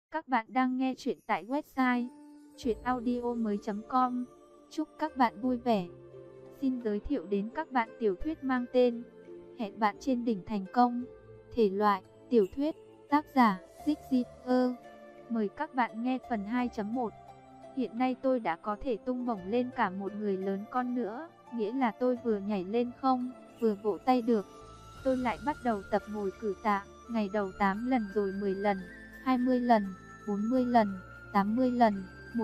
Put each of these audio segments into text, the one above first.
Các bạn đang nghe chuyện tại website chuyenaudio.com. Chúc các bạn vui vẻ. Xin giới thiệu đến các bạn tiểu thuyết mang tên Hẹn bạn trên đỉnh thành công. Thể loại tiểu thuyết, tác giả Dịch Diệp. Mời các bạn nghe phần 2.1. Hiện nay tôi đã có thể tung bổng lên cả một người lớn con nữa, nghĩa là tôi vừa nhảy lên không, vừa vỗ tay được. Tôi lại bắt đầu tập ngồi cử tạ, ngày đầu 8 lần rồi 10 lần, 20 lần, 40 lần, 80 lần,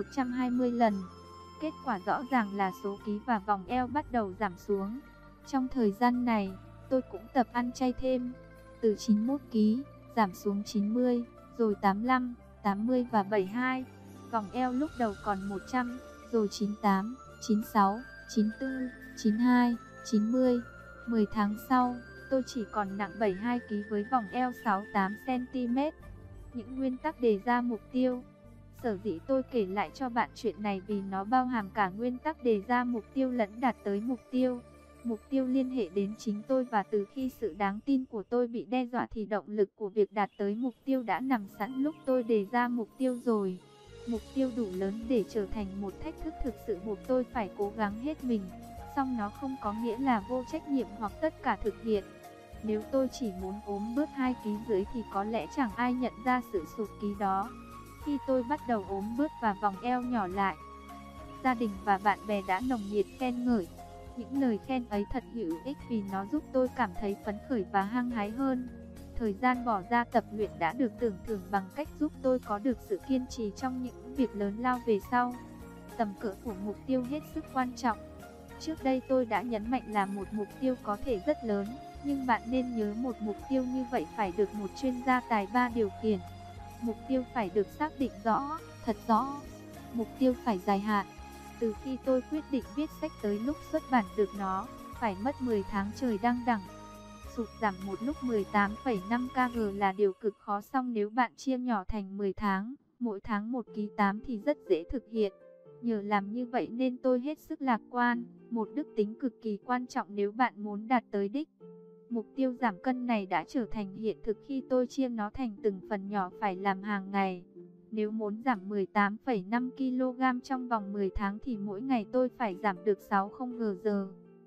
120 lần. Kết quả rõ ràng là số ký và vòng eo bắt đầu giảm xuống. Trong thời gian này, tôi cũng tập ăn chay thêm, từ 91 ký giảm xuống 90, rồi 85, 80 và 72. Vòng eo lúc đầu còn 100, rồi 98, 96, 94, 92, 90. 10 tháng sau, tôi chỉ còn nặng 72 kg với vòng eo 68 cm. Những nguyên tắc đề ra mục tiêu. Sở dĩ tôi kể lại cho bạn chuyện này vì nó bao hàm cả nguyên tắc đề ra mục tiêu lẫn đạt tới mục tiêu. Mục tiêu liên hệ đến chính tôi, và từ khi sự đáng tin của tôi bị đe dọa thì động lực của việc đạt tới mục tiêu đã nằm sẵn lúc tôi đề ra mục tiêu rồi. Mục tiêu đủ lớn để trở thành một thách thức thực sự buộc tôi phải cố gắng hết mình. Song nó không có nghĩa là vô trách nhiệm hoặc tất cả thực hiện. Nếu tôi chỉ muốn ốm bớt 2 kg dưới thì có lẽ chẳng ai nhận ra sự sụt ký đó. Khi tôi bắt đầu ốm bớt và vòng eo nhỏ lại, gia đình và bạn bè đã nồng nhiệt khen ngợi. Những lời khen ấy thật hữu ích vì nó giúp tôi cảm thấy phấn khởi và hăng hái hơn. Thời gian bỏ ra tập luyện đã được tưởng thưởng bằng cách giúp tôi có được sự kiên trì trong những việc lớn lao về sau. Tầm cỡ của mục tiêu hết sức quan trọng. Trước đây tôi đã nhấn mạnh là một mục tiêu có thể rất lớn, nhưng bạn nên nhớ một mục tiêu như vậy phải được một chuyên gia tài ba điều khiển. Mục tiêu phải được xác định rõ, thật rõ. Mục tiêu phải dài hạn. Từ khi tôi quyết định viết sách tới lúc xuất bản được nó, phải mất 10 tháng trời đăng đẳng. Sụt giảm một lúc 18,5 kg là điều cực khó, song nếu bạn chia nhỏ thành 10 tháng, mỗi tháng 1 kg 8 thì rất dễ thực hiện. Nhờ làm như vậy nên tôi hết sức lạc quan, một đức tính cực kỳ quan trọng nếu bạn muốn đạt tới đích. Mục tiêu giảm cân này đã trở thành hiện thực khi tôi chia nó thành từng phần nhỏ phải làm hàng ngày. Nếu muốn giảm 18,5 kg trong vòng 10 tháng thì mỗi ngày tôi phải giảm được 60 giờ.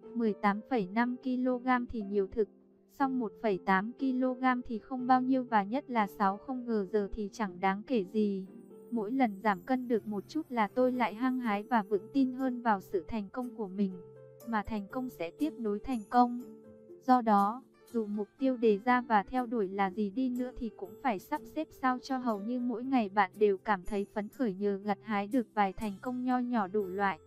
18,5 kg thì nhiều thực, song 1,8 kg thì không bao nhiêu, và nhất là 60 giờ thì chẳng đáng kể gì. Mỗi lần giảm cân được một chút là tôi lại hăng hái và vững tin hơn vào sự thành công của mình, mà thành công sẽ tiếp nối thành công. Do đó, dù mục tiêu đề ra và theo đuổi là gì đi nữa thì cũng phải sắp xếp sao cho hầu như mỗi ngày bạn đều cảm thấy phấn khởi nhờ gặt hái được vài thành công nho nhỏ đủ loại.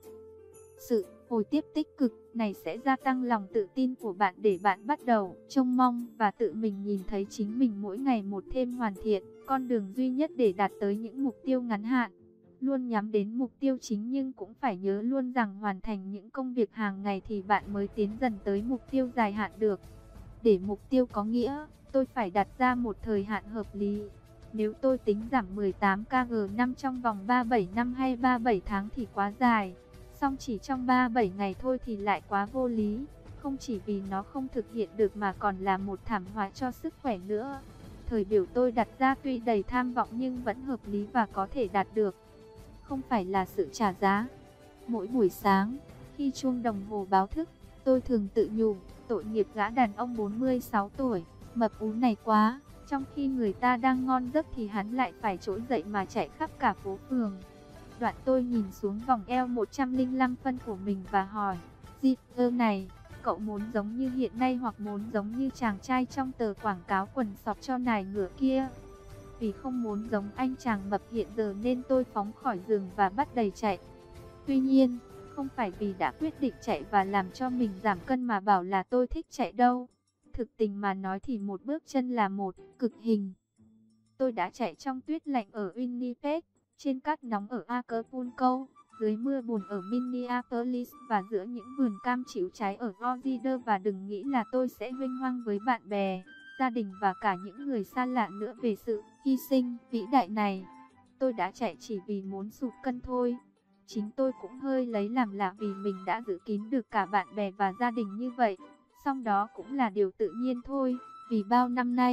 Sự hồi tiếp tích cực này sẽ gia tăng lòng tự tin của bạn để bạn bắt đầu trông mong và tự mình nhìn thấy chính mình mỗi ngày một thêm hoàn thiện. Con đường duy nhất để đạt tới những mục tiêu ngắn hạn. Luôn nhắm đến mục tiêu chính, nhưng cũng phải nhớ luôn rằng hoàn thành những công việc hàng ngày thì bạn mới tiến dần tới mục tiêu dài hạn được. Để mục tiêu có nghĩa, tôi phải đặt ra một thời hạn hợp lý. Nếu tôi tính giảm 18 kg năm trong vòng 37 năm hay 37 tháng thì quá dài. Song chỉ trong 37 ngày thôi thì lại quá vô lý. Không chỉ vì nó không thực hiện được mà còn là một thảm họa cho sức khỏe nữa. Thời biểu tôi đặt ra tuy đầy tham vọng nhưng vẫn hợp lý và có thể đạt được. Không phải là sự trả giá. Mỗi buổi sáng, khi chuông đồng hồ báo thức, tôi thường tự nhủ, tội nghiệp gã đàn ông 46 tuổi, mập ú này quá. Trong khi người ta đang ngon giấc thì hắn lại phải trỗi dậy mà chạy khắp cả phố phường. Đoạn tôi nhìn xuống vòng eo 105 phân của mình và hỏi, Diệp này, cậu muốn giống như hiện nay hoặc muốn giống như chàng trai trong tờ quảng cáo quần sọt cho nài ngựa kia? Vì không muốn giống anh chàng mập hiện giờ nên tôi phóng khỏi giường và bắt đầy chạy. Tuy nhiên, không phải vì đã quyết định chạy và làm cho mình giảm cân mà bảo là tôi thích chạy đâu. Thực tình mà nói thì một bước chân là một cực hình. Tôi đã chạy trong tuyết lạnh ở Winnipeg, trên cát nóng ở Acapulco, dưới mưa bùn ở Minneapolis và giữa những vườn cam chịu trái ở Florida, và đừng nghĩ là tôi sẽ vênh hoang với bạn bè, gia đình và cả những người xa lạ nữa về sự hy sinh vĩ đại này. Tôi đã chạy chỉ vì muốn sụt cân thôi. Chính tôi cũng hơi lấy làm lạ vì mình đã giữ kín được cả bạn bè và gia đình như vậy. Song đó cũng là điều tự nhiên thôi, vì bao năm nay,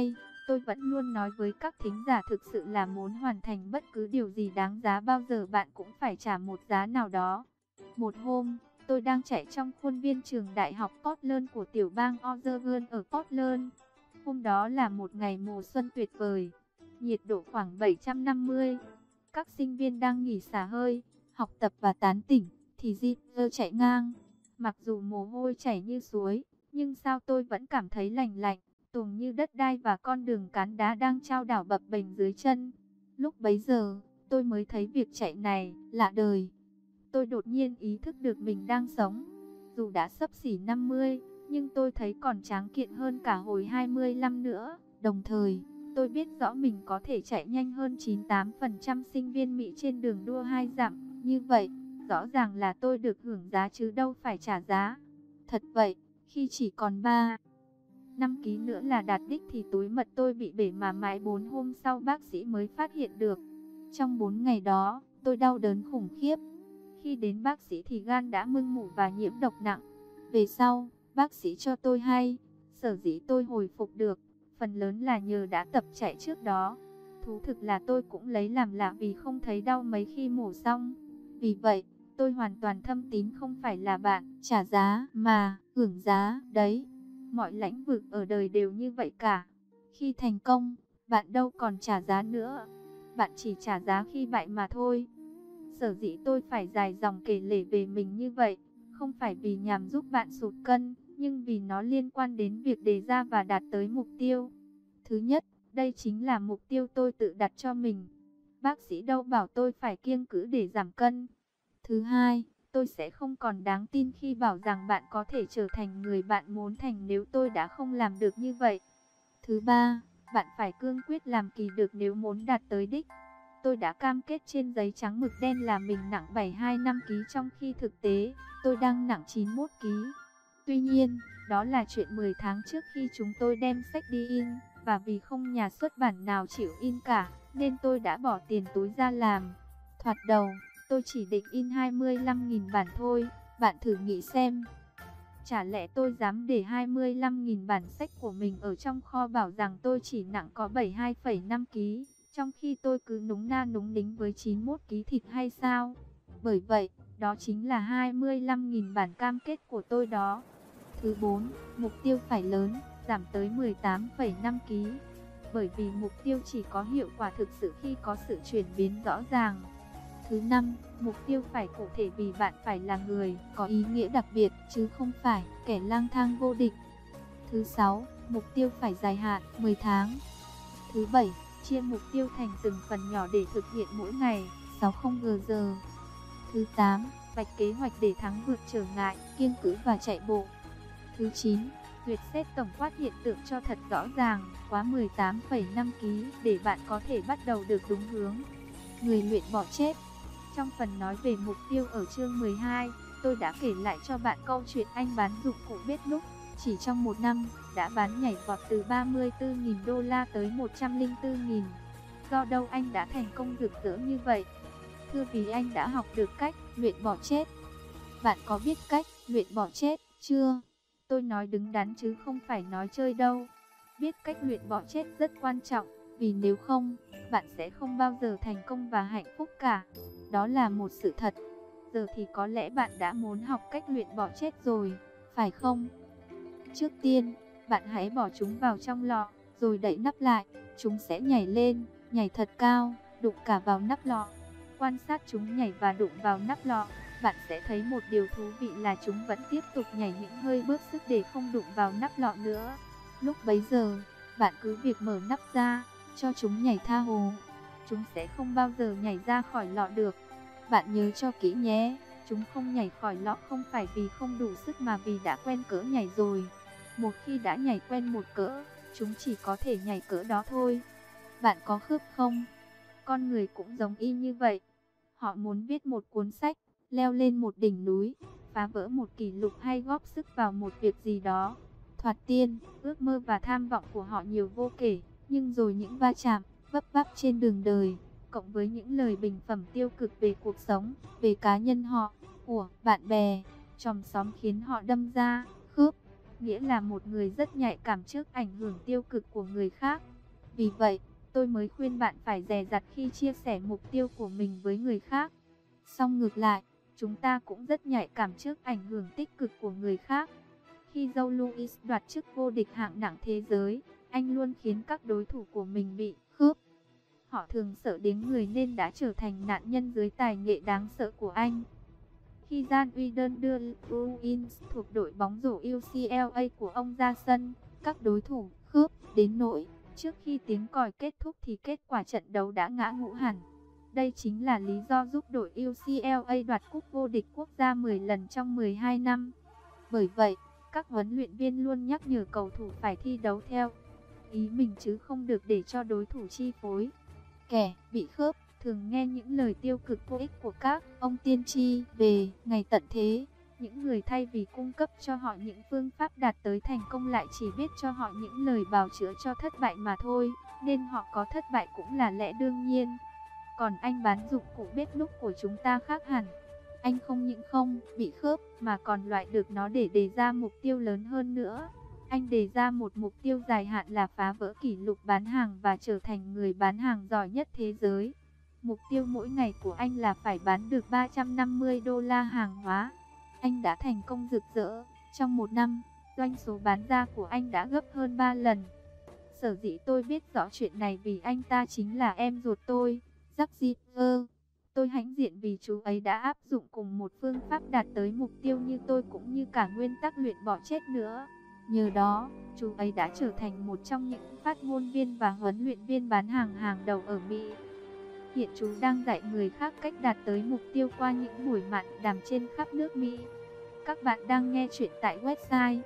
Tôi vẫn luôn nói với các thính giả, thực sự là muốn hoàn thành bất cứ điều gì đáng giá bao giờ bạn cũng phải trả một giá nào đó. Một hôm, tôi đang chạy trong khuôn viên trường đại học Portland của tiểu bang Oregon ở Portland. Hôm đó là một ngày mùa xuân tuyệt vời, nhiệt độ khoảng 750. Các sinh viên đang nghỉ xả hơi, học tập và tán tỉnh, thì Jipper chạy ngang. Mặc dù mồ hôi chảy như suối, nhưng sao tôi vẫn cảm thấy lành lạnh, tùng như đất đai và con đường cán đá đang chao đảo bập bềnh dưới chân. Lúc bấy giờ, tôi mới thấy việc chạy này lạ đời. Tôi đột nhiên ý thức được mình đang sống. Dù đã xấp xỉ 50, nhưng tôi thấy còn tráng kiện hơn cả hồi 25 nữa. Đồng thời, tôi biết rõ mình có thể chạy nhanh hơn 98% sinh viên Mỹ trên đường đua 2 dặm. Như vậy, rõ ràng là tôi được hưởng giá chứ đâu phải trả giá. Thật vậy, khi chỉ còn 5 ký nữa là đạt đích thì túi mật tôi bị bể mà mãi 4 hôm sau bác sĩ mới phát hiện được. Trong 4 ngày đó, tôi đau đớn khủng khiếp. Khi đến bác sĩ thì gan đã mưng mủ và nhiễm độc nặng. Về sau, bác sĩ cho tôi hay, sở dĩ tôi hồi phục được, phần lớn là nhờ đã tập chạy trước đó. Thú thực là tôi cũng lấy làm lạ vì không thấy đau mấy khi mổ xong. Vì vậy, tôi hoàn toàn thâm tín không phải là bạn trả giá mà hưởng giá đấy. Mọi lĩnh vực ở đời đều như vậy cả. Khi thành công, bạn đâu còn trả giá nữa. Bạn chỉ trả giá khi bại mà thôi. Sở dĩ tôi phải dài dòng kể lể về mình như vậy, không phải vì nhằm giúp bạn sụt cân, nhưng vì nó liên quan đến việc đề ra và đạt tới mục tiêu. Thứ nhất, đây chính là mục tiêu tôi tự đặt cho mình. Bác sĩ đâu bảo tôi phải kiêng cữ để giảm cân. Thứ hai, tôi sẽ không còn đáng tin khi bảo rằng bạn có thể trở thành người bạn muốn thành nếu tôi đã không làm được như vậy. Thứ ba, bạn phải cương quyết làm kỳ được nếu muốn đạt tới đích. Tôi đã cam kết trên giấy trắng mực đen là mình nặng 725 kg trong khi thực tế, tôi đang nặng 91 kg. Tuy nhiên, đó là chuyện 10 tháng trước khi chúng tôi đem sách đi in, và vì không nhà xuất bản nào chịu in cả, nên tôi đã bỏ tiền túi ra làm. Thoạt đầu, tôi chỉ định in 25.000 bản thôi, bạn thử nghĩ xem. Chả lẽ tôi dám để 25.000 bản sách của mình ở trong kho bảo rằng tôi chỉ nặng có 72,5 kg, trong khi tôi cứ núng na núng nính với 91 kg thịt hay sao? Bởi vậy, đó chính là 25.000 bản cam kết của tôi đó. Thứ 4, mục tiêu phải lớn, giảm tới 18,5 kg. Bởi vì mục tiêu chỉ có hiệu quả thực sự khi có sự chuyển biến rõ ràng. Thứ 5, mục tiêu phải cụ thể vì bạn phải là người có ý nghĩa đặc biệt, chứ không phải kẻ lang thang vô địch. Thứ 6, mục tiêu phải dài hạn, 10 tháng. Thứ 7, chia mục tiêu thành từng phần nhỏ để thực hiện mỗi ngày, 60 giờ. Thứ 8, vạch kế hoạch để thắng vượt trở ngại, kiêng cữ và chạy bộ. Thứ 9, duyệt xét tổng quát hiện tượng cho thật rõ ràng, quá 18,5 kg để bạn có thể bắt đầu được đúng hướng. Người luyện bỏ chết. Trong phần nói về mục tiêu ở chương 12, tôi đã kể lại cho bạn câu chuyện anh bán dụng cụ bếp núc. Chỉ trong một năm, đã bán nhảy vọt từ 34.000 đô la tới 104.000. Do đâu anh đã thành công rực rỡ như vậy? Thưa vì anh đã học được cách luyện bỏ chết. Bạn có biết cách luyện bỏ chết chưa? Tôi nói đứng đắn chứ không phải nói chơi đâu. Biết cách luyện bỏ chết rất quan trọng, vì nếu không, bạn sẽ không bao giờ thành công và hạnh phúc cả. Đó là một sự thật. Giờ thì có lẽ bạn đã muốn học cách luyện bỏ chết rồi, phải không? Trước tiên, bạn hãy bỏ chúng vào trong lọ, rồi đậy nắp lại. Chúng sẽ nhảy lên, nhảy thật cao, đụng cả vào nắp lọ. Quan sát chúng nhảy và đụng vào nắp lọ, bạn sẽ thấy một điều thú vị là chúng vẫn tiếp tục nhảy những hơi bớt sức để không đụng vào nắp lọ nữa. Lúc bấy giờ, bạn cứ việc mở nắp ra, cho chúng nhảy tha hồ. Chúng sẽ không bao giờ nhảy ra khỏi lọ được. Bạn nhớ cho kỹ nhé, chúng không nhảy khỏi lọ không phải vì không đủ sức mà vì đã quen cỡ nhảy rồi. Một khi đã nhảy quen một cỡ, chúng chỉ có thể nhảy cỡ đó thôi. Bạn có khớp không? Con người cũng giống y như vậy. Họ muốn viết một cuốn sách, leo lên một đỉnh núi, phá vỡ một kỷ lục hay góp sức vào một việc gì đó. Thoạt tiên, ước mơ và tham vọng của họ nhiều vô kể, nhưng rồi những va chạm, vấp váp trên đường đời, cộng với những lời bình phẩm tiêu cực về cuộc sống, về cá nhân họ, của bạn bè, chòm xóm khiến họ đâm ra khớp, nghĩa là một người rất nhạy cảm trước ảnh hưởng tiêu cực của người khác. Vì vậy, tôi mới khuyên bạn phải dè dặt khi chia sẻ mục tiêu của mình với người khác. Song ngược lại, chúng ta cũng rất nhạy cảm trước ảnh hưởng tích cực của người khác. Khi Joe Louis đoạt chức vô địch hạng nặng thế giới, anh luôn khiến các đối thủ của mình bị khớp. Họ thường sợ đến người nên đã trở thành nạn nhân dưới tài nghệ đáng sợ của anh. Khi Jan Whedon đưa Bruins thuộc đội bóng rổ UCLA của ông ra sân, các đối thủ khớp đến nỗi trước khi tiếng còi kết thúc thì kết quả trận đấu đã ngã ngũ hẳn. Đây chính là lý do giúp đội UCLA đoạt cúp vô địch quốc gia 10 lần trong 12 năm. Bởi vậy, các huấn luyện viên luôn nhắc nhở cầu thủ phải thi đấu theo ý mình chứ không được để cho đối thủ chi phối. Kẻ bị khớp thường nghe những lời tiêu cực vô ích của các ông tiên tri về ngày tận thế. Những người thay vì cung cấp cho họ những phương pháp đạt tới thành công lại chỉ biết cho họ những lời bào chữa cho thất bại mà thôi, nên họ có thất bại cũng là lẽ đương nhiên. Còn anh bán dụng cụ bếp núc của chúng ta khác hẳn. Anh không những không bị khớp mà còn loại được nó để đề ra mục tiêu lớn hơn nữa. Anh đề ra một mục tiêu dài hạn là phá vỡ kỷ lục bán hàng và trở thành người bán hàng giỏi nhất thế giới. Mục tiêu mỗi ngày của anh là phải bán được 350 đô la hàng hóa. Anh đã thành công rực rỡ. Trong một năm, doanh số bán ra của anh đã gấp hơn 3 lần. Sở dĩ tôi biết rõ chuyện này vì anh ta chính là em ruột tôi, Jack Zipper. Tôi hãnh diện vì chú ấy đã áp dụng cùng một phương pháp đạt tới mục tiêu như tôi cũng như cả nguyên tắc luyện bỏ chết nữa. Nhờ đó, chú ấy đã trở thành một trong những phát ngôn viên và huấn luyện viên bán hàng hàng đầu ở Mỹ. Hiện chú đang dạy người khác cách đạt tới mục tiêu qua những buổi mạn đàm trên khắp nước Mỹ. Các bạn đang nghe chuyện tại website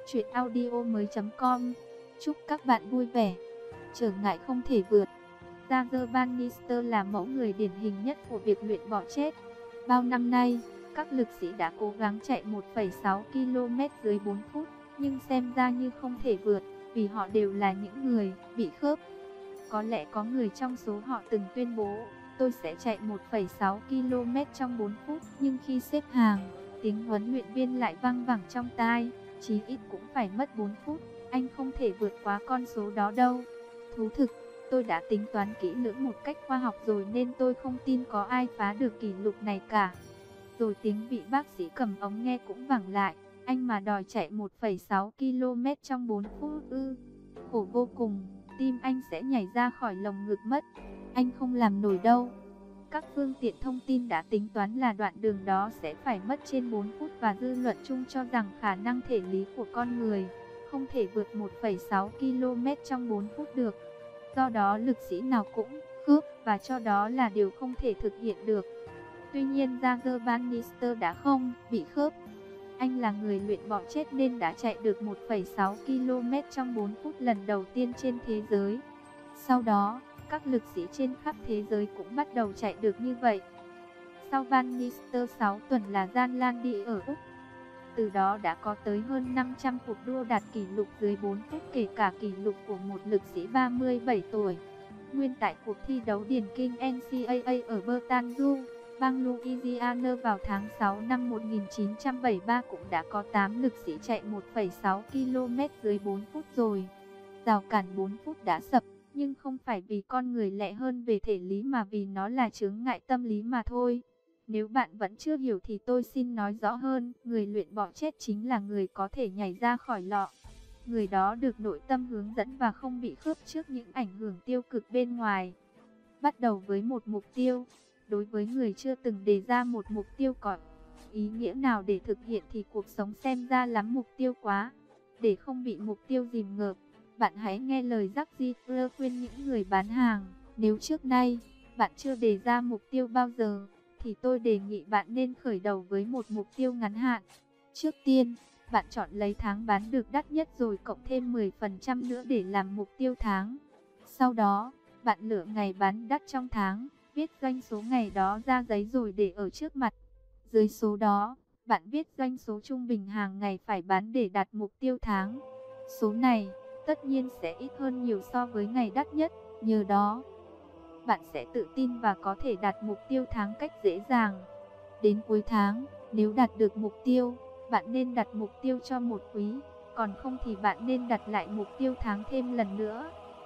chuyenaudio.com. Chúc các bạn vui vẻ. Trở ngại không thể vượt. Roger Bannister là mẫu người điển hình nhất của việc luyện bỏ chết. Bao năm nay, các lực sĩ đã cố gắng chạy 1,6 km dưới 4 phút, nhưng xem ra như không thể vượt, vì họ đều là những người bị khớp. Có lẽ có người trong số họ từng tuyên bố, tôi sẽ chạy 1,6 km trong 4 phút, nhưng khi xếp hàng, tiếng huấn luyện viên lại vang vẳng trong tai, chí ít cũng phải mất 4 phút, anh không thể vượt quá con số đó đâu. Thú thực, tôi đã tính toán kỹ lưỡng một cách khoa học rồi nên tôi không tin có ai phá được kỷ lục này cả. Rồi tiếng vị bác sĩ cầm ống nghe cũng vẳng lại, anh mà đòi chạy 1,6 km trong 4 phút ư? Khổ vô cùng, tim anh sẽ nhảy ra khỏi lồng ngực mất. Anh không làm nổi đâu. Các phương tiện thông tin đã tính toán là đoạn đường đó sẽ phải mất trên 4 phút và dư luận chung cho rằng khả năng thể lý của con người không thể vượt 1,6 km trong 4 phút được. Do đó lực sĩ nào cũng khớp và cho đó là điều không thể thực hiện được. Tuy nhiên Roger Bannister đã không bị khớp. Anh là người luyện bỏ chết nên đã chạy được 1,6 km trong 4 phút lần đầu tiên trên thế giới. Sau đó, các lực sĩ trên khắp thế giới cũng bắt đầu chạy được như vậy. Sau Bannister 6 tuần là Jan Landi ở Úc. Từ đó đã có tới hơn 500 cuộc đua đạt kỷ lục dưới 4 phút, kể cả kỷ lục của một lực sĩ 37 tuổi. Nguyên tại cuộc thi đấu điền kinh NCAA ở Baton Rouge, bang Louisiana vào tháng 6 năm 1973 cũng đã có 8 lực sĩ chạy 1,6 km dưới 4 phút rồi. Rào cản 4 phút đã sập, nhưng không phải vì con người lẹ hơn về thể lý mà vì nó là chướng ngại tâm lý mà thôi. Nếu bạn vẫn chưa hiểu thì tôi xin nói rõ hơn, người luyện bỏ chết chính là người có thể nhảy ra khỏi lọ. Người đó được nội tâm hướng dẫn và không bị khớp trước những ảnh hưởng tiêu cực bên ngoài. Bắt đầu với một mục tiêu. Đối với người chưa từng đề ra một mục tiêu có ý nghĩa nào để thực hiện thì cuộc sống xem ra lắm mục tiêu quá. Để không bị mục tiêu dìm ngợp, bạn hãy nghe lời Jack Zipper khuyên những người bán hàng. Nếu trước nay bạn chưa đề ra mục tiêu bao giờ, thì tôi đề nghị bạn nên khởi đầu với một mục tiêu ngắn hạn. Trước tiên, bạn chọn lấy tháng bán được đắt nhất rồi cộng thêm 10% nữa để làm mục tiêu tháng. Sau đó, bạn lựa ngày bán đắt trong tháng, viết doanh số ngày đó ra giấy rồi để ở trước mặt. Dưới số đó, bạn viết doanh số trung bình hàng ngày phải bán để đạt mục tiêu tháng. Số này, tất nhiên sẽ ít hơn nhiều so với ngày đắt nhất, nhờ đó bạn sẽ tự tin và có thể đạt mục tiêu tháng cách dễ dàng. Đến cuối tháng, nếu đạt được mục tiêu, bạn nên đặt mục tiêu cho một quý, còn không thì bạn nên đặt lại mục tiêu tháng thêm lần nữa.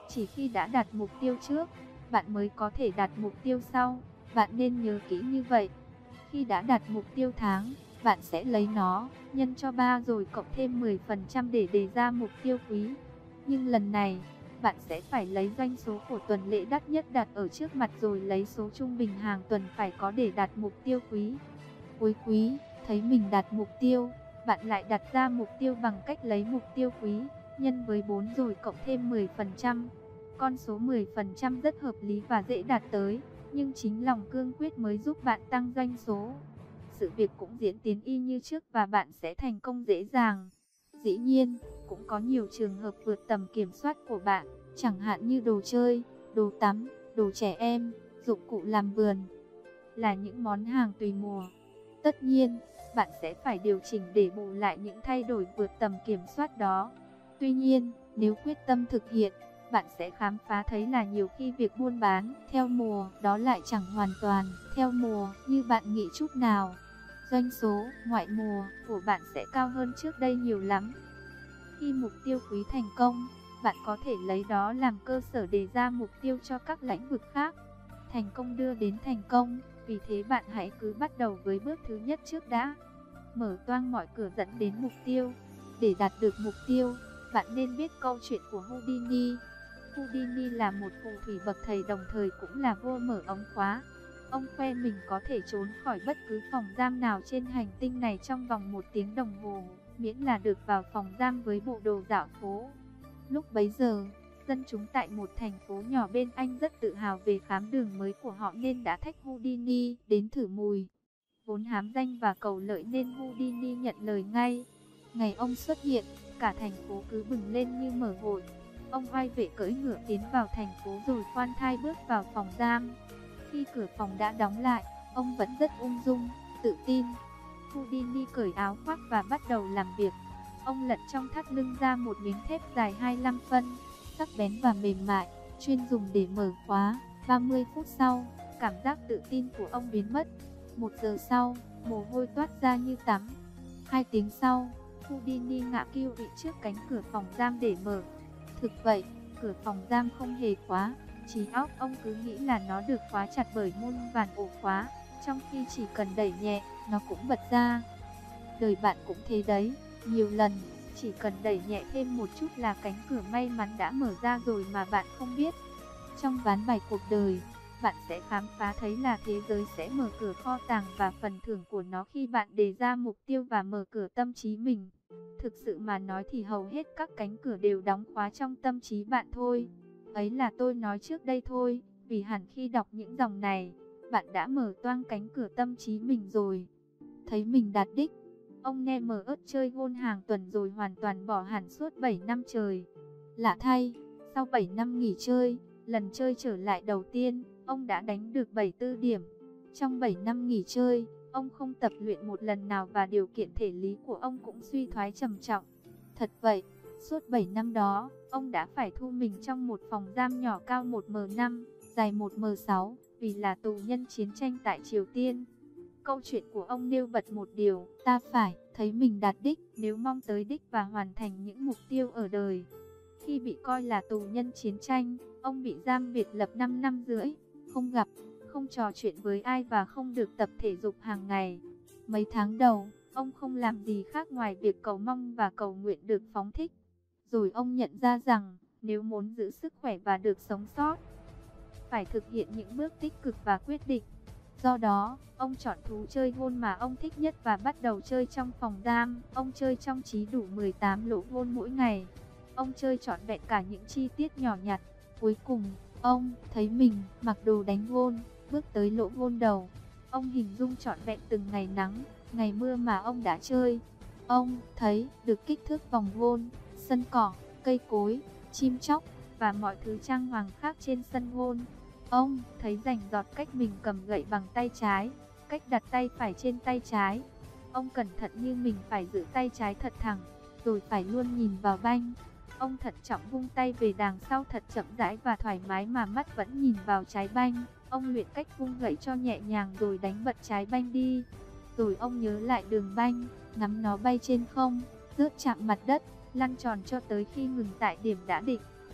Chỉ khi đã đạt mục tiêu trước, bạn mới có thể đạt mục tiêu sau. Bạn nên nhớ kỹ như vậy. Khi đã đạt mục tiêu tháng, bạn sẽ lấy nó, nhân cho 3 rồi cộng thêm 10% để đề ra mục tiêu quý. Nhưng lần này, bạn sẽ phải lấy doanh số của tuần lễ đắt nhất đặt ở trước mặt rồi lấy số trung bình hàng tuần phải có để đạt mục tiêu quý. Cuối quý, thấy mình đạt mục tiêu, bạn lại đặt ra mục tiêu bằng cách lấy mục tiêu quý, nhân với 4 rồi cộng thêm 10%. Con số 10% rất hợp lý và dễ đạt tới, nhưng chính lòng cương quyết mới giúp bạn tăng doanh số. Sự việc cũng diễn tiến y như trước và bạn sẽ thành công dễ dàng. Dĩ nhiên, cũng có nhiều trường hợp vượt tầm kiểm soát của bạn, chẳng hạn như đồ chơi, đồ tắm, đồ trẻ em, dụng cụ làm vườn, là những món hàng tùy mùa. Tất nhiên, bạn sẽ phải điều chỉnh để bù lại những thay đổi vượt tầm kiểm soát đó. Tuy nhiên, nếu quyết tâm thực hiện, bạn sẽ khám phá thấy là nhiều khi việc buôn bán theo mùa đó lại chẳng hoàn toàn theo mùa như bạn nghĩ chút nào. Doanh số ngoại mùa của bạn sẽ cao hơn trước đây nhiều lắm. Khi mục tiêu quý thành công, bạn có thể lấy đó làm cơ sở đề ra mục tiêu cho các lĩnh vực khác. Thành công đưa đến thành công, vì thế bạn hãy cứ bắt đầu với bước thứ nhất trước đã. Mở toang mọi cửa dẫn đến mục tiêu. Để đạt được mục tiêu, bạn nên biết câu chuyện của Houdini. Houdini là một phù thủy bậc thầy đồng thời cũng là vua mở ống khóa. Ông khoe mình có thể trốn khỏi bất cứ phòng giam nào trên hành tinh này trong vòng 1 tiếng đồng hồ, miễn là được vào phòng giam với bộ đồ dạo phố. Lúc bấy giờ, dân chúng tại một thành phố nhỏ bên Anh rất tự hào về khám đường mới của họ nên đã thách Houdini đến thử mùi. Vốn hám danh và cầu lợi nên Houdini nhận lời ngay. Ngày ông xuất hiện, cả thành phố cứ bừng lên như mở hội. Ông oai vệ cưỡi ngựa tiến vào thành phố rồi khoan thai bước vào phòng giam. Khi cửa phòng đã đóng lại, ông vẫn rất ung dung, tự tin. Houdini cởi áo khoác và bắt đầu làm việc. Ông lật trong thắt lưng ra một miếng thép dài 25 phân, sắc bén và mềm mại, chuyên dùng để mở khóa. 30 phút sau, cảm giác tự tin của ông biến mất. 1 giờ sau, mồ hôi toát ra như tắm. 2 tiếng sau, Houdini ngã kêu bị trước cánh cửa phòng giam để mở. Thực vậy, cửa phòng giam không hề khóa. Trí óc ông cứ nghĩ là nó được khóa chặt bởi muôn vàn ổ khóa, trong khi chỉ cần đẩy nhẹ, nó cũng bật ra. Đời bạn cũng thế đấy, nhiều lần, chỉ cần đẩy nhẹ thêm một chút là cánh cửa may mắn đã mở ra rồi mà bạn không biết. Trong ván bài cuộc đời, bạn sẽ khám phá thấy là thế giới sẽ mở cửa kho tàng và phần thưởng của nó khi bạn đề ra mục tiêu và mở cửa tâm trí mình. Thực sự mà nói thì hầu hết các cánh cửa đều đóng khóa trong tâm trí bạn thôi. Ấy là tôi nói trước đây thôi, vì hẳn khi đọc những dòng này, bạn đã mở toang cánh cửa tâm trí mình rồi. Thấy mình đạt đích, ông Nemer chơi gôn hàng tuần rồi hoàn toàn bỏ hẳn suốt 7 năm trời. Lạ thay, sau 7 năm nghỉ chơi, lần chơi trở lại đầu tiên, ông đã đánh được 74 điểm. Trong 7 năm nghỉ chơi, ông không tập luyện một lần nào và điều kiện thể lý của ông cũng suy thoái trầm trọng. Thật vậy, suốt 7 năm đó, ông đã phải thu mình trong một phòng giam nhỏ cao 1m5, dài 1m6, vì là tù nhân chiến tranh tại Triều Tiên. Câu chuyện của ông nêu bật một điều, ta phải thấy mình đạt đích nếu mong tới đích và hoàn thành những mục tiêu ở đời. Khi bị coi là tù nhân chiến tranh, ông bị giam biệt lập 5 năm rưỡi, không gặp, không trò chuyện với ai và không được tập thể dục hàng ngày. Mấy tháng đầu, ông không làm gì khác ngoài việc cầu mong và cầu nguyện được phóng thích. Rồi ông nhận ra rằng, nếu muốn giữ sức khỏe và được sống sót, phải thực hiện những bước tích cực và quyết định. Do đó, ông chọn thú chơi gôn mà ông thích nhất và bắt đầu chơi trong phòng giam. Ông chơi trong trí đủ 18 lỗ gôn mỗi ngày. Ông chơi trọn vẹn cả những chi tiết nhỏ nhặt. Cuối cùng, ông thấy mình mặc đồ đánh gôn, bước tới lỗ gôn đầu. Ông hình dung trọn vẹn từng ngày nắng, ngày mưa mà ông đã chơi. Ông thấy được kích thước vòng gôn, sân cỏ, cây cối, chim chóc và mọi thứ trang hoàng khác trên sân gôn. Ông thấy rành rọt cách mình cầm gậy bằng tay trái, cách đặt tay phải trên tay trái. Ông cẩn thận như mình phải giữ tay trái thật thẳng, rồi phải luôn nhìn vào banh. Ông thận trọng vung tay về đằng sau thật chậm rãi và thoải mái mà mắt vẫn nhìn vào trái banh. Ông luyện cách vung gậy cho nhẹ nhàng rồi đánh bật trái banh đi. Rồi ông nhớ lại đường banh, ngắm nó bay trên không, rớt chạm mặt đất, lăn tròn cho tới khi ngừng tại điểm đã định.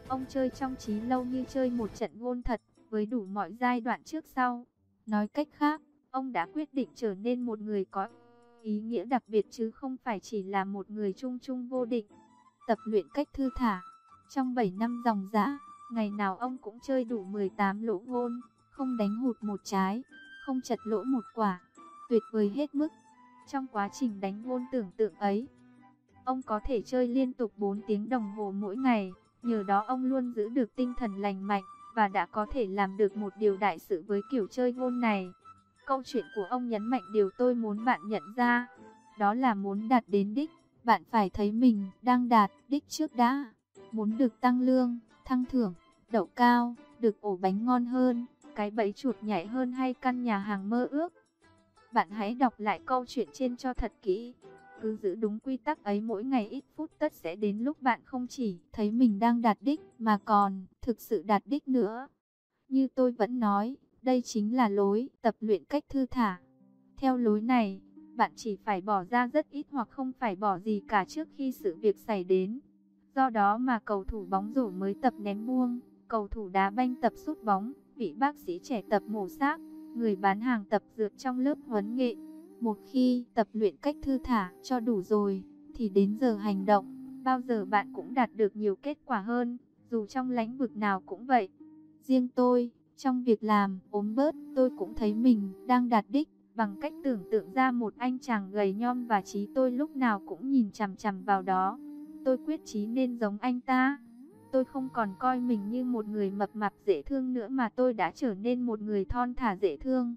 Ông chơi trong trí lâu như chơi một trận gôn thật, với đủ mọi giai đoạn trước sau. Nói cách khác, ông đã quyết định trở nên một người có ý nghĩa đặc biệt chứ không phải chỉ là một người chung chung vô định. Tập luyện cách thư thả. Trong 7 năm ròng rã, ngày nào ông cũng chơi đủ 18 lỗ gôn, không đánh hụt một trái, không chật lỗ một quả, tuyệt vời hết mức. Trong quá trình đánh gôn tưởng tượng ấy, ông có thể chơi liên tục 4 tiếng đồng hồ mỗi ngày, nhờ đó ông luôn giữ được tinh thần lành mạnh, và đã có thể làm được một điều đại sự với kiểu chơi gôn này. Câu chuyện của ông nhấn mạnh điều tôi muốn bạn nhận ra, đó là muốn đạt đến đích, bạn phải thấy mình đang đạt đích trước đã. Muốn được tăng lương, thăng thưởng, đậu cao, được ổ bánh ngon hơn, cái bẫy chuột nhảy hơn hay căn nhà hàng mơ ước. Bạn hãy đọc lại câu chuyện trên cho thật kỹ. Cứ giữ đúng quy tắc ấy mỗi ngày ít phút, tất sẽ đến lúc bạn không chỉ thấy mình đang đạt đích mà còn thực sự đạt đích nữa. Như tôi vẫn nói, đây chính là lối tập luyện cách thư thả. Theo lối này, bạn chỉ phải bỏ ra rất ít hoặc không phải bỏ gì cả trước khi sự việc xảy đến. Do đó mà cầu thủ bóng rổ mới tập ném buông, cầu thủ đá banh tập sút bóng, vị bác sĩ trẻ tập mổ xác, người bán hàng tập dược trong lớp huấn nghệ. Một khi tập luyện cách thư thả cho đủ rồi, thì đến giờ hành động, bao giờ bạn cũng đạt được nhiều kết quả hơn, dù trong lĩnh vực nào cũng vậy. Riêng tôi, trong việc làm ốm bớt, tôi cũng thấy mình đang đạt đích, bằng cách tưởng tượng ra một anh chàng gầy nhom và trí tôi lúc nào cũng nhìn chằm chằm vào đó. Tôi quyết chí nên giống anh ta. Tôi không còn coi mình như một người mập mạp dễ thương nữa mà tôi đã trở nên một người thon thả dễ thương.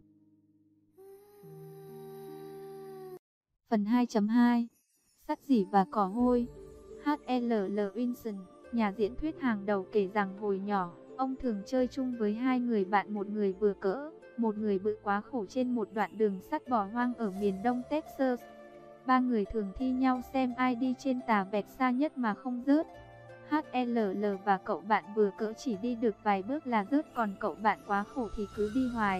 Phần 2.2 Sắt rỉ và cỏ hôi. H.L.L. Winson, nhà diễn thuyết hàng đầu kể rằng hồi nhỏ, ông thường chơi chung với hai người bạn, một người vừa cỡ, một người bự quá khổ trên một đoạn đường sắt bỏ hoang ở miền đông Texas. Ba người thường thi nhau xem ai đi trên tà vẹt xa nhất mà không rớt. H.L.L. và cậu bạn vừa cỡ chỉ đi được vài bước là rớt, còn cậu bạn quá khổ thì cứ đi hoài.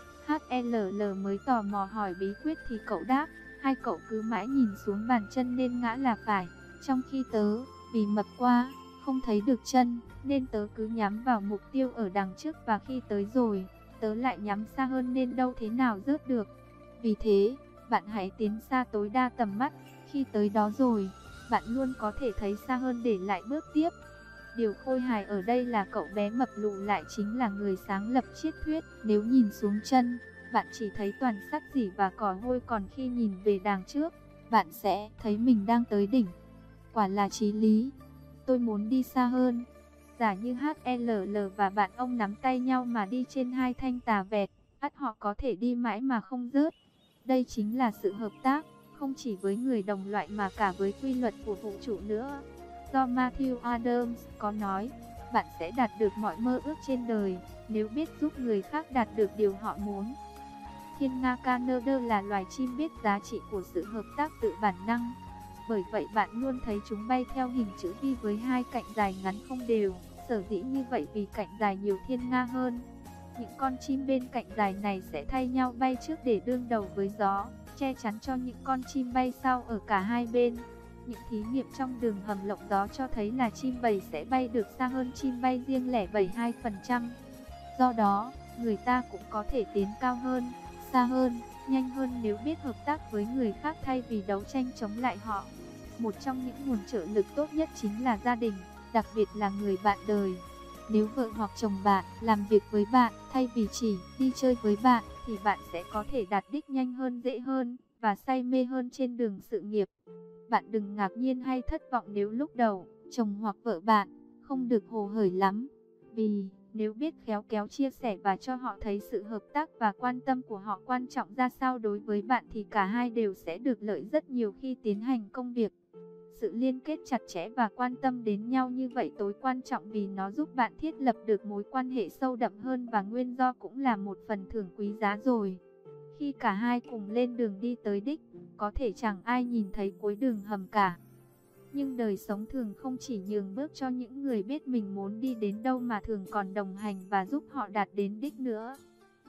H.L.L. mới tò mò hỏi bí quyết thì cậu đáp, hai cậu cứ mãi nhìn xuống bàn chân nên ngã là phải, trong khi tớ, vì mập quá, không thấy được chân, nên tớ cứ nhắm vào mục tiêu ở đằng trước, và khi tới rồi, tớ lại nhắm xa hơn nên đâu thế nào rớt được. Vì thế, bạn hãy tiến xa tối đa tầm mắt, khi tới đó rồi, bạn luôn có thể thấy xa hơn để lại bước tiếp. Điều khôi hài ở đây là cậu bé mập lù lại chính là người sáng lập triết thuyết nếu nhìn xuống chân, bạn chỉ thấy toàn sắt rỉ và cỏ hôi, còn khi nhìn về đằng trước, bạn sẽ thấy mình đang tới đỉnh. Quả là chí lý. Tôi muốn đi xa hơn. Giả như H.L.L. và bạn ông nắm tay nhau mà đi trên hai thanh tà vẹt, ắt họ có thể đi mãi mà không rớt. Đây chính là sự hợp tác, không chỉ với người đồng loại mà cả với quy luật của vũ trụ nữa. Do Matthew Adams có nói, bạn sẽ đạt được mọi mơ ước trên đời, nếu biết giúp người khác đạt được điều họ muốn. Thiên nga Canada là loài chim biết giá trị của sự hợp tác tự bản năng. Bởi vậy bạn luôn thấy chúng bay theo hình chữ V với hai cạnh dài ngắn không đều. Sở dĩ như vậy vì cạnh dài nhiều thiên nga hơn. Những con chim bên cạnh dài này sẽ thay nhau bay trước để đương đầu với gió, che chắn cho những con chim bay sau ở cả hai bên. Những thí nghiệm trong đường hầm lộng gió cho thấy là chim bầy sẽ bay được xa hơn chim bay riêng lẻ 72%. Do đó, người ta cũng có thể tiến cao hơn, xa hơn, nhanh hơn nếu biết hợp tác với người khác thay vì đấu tranh chống lại họ. Một trong những nguồn trợ lực tốt nhất chính là gia đình, đặc biệt là người bạn đời. Nếu vợ hoặc chồng bạn làm việc với bạn thay vì chỉ đi chơi với bạn, thì bạn sẽ có thể đạt đích nhanh hơn, dễ hơn và say mê hơn trên đường sự nghiệp. Bạn đừng ngạc nhiên hay thất vọng nếu lúc đầu chồng hoặc vợ bạn không được hồ hởi lắm, vì nếu biết khéo léo chia sẻ và cho họ thấy sự hợp tác và quan tâm của họ quan trọng ra sao đối với bạn, thì cả hai đều sẽ được lợi rất nhiều khi tiến hành công việc. Sự liên kết chặt chẽ và quan tâm đến nhau như vậy tối quan trọng, vì nó giúp bạn thiết lập được mối quan hệ sâu đậm hơn, và nguyên do cũng là một phần thưởng quý giá rồi. Khi cả hai cùng lên đường đi tới đích, có thể chẳng ai nhìn thấy cuối đường hầm cả. Nhưng đời sống thường không chỉ nhường bước cho những người biết mình muốn đi đến đâu mà thường còn đồng hành và giúp họ đạt đến đích nữa.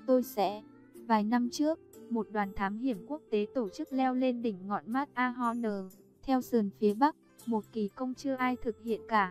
Vài năm trước, một đoàn thám hiểm quốc tế tổ chức leo lên đỉnh ngọn Matterhorn theo sườn phía bắc, một kỳ công chưa ai thực hiện cả.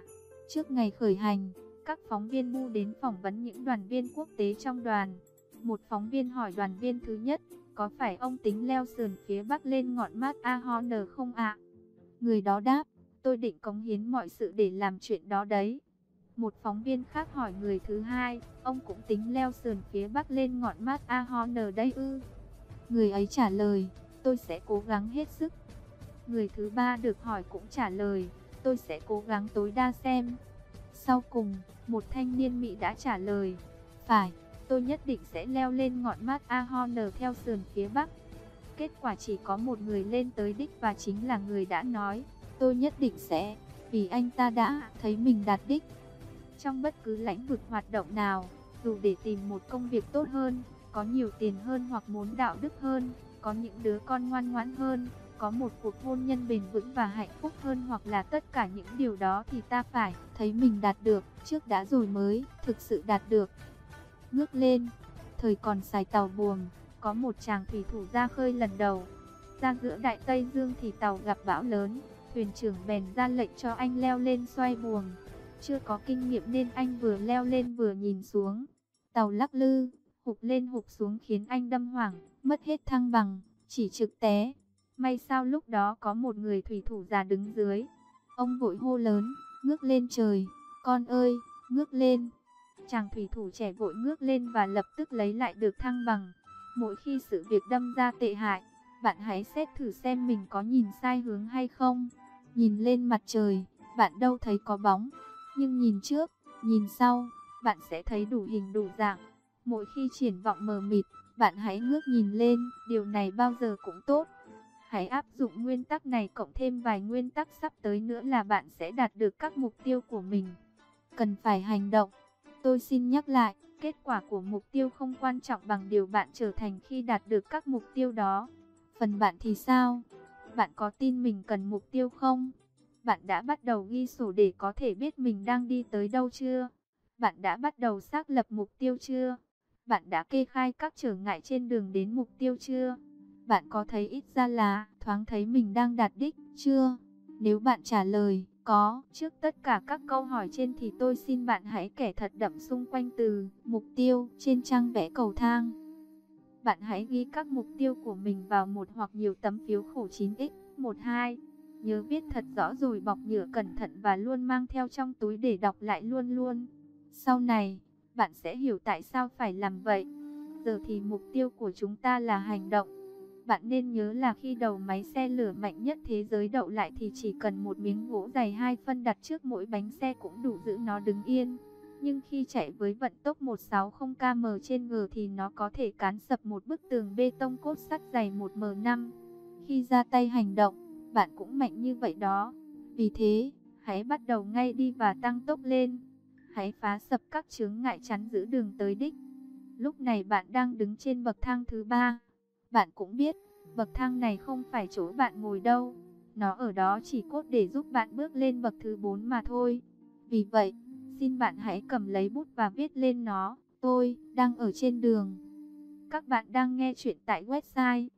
Trước ngày khởi hành, các phóng viên bu đến phỏng vấn những đoàn viên quốc tế trong đoàn. Một phóng viên hỏi đoàn viên thứ nhất, có phải ông tính leo sườn phía Bắc lên ngọn Mount Ahorn không ạ? Người đó đáp, tôi định cống hiến mọi sự để làm chuyện đó đấy. Một phóng viên khác hỏi người thứ hai, ông cũng tính leo sườn phía Bắc lên ngọn Mount Ahorn đây ư? Người ấy trả lời, tôi sẽ cố gắng hết sức. Người thứ ba được hỏi cũng trả lời, tôi sẽ cố gắng tối đa xem. Sau cùng, một thanh niên Mỹ đã trả lời, phải, tôi nhất định sẽ leo lên ngọn Mount Ahorn theo sườn phía Bắc. Kết quả chỉ có một người lên tới đích và chính là người đã nói, tôi nhất định sẽ, vì anh ta đã thấy mình đạt đích. Trong bất cứ lĩnh vực hoạt động nào, dù để tìm một công việc tốt hơn, có nhiều tiền hơn hoặc muốn đạo đức hơn, có những đứa con ngoan ngoãn hơn, có một cuộc hôn nhân bền vững và hạnh phúc hơn hoặc là tất cả những điều đó thì ta phải thấy mình đạt được trước đã rồi mới thực sự đạt được. Ngước lên, thời còn xài tàu buồm, có một chàng thủy thủ ra khơi lần đầu. Ra giữa Đại Tây Dương thì tàu gặp bão lớn, thuyền trưởng bèn ra lệnh cho anh leo lên xoay buồm. Chưa có kinh nghiệm nên anh vừa leo lên vừa nhìn xuống. Tàu lắc lư, hụp lên hụp xuống khiến anh đâm hoảng, mất hết thăng bằng, chỉ trực té. May sao lúc đó có một người thủy thủ già đứng dưới. Ông vội hô lớn, ngước lên trời, con ơi, ngước lên. Chàng thủy thủ trẻ vội ngước lên và lập tức lấy lại được thăng bằng. Mỗi khi sự việc đâm ra tệ hại, bạn hãy xét thử xem mình có nhìn sai hướng hay không. Nhìn lên mặt trời, bạn đâu thấy có bóng. Nhưng nhìn trước, nhìn sau, bạn sẽ thấy đủ hình đủ dạng. Mỗi khi triển vọng mờ mịt, bạn hãy ngước nhìn lên, điều này bao giờ cũng tốt. Hãy áp dụng nguyên tắc này cộng thêm vài nguyên tắc sắp tới nữa là bạn sẽ đạt được các mục tiêu của mình. Cần phải hành động. Tôi xin nhắc lại, kết quả của mục tiêu không quan trọng bằng điều bạn trở thành khi đạt được các mục tiêu đó. Phần bạn thì sao? Bạn có tin mình cần mục tiêu không? Bạn đã bắt đầu ghi sổ để có thể biết mình đang đi tới đâu chưa? Bạn đã bắt đầu xác lập mục tiêu chưa? Bạn đã kê khai các trở ngại trên đường đến mục tiêu chưa? Bạn có thấy ít ra là thoáng thấy mình đang đạt đích chưa? Nếu bạn trả lời có trước tất cả các câu hỏi trên thì tôi xin bạn hãy kẻ thật đậm xung quanh từ mục tiêu trên trang vẽ cầu thang. Bạn hãy ghi các mục tiêu của mình vào một hoặc nhiều tấm phiếu khổ 9x12. Nhớ viết thật rõ rồi bọc nhựa cẩn thận và luôn mang theo trong túi để đọc lại luôn luôn. Sau này, bạn sẽ hiểu tại sao phải làm vậy. Giờ thì mục tiêu của chúng ta là hành động. Bạn nên nhớ là khi đầu máy xe lửa mạnh nhất thế giới đậu lại thì chỉ cần một miếng gỗ dày 2 phân đặt trước mỗi bánh xe cũng đủ giữ nó đứng yên. Nhưng khi chạy với vận tốc 160 km trên giờ thì nó có thể cán sập một bức tường bê tông cốt sắt dày 1m5. Khi ra tay hành động, bạn cũng mạnh như vậy đó. Vì thế, hãy bắt đầu ngay đi và tăng tốc lên. Hãy phá sập các chướng ngại chắn giữ đường tới đích. Lúc này bạn đang đứng trên bậc thang thứ 3. Bạn cũng biết, bậc thang này không phải chỗ bạn ngồi đâu. Nó ở đó chỉ cốt để giúp bạn bước lên bậc thứ 4 mà thôi. Vì vậy, xin bạn hãy cầm lấy bút và viết lên nó. Tôi đang ở trên đường. Các bạn đang nghe chuyện tại website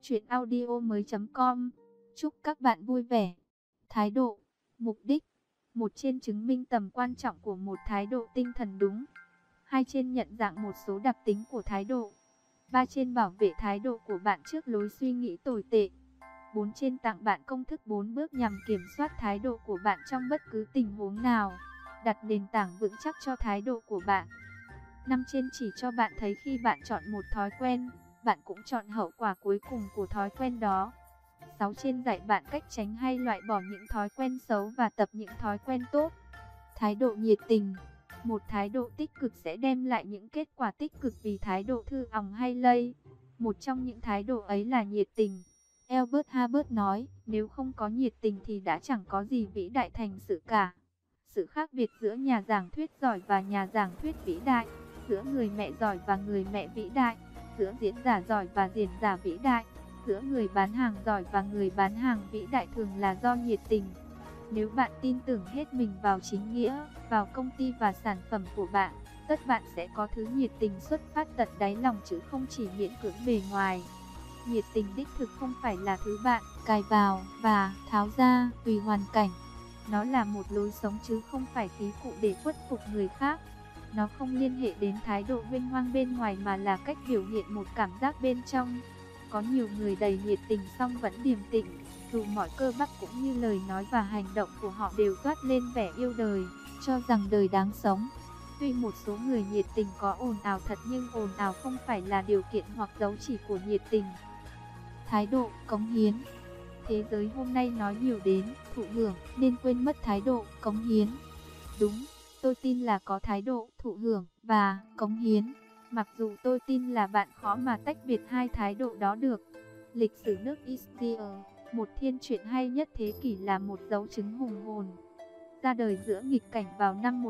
chuyenaudio.com. Chúc các bạn vui vẻ. Thái độ, mục đích. 1 trên chứng minh tầm quan trọng của một thái độ tinh thần đúng. 2 trên nhận dạng một số đặc tính của thái độ. 3 trên bảo vệ thái độ của bạn trước lối suy nghĩ tồi tệ. 4 trên tặng bạn công thức 4 bước nhằm kiểm soát thái độ của bạn trong bất cứ tình huống nào. Đặt nền tảng vững chắc cho thái độ của bạn. 5 trên chỉ cho bạn thấy khi bạn chọn một thói quen, bạn cũng chọn hậu quả cuối cùng của thói quen đó. 6 trên dạy bạn cách tránh hay loại bỏ những thói quen xấu và tập những thói quen tốt. Thái độ nhiệt tình. Một thái độ tích cực sẽ đem lại những kết quả tích cực vì thái độ thư ỏng hay lây. Một trong những thái độ ấy là nhiệt tình. Albert Hubbard nói, nếu không có nhiệt tình thì đã chẳng có gì vĩ đại thành sự cả. Sự khác biệt giữa nhà giảng thuyết giỏi và nhà giảng thuyết vĩ đại, giữa người mẹ giỏi và người mẹ vĩ đại, giữa diễn giả giỏi và diễn giả vĩ đại, giữa người bán hàng giỏi và người bán hàng vĩ đại thường là do nhiệt tình. Nếu bạn tin tưởng hết mình vào chính nghĩa, vào công ty và sản phẩm của bạn, tất bạn sẽ có thứ nhiệt tình xuất phát tận đáy lòng chứ không chỉ miễn cưỡng bề ngoài. Nhiệt tình đích thực không phải là thứ bạn cài vào và tháo ra tùy hoàn cảnh. Nó là một lối sống chứ không phải khí cụ để khuất phục người khác. Nó không liên hệ đến thái độ vinh hoang bên ngoài mà là cách biểu hiện một cảm giác bên trong. Có nhiều người đầy nhiệt tình song vẫn điềm tĩnh, dù mọi cơ bắp cũng như lời nói và hành động của họ đều toát lên vẻ yêu đời, cho rằng đời đáng sống. Tuy một số người nhiệt tình có ồn ào thật nhưng ồn ào không phải là điều kiện hoặc dấu chỉ của nhiệt tình. Thái độ, cống hiến. Thế giới hôm nay nói nhiều đến thụ hưởng nên quên mất thái độ, cống hiến. Đúng, tôi tin là có thái độ, thụ hưởng và cống hiến. Mặc dù tôi tin là bạn khó mà tách biệt hai thái độ đó được. Lịch sử nước Israel, một thiên truyện hay nhất thế kỷ là một dấu chứng hùng hồn. Ra đời giữa nghịch cảnh vào năm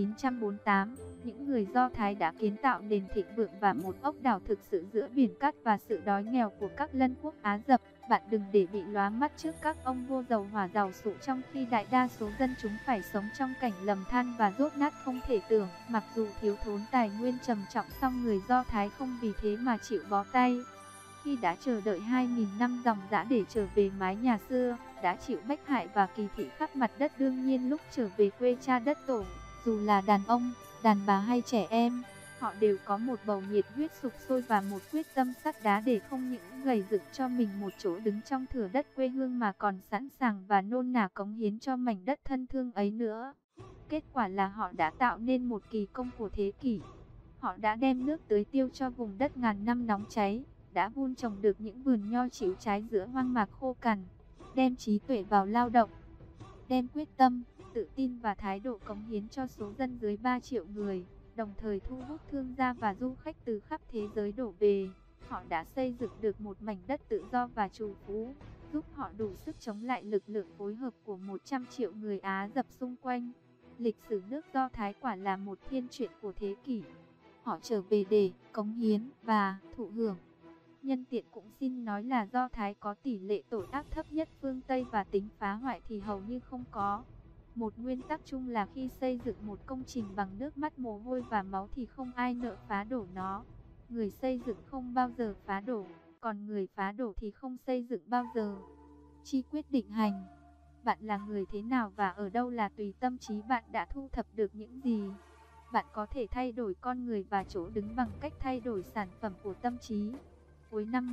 1948, những người Do Thái đã kiến tạo nền thịnh vượng và một ốc đảo thực sự giữa biển cát và sự đói nghèo của các lân quốc Á Dập. Bạn đừng để bị lóa mắt trước các ông vua dầu hỏa giàu sụ trong khi đại đa số dân chúng phải sống trong cảnh lầm than và dốt nát không thể tưởng. Mặc dù thiếu thốn tài nguyên trầm trọng song người Do Thái không vì thế mà chịu bó tay. Khi đã chờ đợi 2.000 năm dòng dã để trở về mái nhà xưa, đã chịu bách hại và kỳ thị khắp mặt đất, đương nhiên lúc trở về quê cha đất tổ, dù là đàn ông, đàn bà hay trẻ em, họ đều có một bầu nhiệt huyết sục sôi và một quyết tâm sắt đá để không những gầy dựng cho mình một chỗ đứng trong thửa đất quê hương mà còn sẵn sàng và nôn nả cống hiến cho mảnh đất thân thương ấy nữa. Kết quả là họ đã tạo nên một kỳ công của thế kỷ. Họ đã đem nước tưới tiêu cho vùng đất ngàn năm nóng cháy, đã vun trồng được những vườn nho chịu trái giữa hoang mạc khô cằn, đem trí tuệ vào lao động, đem quyết tâm, tự tin và thái độ cống hiến cho số dân dưới 3 triệu người, đồng thời thu hút thương gia và du khách từ khắp thế giới đổ về. Họ đã xây dựng được một mảnh đất tự do và trù phú, giúp họ đủ sức chống lại lực lượng phối hợp của 100 triệu người Á Dập xung quanh. Lịch sử nước Do Thái quả là một thiên truyện của thế kỷ. Họ trở về để cống hiến và thụ hưởng. Nhân tiện cũng xin nói là Do Thái có tỷ lệ tội ác thấp nhất phương Tây và tính phá hoại thì hầu như không có. Một nguyên tắc chung là khi xây dựng một công trình bằng nước mắt, mồ hôi và máu thì không ai nỡ phá đổ nó. Người xây dựng không bao giờ phá đổ, còn người phá đổ thì không xây dựng bao giờ. Chi quyết định hành. Bạn là người thế nào và ở đâu là tùy tâm trí bạn đã thu thập được những gì. Bạn có thể thay đổi con người và chỗ đứng bằng cách thay đổi sản phẩm của tâm trí. Cuối năm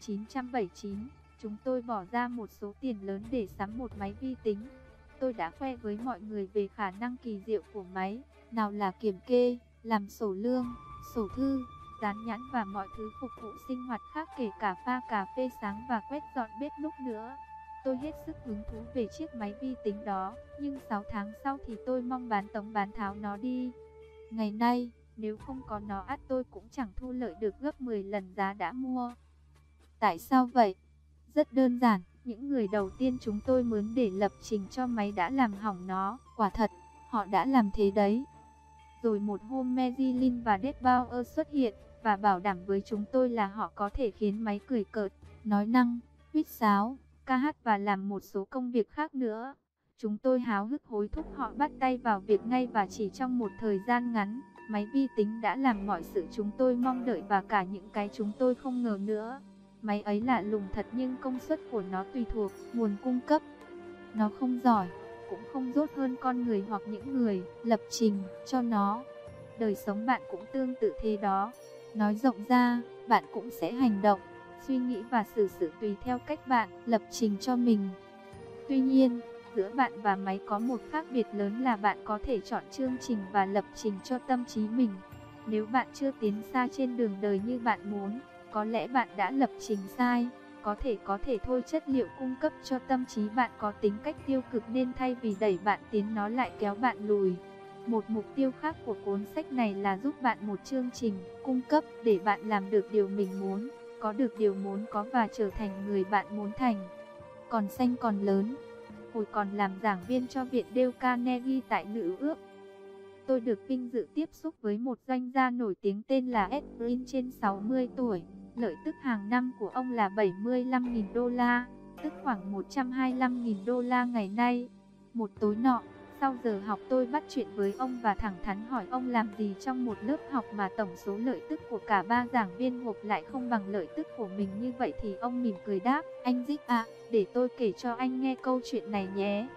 1979, chúng tôi bỏ ra một số tiền lớn để sắm một máy vi tính. Tôi đã khoe với mọi người về khả năng kỳ diệu của máy, nào là kiểm kê, làm sổ lương, sổ thư, dán nhãn và mọi thứ phục vụ sinh hoạt khác, kể cả pha cà phê sáng và quét dọn bếp núc nữa. Tôi hết sức hứng thú về chiếc máy vi tính đó, nhưng 6 tháng sau thì tôi mong bán tống bán tháo nó đi. Ngày nay, nếu không có nó ắt tôi cũng chẳng thu lợi được gấp 10 lần giá đã mua. Tại sao vậy? Rất đơn giản, những người đầu tiên chúng tôi mướn để lập trình cho máy đã làm hỏng nó. Quả thật, họ đã làm thế đấy. Rồi một hôm Marilyn và Dave Bauer xuất hiện và bảo đảm với chúng tôi là họ có thể khiến máy cười cợt, nói năng, huýt sáo, ca hát và làm một số công việc khác nữa. Chúng tôi háo hức hối thúc họ bắt tay vào việc ngay và chỉ trong một thời gian ngắn, máy vi tính đã làm mọi sự chúng tôi mong đợi và cả những cái chúng tôi không ngờ nữa. Máy ấy lạ lùng thật nhưng công suất của nó tùy thuộc nguồn cung cấp. Nó không giỏi, cũng không dốt hơn con người hoặc những người lập trình cho nó. Đời sống bạn cũng tương tự thế đó. Nói rộng ra, bạn cũng sẽ hành động, suy nghĩ và xử sự tùy theo cách bạn lập trình cho mình. Tuy nhiên, giữa bạn và máy có một khác biệt lớn là bạn có thể chọn chương trình và lập trình cho tâm trí mình. Nếu bạn chưa tiến xa trên đường đời như bạn muốn, có lẽ bạn đã lập trình sai. Có thể thôi chất liệu cung cấp cho tâm trí bạn có tính cách tiêu cực nên thay vì đẩy bạn tiến nó lại kéo bạn lùi. Một mục tiêu khác của cuốn sách này là giúp bạn một chương trình cung cấp để bạn làm được điều mình muốn, có được điều muốn có và trở thành người bạn muốn thành. Còn xanh còn lớn. Hồi còn làm giảng viên cho Viện Dale Carnegie tại Nữ ước, tôi được vinh dự tiếp xúc với một doanh gia nổi tiếng tên là Ed Green trên 60 tuổi. Lợi tức hàng năm của ông là 75.000 đô la, tức khoảng 125.000 đô la ngày nay. Một tối nọ, sau giờ học tôi bắt chuyện với ông và thẳng thắn hỏi ông làm gì trong một lớp học mà tổng số lợi tức của cả 3 giảng viên gộp lại không bằng lợi tức của mình như vậy thì ông mỉm cười đáp, anh Dick ạ, để tôi kể cho anh nghe câu chuyện này nhé.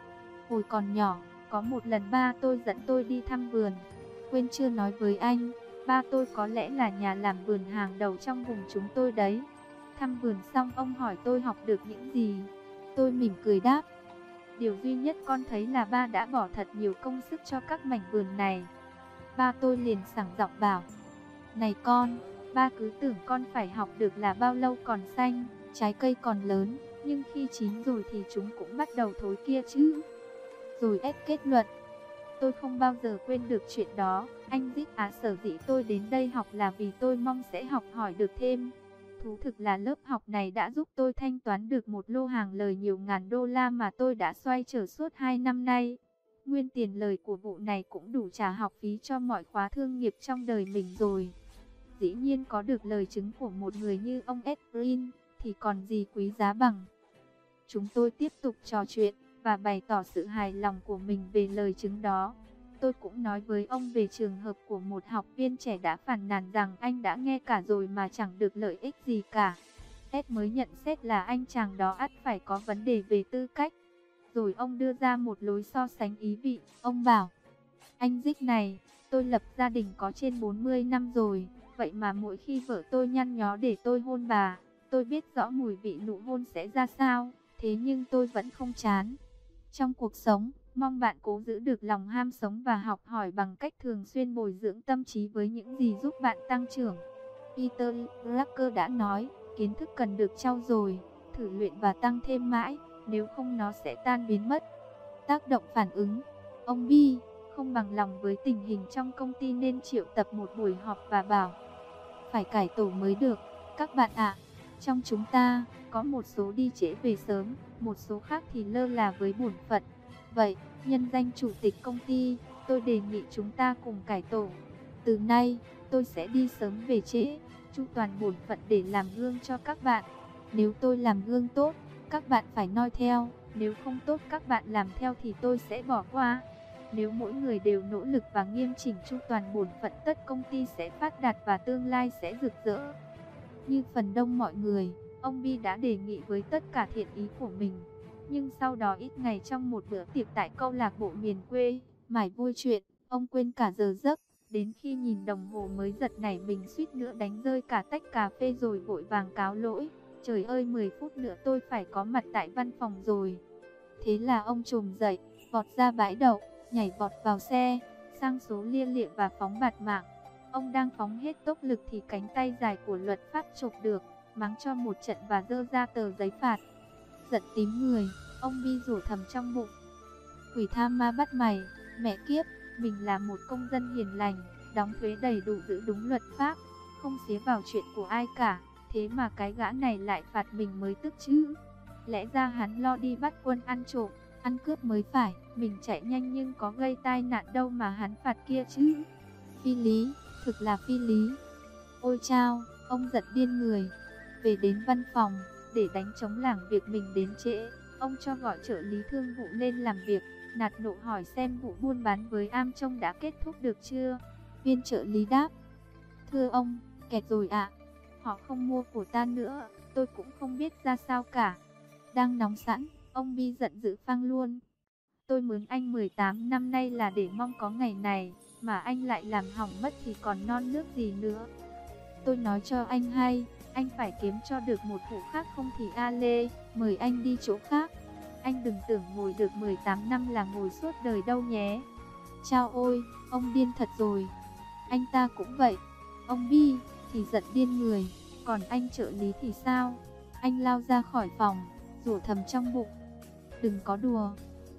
Hồi còn nhỏ, có một lần ba tôi dẫn tôi đi thăm vườn. Quên chưa nói với anh, ba tôi có lẽ là nhà làm vườn hàng đầu trong vùng chúng tôi đấy. Thăm vườn xong ông hỏi tôi học được những gì. Tôi mỉm cười đáp, điều duy nhất con thấy là ba đã bỏ thật nhiều công sức cho các mảnh vườn này. Ba tôi liền sảng giọng bảo, này con, ba cứ tưởng con phải học được là bao lâu còn xanh, trái cây còn lớn, nhưng khi chín rồi thì chúng cũng bắt đầu thối kia chứ. Rồi ép kết luận, tôi không bao giờ quên được chuyện đó. Anh Dích sở dĩ tôi đến đây học là vì tôi mong sẽ học hỏi được thêm. Thú thực là lớp học này đã giúp tôi thanh toán được một lô hàng lời nhiều ngàn đô la mà tôi đã xoay trở suốt 2 năm nay. Nguyên tiền lời của vụ này cũng đủ trả học phí cho mọi khóa thương nghiệp trong đời mình rồi. Dĩ nhiên có được lời chứng của một người như ông Ed Green thì còn gì quý giá bằng. Chúng tôi tiếp tục trò chuyện và bày tỏ sự hài lòng của mình về lời chứng đó. Tôi cũng nói với ông về trường hợp của một học viên trẻ đã phàn nàn rằng anh đã nghe cả rồi mà chẳng được lợi ích gì cả. Ed mới nhận xét là anh chàng đó ắt phải có vấn đề về tư cách. Rồi ông đưa ra một lối so sánh ý vị. Ông bảo, anh Dích này, tôi lập gia đình có trên 40 năm rồi. Vậy mà mỗi khi vợ tôi nhăn nhó để tôi hôn bà, tôi biết rõ mùi vị nụ hôn sẽ ra sao. Thế nhưng tôi vẫn không chán. Trong cuộc sống, mong bạn cố giữ được lòng ham sống và học hỏi bằng cách thường xuyên bồi dưỡng tâm trí với những gì giúp bạn tăng trưởng. Peter Drucker đã nói, kiến thức cần được trau dồi, thử luyện và tăng thêm mãi, nếu không nó sẽ tan biến mất. Tác động phản ứng. Ông Bi không bằng lòng với tình hình trong công ty nên triệu tập một buổi họp và bảo, phải cải tổ mới được, các bạn ạ. Trong chúng ta, có một số đi trễ về sớm, một số khác thì lơ là với bổn phận. Vậy, nhân danh chủ tịch công ty, tôi đề nghị chúng ta cùng cải tổ. Từ nay, tôi sẽ đi sớm về trễ, chu toàn bổn phận để làm gương cho các bạn. Nếu tôi làm gương tốt, các bạn phải noi theo. Nếu không tốt các bạn làm theo thì tôi sẽ bỏ qua. Nếu mỗi người đều nỗ lực và nghiêm chỉnh chu toàn bổn phận, tất công ty sẽ phát đạt và tương lai sẽ rực rỡ. Như phần đông mọi người, ông Bi đã đề nghị với tất cả thiện ý của mình. Nhưng sau đó ít ngày trong một bữa tiệc tại câu lạc bộ miền quê, mải vui chuyện, ông quên cả giờ giấc. Đến khi nhìn đồng hồ mới giật nảy mình suýt nữa đánh rơi cả tách cà phê rồi vội vàng cáo lỗi. Trời ơi, 10 phút nữa tôi phải có mặt tại văn phòng rồi. Thế là ông trồm dậy, vọt ra bãi đậu, nhảy vọt vào xe, sang số lia lịa và phóng bạt mạng. Ông đang phóng hết tốc lực thì cánh tay dài của luật pháp chộp được, mắng cho một trận và dơ ra tờ giấy phạt. Giận tím người, ông Bi rủa thầm trong bụng. Quỷ tham ma bắt mày, mẹ kiếp, mình là một công dân hiền lành, đóng thuế đầy đủ giữ đúng luật pháp, không xía vào chuyện của ai cả, thế mà cái gã này lại phạt mình mới tức chứ. Lẽ ra hắn lo đi bắt quân ăn trộm, ăn cướp mới phải, mình chạy nhanh nhưng có gây tai nạn đâu mà hắn phạt kia chứ. Phi lý, thực là phi lý. Ôi chao, ông giận điên người. Về đến văn phòng, để đánh trống lảng việc mình đến trễ, ông cho gọi trợ lý thương vụ lên làm việc, nạt nộ hỏi xem vụ buôn bán với Am Trông đã kết thúc được chưa. Viên trợ lý đáp, thưa ông, kẹt rồi ạ. Họ không mua của ta nữa, tôi cũng không biết ra sao cả. Đang nóng sẵn, ông Bi giận dữ phang luôn. Tôi mướn anh 18 năm nay là để mong có ngày này, mà anh lại làm hỏng mất thì còn non nước gì nữa. Tôi nói cho anh hay, anh phải kiếm cho được một vụ khác không thì a lê, mời anh đi chỗ khác. Anh đừng tưởng ngồi được 18 năm là ngồi suốt đời đâu nhé. Chao ôi, ông điên thật rồi. Anh ta cũng vậy. Ông Bi thì giận điên người, còn anh trợ lý thì sao? Anh lao ra khỏi phòng, rủa thầm trong bụng. Đừng có đùa,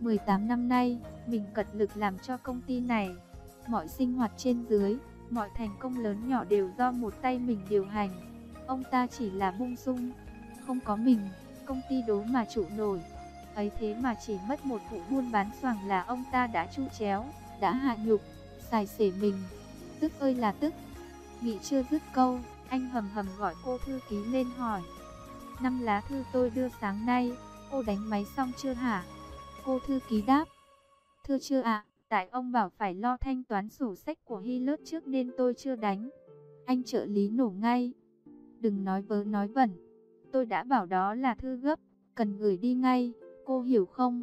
18 năm nay, mình cật lực làm cho công ty này. Mọi sinh hoạt trên dưới, mọi thành công lớn nhỏ đều do một tay mình điều hành. Ông ta chỉ là bung sung, không có mình, công ty đố mà trụ nổi. Ấy thế mà chỉ mất một vụ buôn bán xoàng là ông ta đã chu chéo, đã hạ nhục, xài xể mình. Tức ơi là tức. Nghĩ chưa dứt câu, anh hầm hầm gọi cô thư ký lên hỏi. 5 lá thư tôi đưa sáng nay, cô đánh máy xong chưa hả? Cô thư ký đáp, thưa chưa ạ, tại ông bảo phải lo thanh toán sổ sách của Hilus trước nên tôi chưa đánh. Anh trợ lý nổ ngay, đừng nói vớ nói vẩn, tôi đã bảo đó là thư gấp, cần gửi đi ngay, cô hiểu không?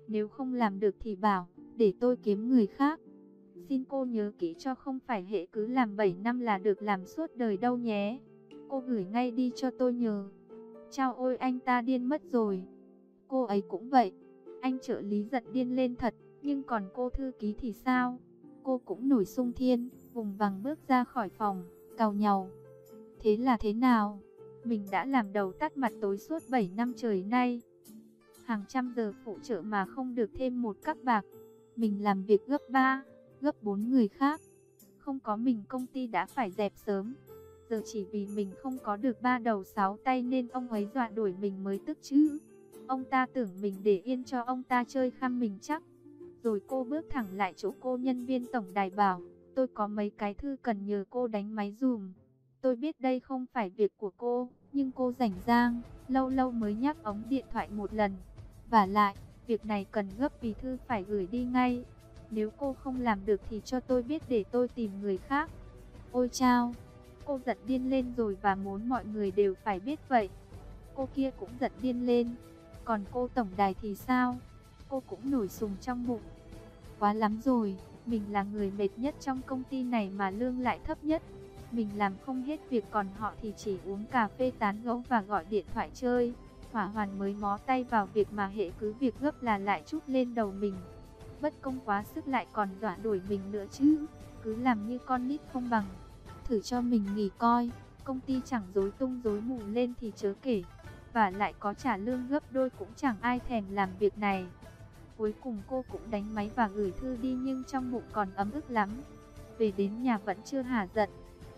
Nếu không làm được thì bảo, để tôi kiếm người khác. Xin cô nhớ kỹ cho, không phải hệ cứ làm 7 năm là được làm suốt đời đâu nhé. Cô gửi ngay đi cho tôi nhờ. Chao ôi, anh ta điên mất rồi. Cô ấy cũng vậy. Anh trợ lý giận điên lên thật. Nhưng còn cô thư ký thì sao? Cô cũng nổi xung thiên, vùng vằng bước ra khỏi phòng, càu nhàu. Thế là thế nào? Mình đã làm đầu tắt mặt tối suốt 7 năm trời nay. Hàng trăm giờ phụ trợ mà không được thêm một các bạc. Mình làm việc gấp 3, gấp 4 người khác. Không có mình công ty đã phải dẹp sớm. Giờ chỉ vì mình không có được 3 đầu 6 tay nên ông ấy dọa đuổi mình mới tức chứ. Ông ta tưởng mình để yên cho ông ta chơi khăm mình chắc. Rồi cô bước thẳng lại chỗ cô nhân viên tổng đài bảo, tôi có mấy cái thư cần nhờ cô đánh máy dùm. Tôi biết đây không phải việc của cô, nhưng cô rảnh rang, lâu lâu mới nhắc ống điện thoại một lần. Vả lại, việc này cần gấp vì thư phải gửi đi ngay. Nếu cô không làm được thì cho tôi biết để tôi tìm người khác. Ôi chao, cô giận điên lên rồi và muốn mọi người đều phải biết vậy. Cô kia cũng giận điên lên. Còn cô tổng đài thì sao? Cô cũng nổi sùng trong bụng. Quá lắm rồi, mình là người mệt nhất trong công ty này mà lương lại thấp nhất. Mình làm không hết việc, còn họ thì chỉ uống cà phê tán gẫu và gọi điện thoại chơi. Hỏa Hoàn mới mó tay vào việc mà hệ cứ việc gấp là lại trút lên đầu mình. Bất công quá sức lại còn dọa đuổi mình nữa chứ. Cứ làm như con nít không bằng. Thử cho mình nghỉ coi, công ty chẳng rối tung rối mù lên thì chớ kể. Và lại có trả lương gấp đôi cũng chẳng ai thèm làm việc này. Cuối cùng cô cũng đánh máy và gửi thư đi, nhưng trong bụng còn ấm ức lắm. Về đến nhà vẫn chưa hả giận.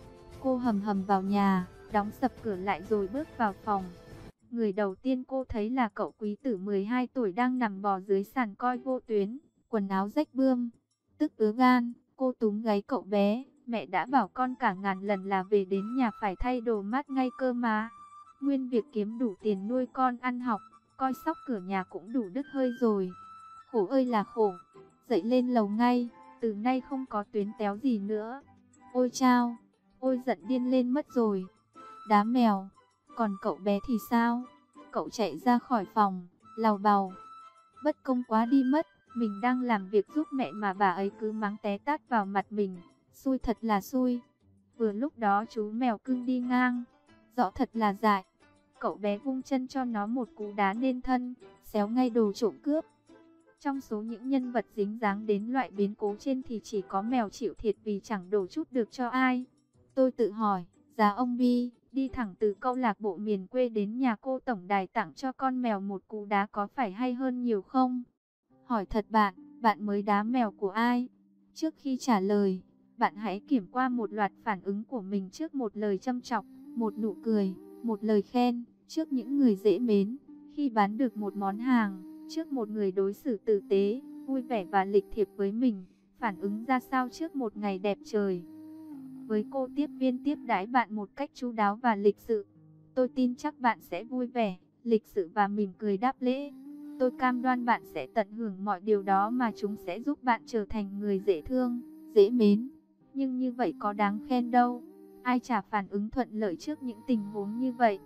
Cô hầm hầm vào nhà, đóng sập cửa lại rồi bước vào phòng. Người đầu tiên cô thấy là cậu quý tử 12 tuổi đang nằm bò dưới sàn coi vô tuyến, quần áo rách bươm. Tức ứa gan, cô túm gáy cậu bé, mẹ đã bảo con cả ngàn lần là về đến nhà phải thay đồ mát ngay cơ mà. Nguyên việc kiếm đủ tiền nuôi con ăn học, coi sóc cửa nhà cũng đủ đứt hơi rồi. Khổ ơi là khổ, dậy lên lầu ngay, từ nay không có tuyến téo gì nữa. Ôi chao, ôi giận điên lên mất rồi. Đá mèo, còn cậu bé thì sao? Cậu chạy ra khỏi phòng, lào bào. Bất công quá đi mất, mình đang làm việc giúp mẹ mà bà ấy cứ mắng té tát vào mặt mình. Xui thật là xui. Vừa lúc đó chú mèo cưng đi ngang, rõ thật là dại. Cậu bé vung chân cho nó một cú đá nên thân, xéo ngay đồ trộm cướp. Trong số những nhân vật dính dáng đến loại biến cố trên thì chỉ có mèo chịu thiệt vì chẳng đổ chút được cho ai. Tôi tự hỏi, giá ông Bi, đi thẳng từ câu lạc bộ miền quê đến nhà cô tổng đài tặng cho con mèo một cú đá có phải hay hơn nhiều không? Hỏi thật bạn, bạn mới đá mèo của ai? Trước khi trả lời, bạn hãy kiểm qua một loạt phản ứng của mình trước một lời châm chọc, một nụ cười, một lời khen, trước những người dễ mến, khi bán được một món hàng, trước một người đối xử tử tế, vui vẻ và lịch thiệp với mình, phản ứng ra sao trước một ngày đẹp trời. Với cô tiếp viên tiếp đãi bạn một cách chu đáo và lịch sự, tôi tin chắc bạn sẽ vui vẻ, lịch sự và mỉm cười đáp lễ. Tôi cam đoan bạn sẽ tận hưởng mọi điều đó mà chúng sẽ giúp bạn trở thành người dễ thương, dễ mến. Nhưng như vậy có đáng khen đâu. Ai chả phản ứng thuận lợi trước những tình huống như vậy.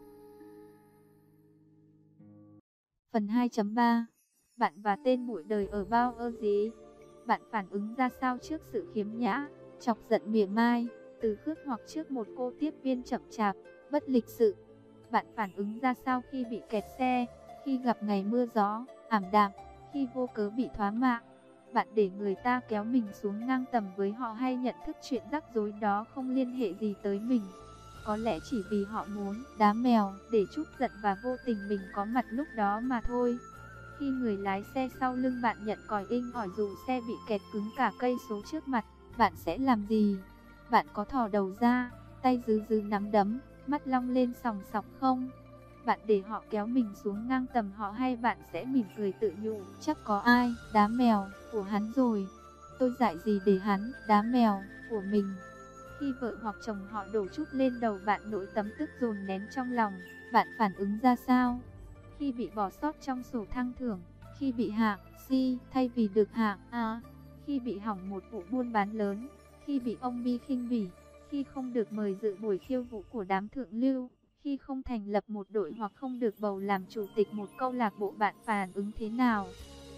Phần 2.3. Bạn và tên bụi đời ở bao ơ gì? Bạn phản ứng ra sao trước sự khiếm nhã, chọc giận mỉa mai, từ khước hoặc trước một cô tiếp viên chậm chạp, bất lịch sự? Bạn phản ứng ra sao khi bị kẹt xe, khi gặp ngày mưa gió, ảm đạm, khi vô cớ bị thoá mạ? Bạn để người ta kéo mình xuống ngang tầm với họ hay nhận thức chuyện rắc rối đó không liên hệ gì tới mình? Có lẽ chỉ vì họ muốn đá mèo để trút giận và vô tình mình có mặt lúc đó mà thôi. Khi người lái xe sau lưng bạn nhận còi inh ỏi dù xe bị kẹt cứng cả cây số trước mặt, bạn sẽ làm gì? Bạn có thò đầu ra, tay dứ dứ nắm đấm, mắt long lên sòng sọc không? Bạn để họ kéo mình xuống ngang tầm họ hay bạn sẽ mỉm cười tự nhủ, chắc có ai đá mèo của hắn rồi, tôi dạy gì để hắn đá mèo của mình? Khi vợ hoặc chồng họ đổ chút lên đầu bạn, nỗi tấm tức dồn nén trong lòng, bạn phản ứng ra sao? Khi bị bỏ sót trong sổ thăng thưởng, khi bị hạng C thay vì được hạng A, khi bị hỏng một vụ buôn bán lớn, khi bị ông Bi khinh bỉ, khi không được mời dự buổi khiêu vũ của đám thượng lưu, khi không thành lập một đội hoặc không được bầu làm chủ tịch một câu lạc bộ, bạn phản ứng thế nào?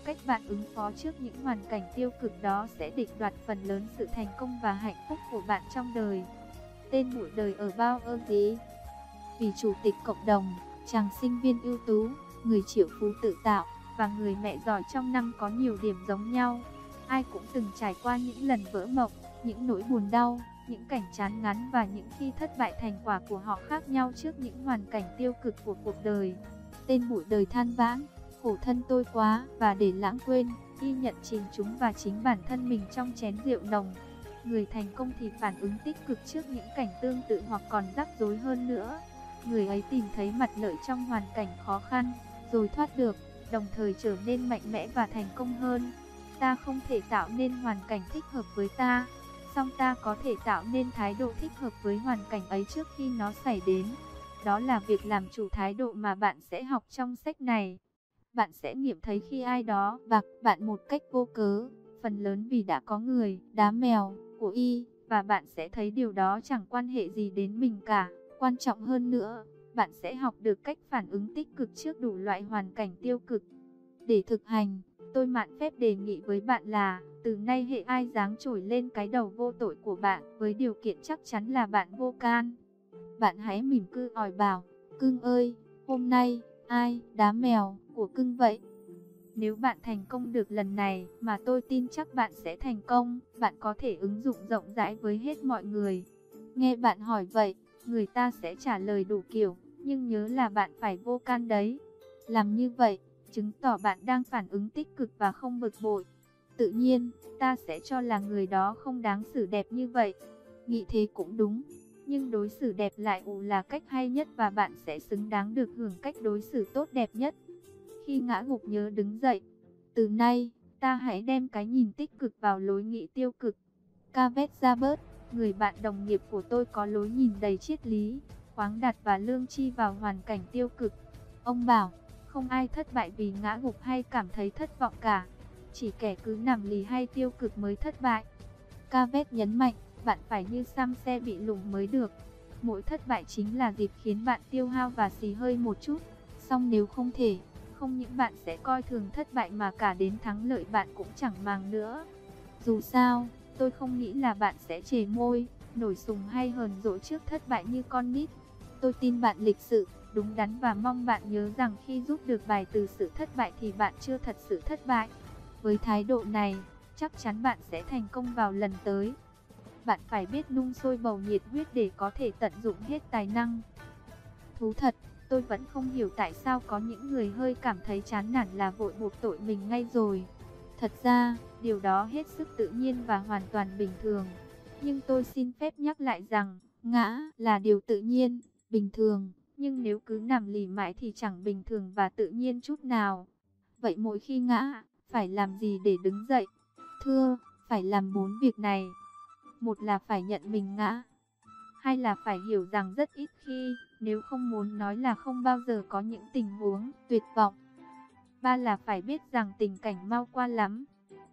cách bạn ứng phó trước những hoàn cảnh tiêu cực đó sẽ định đoạt phần lớn sự thành công và hạnh phúc của bạn trong đời. Tên bụi đời ở bao ơ gì? Vì chủ tịch cộng đồng, chàng sinh viên ưu tú, người triệu phú tự tạo và người mẹ giỏi trong năm có nhiều điểm giống nhau. Ai cũng từng trải qua những lần vỡ mộng, những nỗi buồn đau, những cảnh chán ngán và những khi thất bại. Thành quả của họ khác nhau trước những hoàn cảnh tiêu cực của cuộc đời. Tên bụi đời than vãn, khổ thân tôi quá, và để lãng quên, y nhận chìm chúng và chính bản thân mình trong chén rượu nồng. Người thành công thì phản ứng tích cực trước những cảnh tương tự hoặc còn rắc rối hơn nữa. Người ấy tìm thấy mặt lợi trong hoàn cảnh khó khăn, rồi thoát được, đồng thời trở nên mạnh mẽ và thành công hơn. Ta không thể tạo nên hoàn cảnh thích hợp với ta, song ta có thể tạo nên thái độ thích hợp với hoàn cảnh ấy trước khi nó xảy đến. Đó là việc làm chủ thái độ mà bạn sẽ học trong sách này. Bạn sẽ nghiệm thấy khi ai đó bạc bạn một cách vô cớ, phần lớn vì đã có người đá mèo của y, và bạn sẽ thấy điều đó chẳng quan hệ gì đến mình cả. Quan trọng hơn nữa, bạn sẽ học được cách phản ứng tích cực trước đủ loại hoàn cảnh tiêu cực. Để thực hành, tôi mạn phép đề nghị với bạn là, từ nay hễ ai giáng chổi lên cái đầu vô tội của bạn, với điều kiện chắc chắn là bạn vô can, bạn hãy mỉm cười hỏi bảo, cưng ơi, hôm nay, ai đá mèo của cưng vậy? Nếu bạn thành công được lần này, mà tôi tin chắc bạn sẽ thành công, bạn có thể ứng dụng rộng rãi với hết mọi người. Nghe bạn hỏi vậy, người ta sẽ trả lời đủ kiểu, nhưng nhớ là bạn phải vô can đấy. Làm như vậy, chứng tỏ bạn đang phản ứng tích cực và không bực bội. Tự nhiên, ta sẽ cho là người đó không đáng xử đẹp như vậy. Nghĩ thế cũng đúng, nhưng đối xử đẹp lại là cách hay nhất và bạn sẽ xứng đáng được hưởng cách đối xử tốt đẹp nhất. Khi ngã gục nhớ đứng dậy. Từ nay, ta hãy đem cái nhìn tích cực vào lối nghĩ tiêu cực. Cavett Zabert, người bạn đồng nghiệp của tôi có lối nhìn đầy triết lý, khoáng đạt và lương tri vào hoàn cảnh tiêu cực. Ông bảo, không ai thất bại vì ngã gục hay cảm thấy thất vọng cả. Chỉ kẻ cứ nằm lì hay tiêu cực mới thất bại. Cavett nhấn mạnh, bạn phải như xăm xe bị lủng mới được. Mỗi thất bại chính là dịp khiến bạn tiêu hao và xì hơi một chút. Song nếu không thể, không những bạn sẽ coi thường thất bại mà cả đến thắng lợi bạn cũng chẳng màng nữa. Dù sao, tôi không nghĩ là bạn sẽ chề môi, nổi sùng hay hờn dỗi trước thất bại như con nít. Tôi tin bạn lịch sự, đúng đắn và mong bạn nhớ rằng khi rút được bài từ sự thất bại thì bạn chưa thật sự thất bại. Với thái độ này, chắc chắn bạn sẽ thành công vào lần tới. Bạn phải biết nung sôi bầu nhiệt huyết để có thể tận dụng hết tài năng. Thú thật, tôi vẫn không hiểu tại sao có những người hơi cảm thấy chán nản là vội buộc tội mình ngay rồi. Thật ra, điều đó hết sức tự nhiên và hoàn toàn bình thường. Nhưng tôi xin phép nhắc lại rằng, ngã là điều tự nhiên, bình thường. Nhưng nếu cứ nằm lì mãi thì chẳng bình thường và tự nhiên chút nào. Vậy mỗi khi ngã, phải làm gì để đứng dậy? Thưa, phải làm 4 việc này. Một là phải nhận mình ngã. Hai là phải hiểu rằng rất ít khi, nếu không muốn nói là không bao giờ có những tình huống tuyệt vọng. Ba là phải biết rằng tình cảnh mau qua lắm.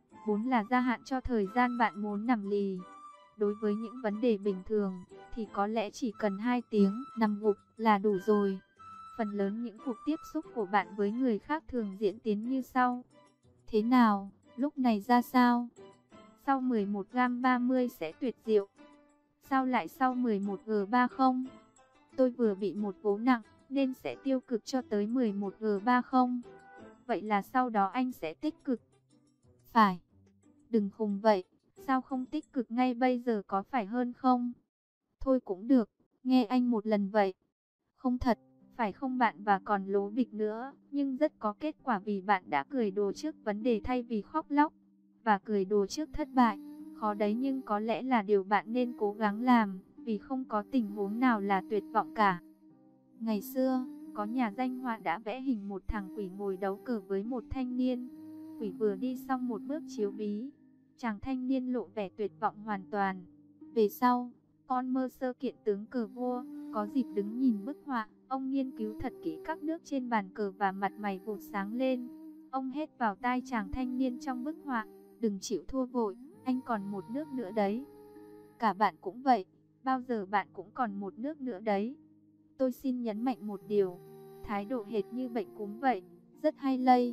4 là gia hạn cho thời gian bạn muốn nằm lì. Đối với những vấn đề bình thường, thì có lẽ chỉ cần 2 tiếng nằm gục là đủ rồi. Phần lớn những cuộc tiếp xúc của bạn với người khác thường diễn tiến như sau. Thế nào, lúc này ra sao? Sau 11 gam 30 sẽ tuyệt diệu. Sao lại sau 11G3 không? Tôi vừa bị một vố nặng, nên sẽ tiêu cực cho tới 11G3 không? Vậy là sau đó anh sẽ tích cực. Phải. Đừng khùng vậy, sao không tích cực ngay bây giờ có phải hơn không? Thôi cũng được, nghe anh một lần vậy. Không thật, phải không bạn và còn lố bịch nữa, nhưng rất có kết quả vì bạn đã cười đùa trước vấn đề thay vì khóc lóc. Và cười đùa trước thất bại, khó đấy nhưng có lẽ là điều bạn nên cố gắng làm, vì không có tình huống nào là tuyệt vọng cả. Ngày xưa, có nhà danh họa đã vẽ hình một thằng quỷ ngồi đấu cờ với một thanh niên. Quỷ vừa đi xong một bước chiếu bí, chàng thanh niên lộ vẻ tuyệt vọng hoàn toàn. Về sau, con mơ sơ kiện tướng cờ vua, có dịp đứng nhìn bức họa, ông nghiên cứu thật kỹ các nước trên bàn cờ và mặt mày vụt sáng lên. Ông hét vào tai chàng thanh niên trong bức họa, đừng chịu thua vội, anh còn một nước nữa đấy. Cả bạn cũng vậy, bao giờ bạn cũng còn một nước nữa đấy. Tôi xin nhấn mạnh một điều, thái độ hệt như bệnh cúm vậy, rất hay lây.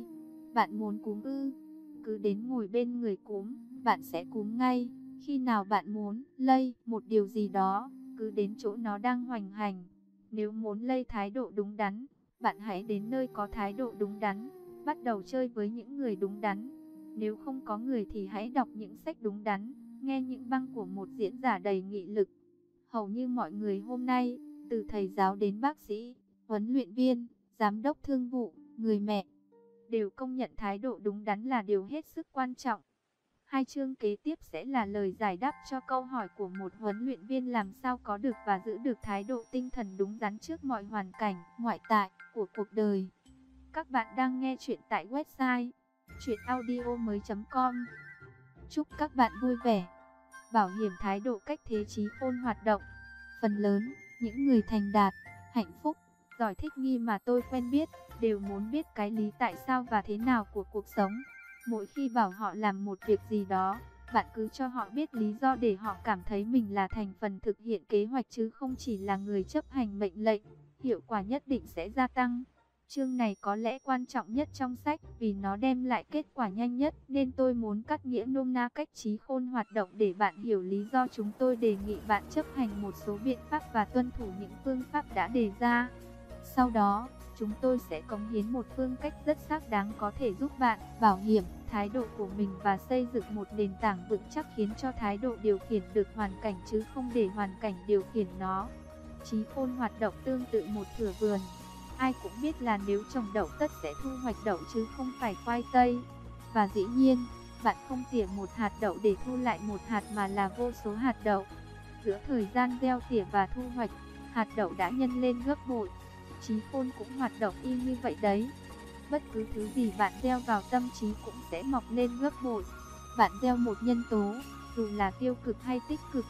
Bạn muốn cúm ư? Cứ đến ngồi bên người cúm, bạn sẽ cúm ngay. Khi nào bạn muốn lây một điều gì đó, cứ đến chỗ nó đang hoành hành. Nếu muốn lây thái độ đúng đắn, bạn hãy đến nơi có thái độ đúng đắn, bắt đầu chơi với những người đúng đắn. Nếu không có người thì hãy đọc những sách đúng đắn, nghe những băng của một diễn giả đầy nghị lực. Hầu như mọi người hôm nay, từ thầy giáo đến bác sĩ, huấn luyện viên, giám đốc thương vụ, người mẹ, đều công nhận thái độ đúng đắn là điều hết sức quan trọng. Hai chương kế tiếp sẽ là lời giải đáp cho câu hỏi của một huấn luyện viên làm sao có được và giữ được thái độ tinh thần đúng đắn trước mọi hoàn cảnh, ngoại tại của cuộc đời. Các bạn đang nghe chuyện tại website chuyenaudio.com. Chúc các bạn vui vẻ. Bảo hiểm thái độ cách thế trí khôn hoạt động. Phần lớn, những người thành đạt, hạnh phúc, giỏi thích nghi mà tôi quen biết, đều muốn biết cái lý tại sao và thế nào của cuộc sống. Mỗi khi bảo họ làm một việc gì đó, bạn cứ cho họ biết lý do để họ cảm thấy mình là thành phần thực hiện kế hoạch chứ không chỉ là người chấp hành mệnh lệnh. Hiệu quả nhất định sẽ gia tăng. Chương này có lẽ quan trọng nhất trong sách vì nó đem lại kết quả nhanh nhất, nên tôi muốn cắt nghĩa nôm na cách trí khôn hoạt động để bạn hiểu lý do chúng tôi đề nghị bạn chấp hành một số biện pháp và tuân thủ những phương pháp đã đề ra. Sau đó, chúng tôi sẽ cống hiến một phương cách rất xác đáng có thể giúp bạn bảo hiểm thái độ của mình và xây dựng một nền tảng vững chắc khiến cho thái độ điều khiển được hoàn cảnh chứ không để hoàn cảnh điều khiển nó. Trí khôn hoạt động tương tự một thửa vườn. Ai cũng biết là nếu trồng đậu tất sẽ thu hoạch đậu chứ không phải khoai tây. Và dĩ nhiên, bạn không tỉa một hạt đậu để thu lại một hạt mà là vô số hạt đậu. Giữa thời gian gieo tỉa và thu hoạch, hạt đậu đã nhân lên gấp bội. Trí khôn cũng hoạt động y như vậy đấy. Bất cứ thứ gì bạn gieo vào tâm trí cũng sẽ mọc lên gấp bội. Bạn gieo một nhân tố, dù là tiêu cực hay tích cực,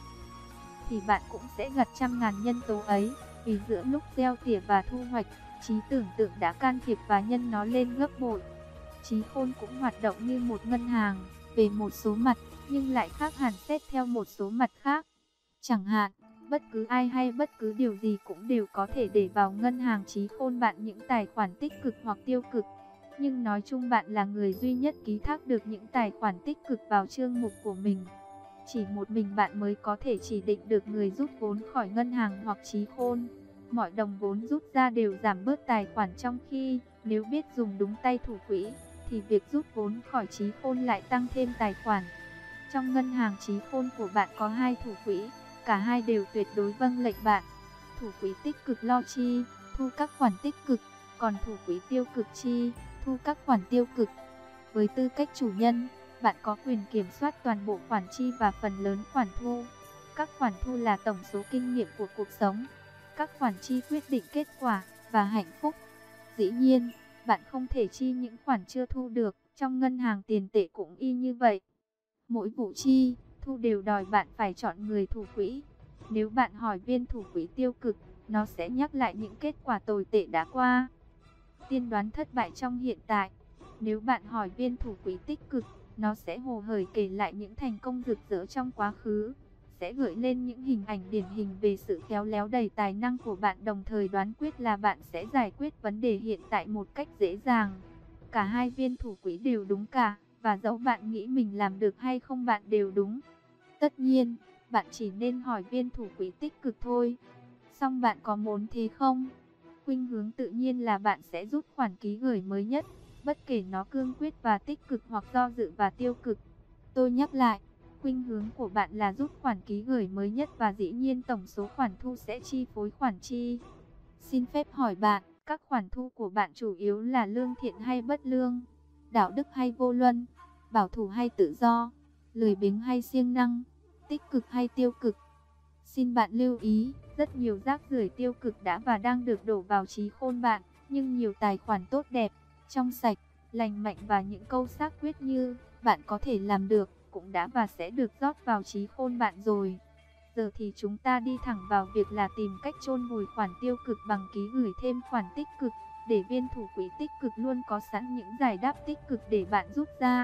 thì bạn cũng sẽ gặt trăm ngàn nhân tố ấy. Vì giữa lúc gieo tỉa và thu hoạch, trí tưởng tượng đã can thiệp và nhân nó lên gấp bội. Trí khôn cũng hoạt động như một ngân hàng, về một số mặt, nhưng lại khác hẳn xét theo một số mặt khác. Chẳng hạn, bất cứ ai hay bất cứ điều gì cũng đều có thể để vào ngân hàng trí khôn bạn những tài khoản tích cực hoặc tiêu cực. Nhưng nói chung bạn là người duy nhất ký thác được những tài khoản tích cực vào chương mục của mình. Chỉ một mình bạn mới có thể chỉ định được người rút vốn khỏi ngân hàng hoặc trí khôn. Mọi đồng vốn rút ra đều giảm bớt tài khoản, trong khi nếu biết dùng đúng tay thủ quỹ thì việc rút vốn khỏi trí khôn lại tăng thêm tài khoản. Trong ngân hàng trí khôn của bạn có hai thủ quỹ, cả hai đều tuyệt đối vâng lệnh bạn. Thủ quỹ tích cực lo chi, thu các khoản tích cực, còn thủ quỹ tiêu cực chi, thu các khoản tiêu cực. Với tư cách chủ nhân, bạn có quyền kiểm soát toàn bộ khoản chi và phần lớn khoản thu. Các khoản thu là tổng số kinh nghiệm của cuộc sống. Các khoản chi quyết định kết quả và hạnh phúc. Dĩ nhiên, bạn không thể chi những khoản chưa thu được, trong ngân hàng tiền tệ cũng y như vậy. Mỗi vụ chi, thu đều đòi bạn phải chọn người thủ quỹ. Nếu bạn hỏi viên thủ quỹ tiêu cực, nó sẽ nhắc lại những kết quả tồi tệ đã qua, tiên đoán thất bại trong hiện tại. Nếu bạn hỏi viên thủ quỹ tích cực, nó sẽ hồ hởi kể lại những thành công rực rỡ trong quá khứ, sẽ gợi lên những hình ảnh điển hình về sự khéo léo đầy tài năng của bạn, đồng thời đoán quyết là bạn sẽ giải quyết vấn đề hiện tại một cách dễ dàng. Cả hai viên thủ quỹ đều đúng cả, và dẫu bạn nghĩ mình làm được hay không bạn đều đúng. Tất nhiên, bạn chỉ nên hỏi viên thủ quỹ tích cực thôi. Song bạn có muốn thế không? Khuynh hướng tự nhiên là bạn sẽ rút khoản ký gửi mới nhất, bất kể nó cương quyết và tích cực hoặc do dự và tiêu cực. Tôi nhắc lại, khuynh hướng của bạn là rút khoản ký gửi mới nhất và dĩ nhiên tổng số khoản thu sẽ chi phối khoản chi. Xin phép hỏi bạn, các khoản thu của bạn chủ yếu là lương thiện hay bất lương, đạo đức hay vô luân, bảo thủ hay tự do, lười biếng hay siêng năng, tích cực hay tiêu cực? Xin bạn lưu ý, rất nhiều rác rưởi tiêu cực đã và đang được đổ vào trí khôn bạn, nhưng nhiều tài khoản tốt đẹp, trong sạch, lành mạnh và những câu xác quyết như bạn có thể làm được cũng đã và sẽ được rót vào trí khôn bạn rồi. Giờ thì chúng ta đi thẳng vào việc là tìm cách chôn vùi khoản tiêu cực bằng ký gửi thêm khoản tích cực, để viên thủ quỹ tích cực luôn có sẵn những giải đáp tích cực để bạn rút ra.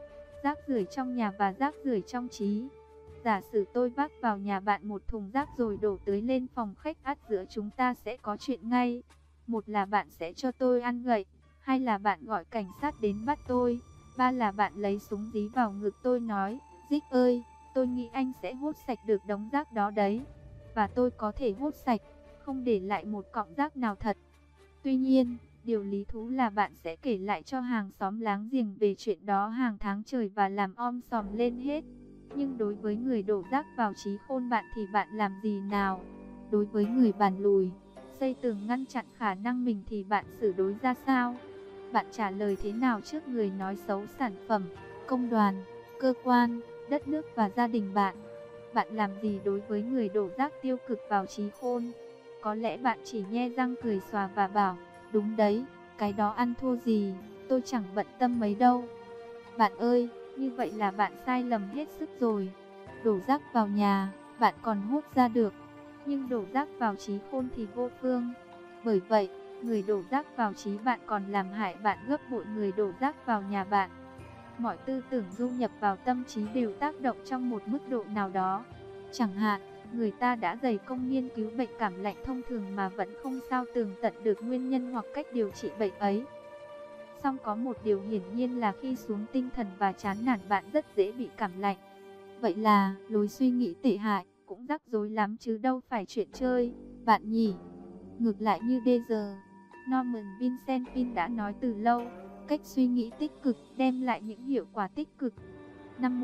Rác rưởi trong nhà và rác rưởi trong trí. Giả sử tôi vác vào nhà bạn một thùng rác rồi đổ tưới lên phòng khách, ắt giữa chúng ta sẽ có chuyện ngay. Một là bạn sẽ cho tôi ăn gậy, Hai là bạn gọi cảnh sát đến bắt tôi. Ba là bạn lấy súng dí vào ngực tôi nói, Dích ơi, tôi nghĩ anh sẽ hốt sạch được đống rác đó đấy. Và tôi có thể hốt sạch, không để lại một cọng rác nào thật. Tuy nhiên, điều lý thú là bạn sẽ kể lại cho hàng xóm láng giềng về chuyện đó hàng tháng trời và làm om sòm lên hết. Nhưng đối với người đổ rác vào trí khôn bạn thì bạn làm gì nào? Đối với người bàn lùi, xây tường ngăn chặn khả năng mình thì bạn xử đối ra sao? Bạn trả lời thế nào trước người nói xấu sản phẩm, công đoàn, cơ quan, đất nước và gia đình bạn? Bạn làm gì đối với người đổ rác tiêu cực vào trí khôn? Có lẽ bạn chỉ nhe răng cười xòa và bảo, đúng đấy, cái đó ăn thua gì, tôi chẳng bận tâm mấy đâu. Bạn ơi, như vậy là bạn sai lầm hết sức rồi. Đổ rác vào nhà, bạn còn hốt ra được, nhưng đổ rác vào trí khôn thì vô phương. Bởi vậy, người đổ rác vào trí bạn còn làm hại bạn gấp bội người đổ rác vào nhà bạn. Mọi tư tưởng du nhập vào tâm trí đều tác động trong một mức độ nào đó. Chẳng hạn, người ta đã dày công nghiên cứu bệnh cảm lạnh thông thường mà vẫn không sao tường tận được nguyên nhân hoặc cách điều trị bệnh ấy. Song có một điều hiển nhiên là khi xuống tinh thần và chán nản bạn rất dễ bị cảm lạnh. Vậy là lối suy nghĩ tệ hại cũng rắc rối lắm chứ đâu phải chuyện chơi, bạn nhỉ? Ngược lại như Deezer, Norman Vincent Peale đã nói từ lâu, cách suy nghĩ tích cực đem lại những hiệu quả tích cực. Năm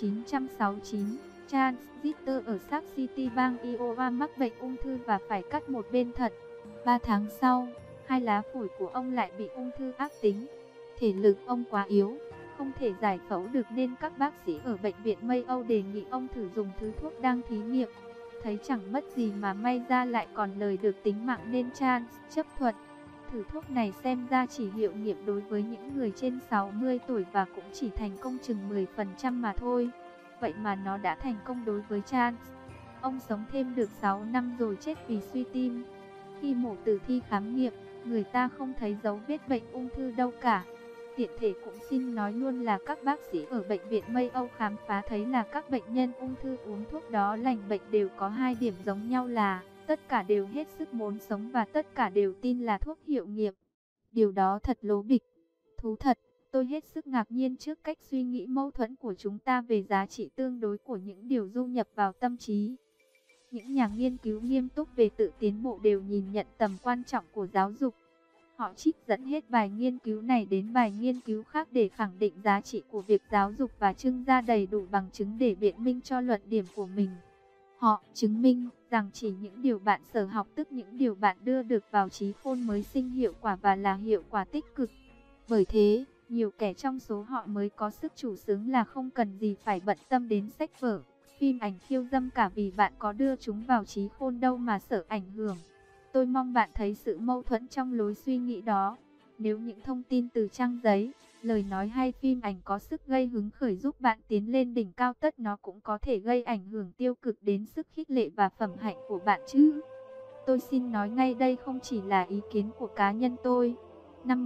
1969, Charles Richter ở Sac City bang Iowa mắc bệnh ung thư và phải cắt một bên thận. 3 tháng sau, hai lá phổi của ông lại bị ung thư ác tính. Thể lực ông quá yếu, không thể giải phẫu được nên các bác sĩ ở bệnh viện Mayo đề nghị ông thử dùng thứ thuốc đang thí nghiệm. Thấy chẳng mất gì mà may ra lại còn lời được tính mạng nên Charles chấp thuận. Thử thuốc này xem ra chỉ hiệu nghiệm đối với những người trên 60 tuổi và cũng chỉ thành công chừng 10% mà thôi. Vậy mà nó đã thành công đối với Charles. Ông sống thêm được 6 năm rồi chết vì suy tim. Khi mổ tử thi khám nghiệm, người ta không thấy dấu vết bệnh ung thư đâu cả. Tiện thể cũng xin nói luôn là các bác sĩ ở bệnh viện Mayo khám phá thấy là các bệnh nhân ung thư uống thuốc đó lành bệnh đều có hai điểm giống nhau là tất cả đều hết sức muốn sống và tất cả đều tin là thuốc hiệu nghiệm. Điều đó thật lố bịch. Thú thật, tôi hết sức ngạc nhiên trước cách suy nghĩ mâu thuẫn của chúng ta về giá trị tương đối của những điều du nhập vào tâm trí. Những nhà nghiên cứu nghiêm túc về tự tiến bộ đều nhìn nhận tầm quan trọng của giáo dục. Họ trích dẫn hết bài nghiên cứu này đến bài nghiên cứu khác để khẳng định giá trị của việc giáo dục và trưng ra đầy đủ bằng chứng để biện minh cho luận điểm của mình. Họ chứng minh rằng chỉ những điều bạn sở học tức những điều bạn đưa được vào trí khôn mới sinh hiệu quả và là hiệu quả tích cực. Bởi thế, nhiều kẻ trong số họ mới có sức chủ xướng là không cần gì phải bận tâm đến sách vở, phim ảnh khiêu dâm cả vì bạn có đưa chúng vào trí khôn đâu mà sợ ảnh hưởng. Tôi mong bạn thấy sự mâu thuẫn trong lối suy nghĩ đó. Nếu những thông tin từ trang giấy, lời nói hay phim ảnh có sức gây hứng khởi giúp bạn tiến lên đỉnh cao tất nó cũng có thể gây ảnh hưởng tiêu cực đến sức khích lệ và phẩm hạnh của bạn chứ. Tôi xin nói ngay đây không chỉ là ý kiến của cá nhân tôi. Năm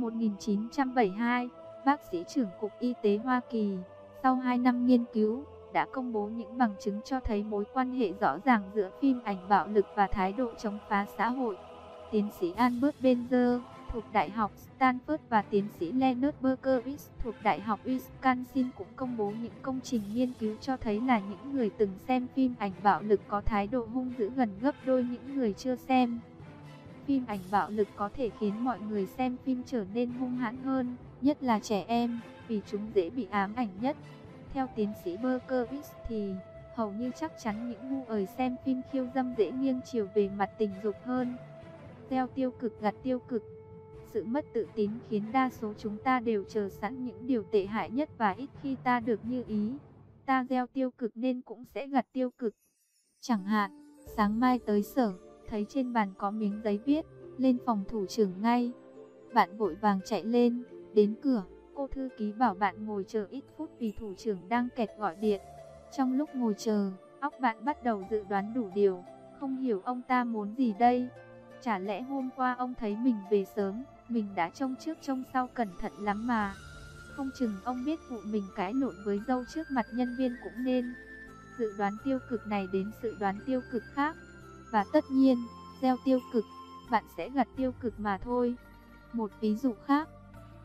1972, bác sĩ trưởng Cục Y tế Hoa Kỳ, sau 2 năm nghiên cứu, đã công bố những bằng chứng cho thấy mối quan hệ rõ ràng giữa phim ảnh bạo lực và thái độ chống phá xã hội. Tiến sĩ Albert Benzer thuộc Đại học Stanford và tiến sĩ Leonard Berkowitz thuộc Đại học Wisconsin cũng công bố những công trình nghiên cứu cho thấy là những người từng xem phim ảnh bạo lực có thái độ hung dữ gần gấp đôi những người chưa xem. Phim ảnh bạo lực có thể khiến mọi người xem phim trở nên hung hãn hơn, nhất là trẻ em, vì chúng dễ bị ám ảnh nhất. Theo tiến sĩ Berkowitz thì hầu như chắc chắn những ngu ời xem phim khiêu dâm dễ nghiêng chiều về mặt tình dục hơn. Gieo tiêu cực gặt tiêu cực. Sự mất tự tín khiến đa số chúng ta đều chờ sẵn những điều tệ hại nhất và ít khi ta được như ý. Ta gieo tiêu cực nên cũng sẽ gặt tiêu cực. Chẳng hạn, sáng mai tới sở, thấy trên bàn có miếng giấy viết, lên phòng thủ trưởng ngay. Bạn vội vàng chạy lên, đến cửa, cô thư ký bảo bạn ngồi chờ ít phút vì thủ trưởng đang kẹt gọi điện. Trong lúc ngồi chờ, óc bạn bắt đầu dự đoán đủ điều, không hiểu ông ta muốn gì đây. Chả lẽ hôm qua ông thấy mình về sớm, mình đã trông trước trông sau cẩn thận lắm mà. Không chừng ông biết vụ mình cãi lộn với dâu trước mặt nhân viên cũng nên. Dự đoán tiêu cực này đến dự đoán tiêu cực khác. Và tất nhiên, gieo tiêu cực, bạn sẽ gặt tiêu cực mà thôi. Một ví dụ khác,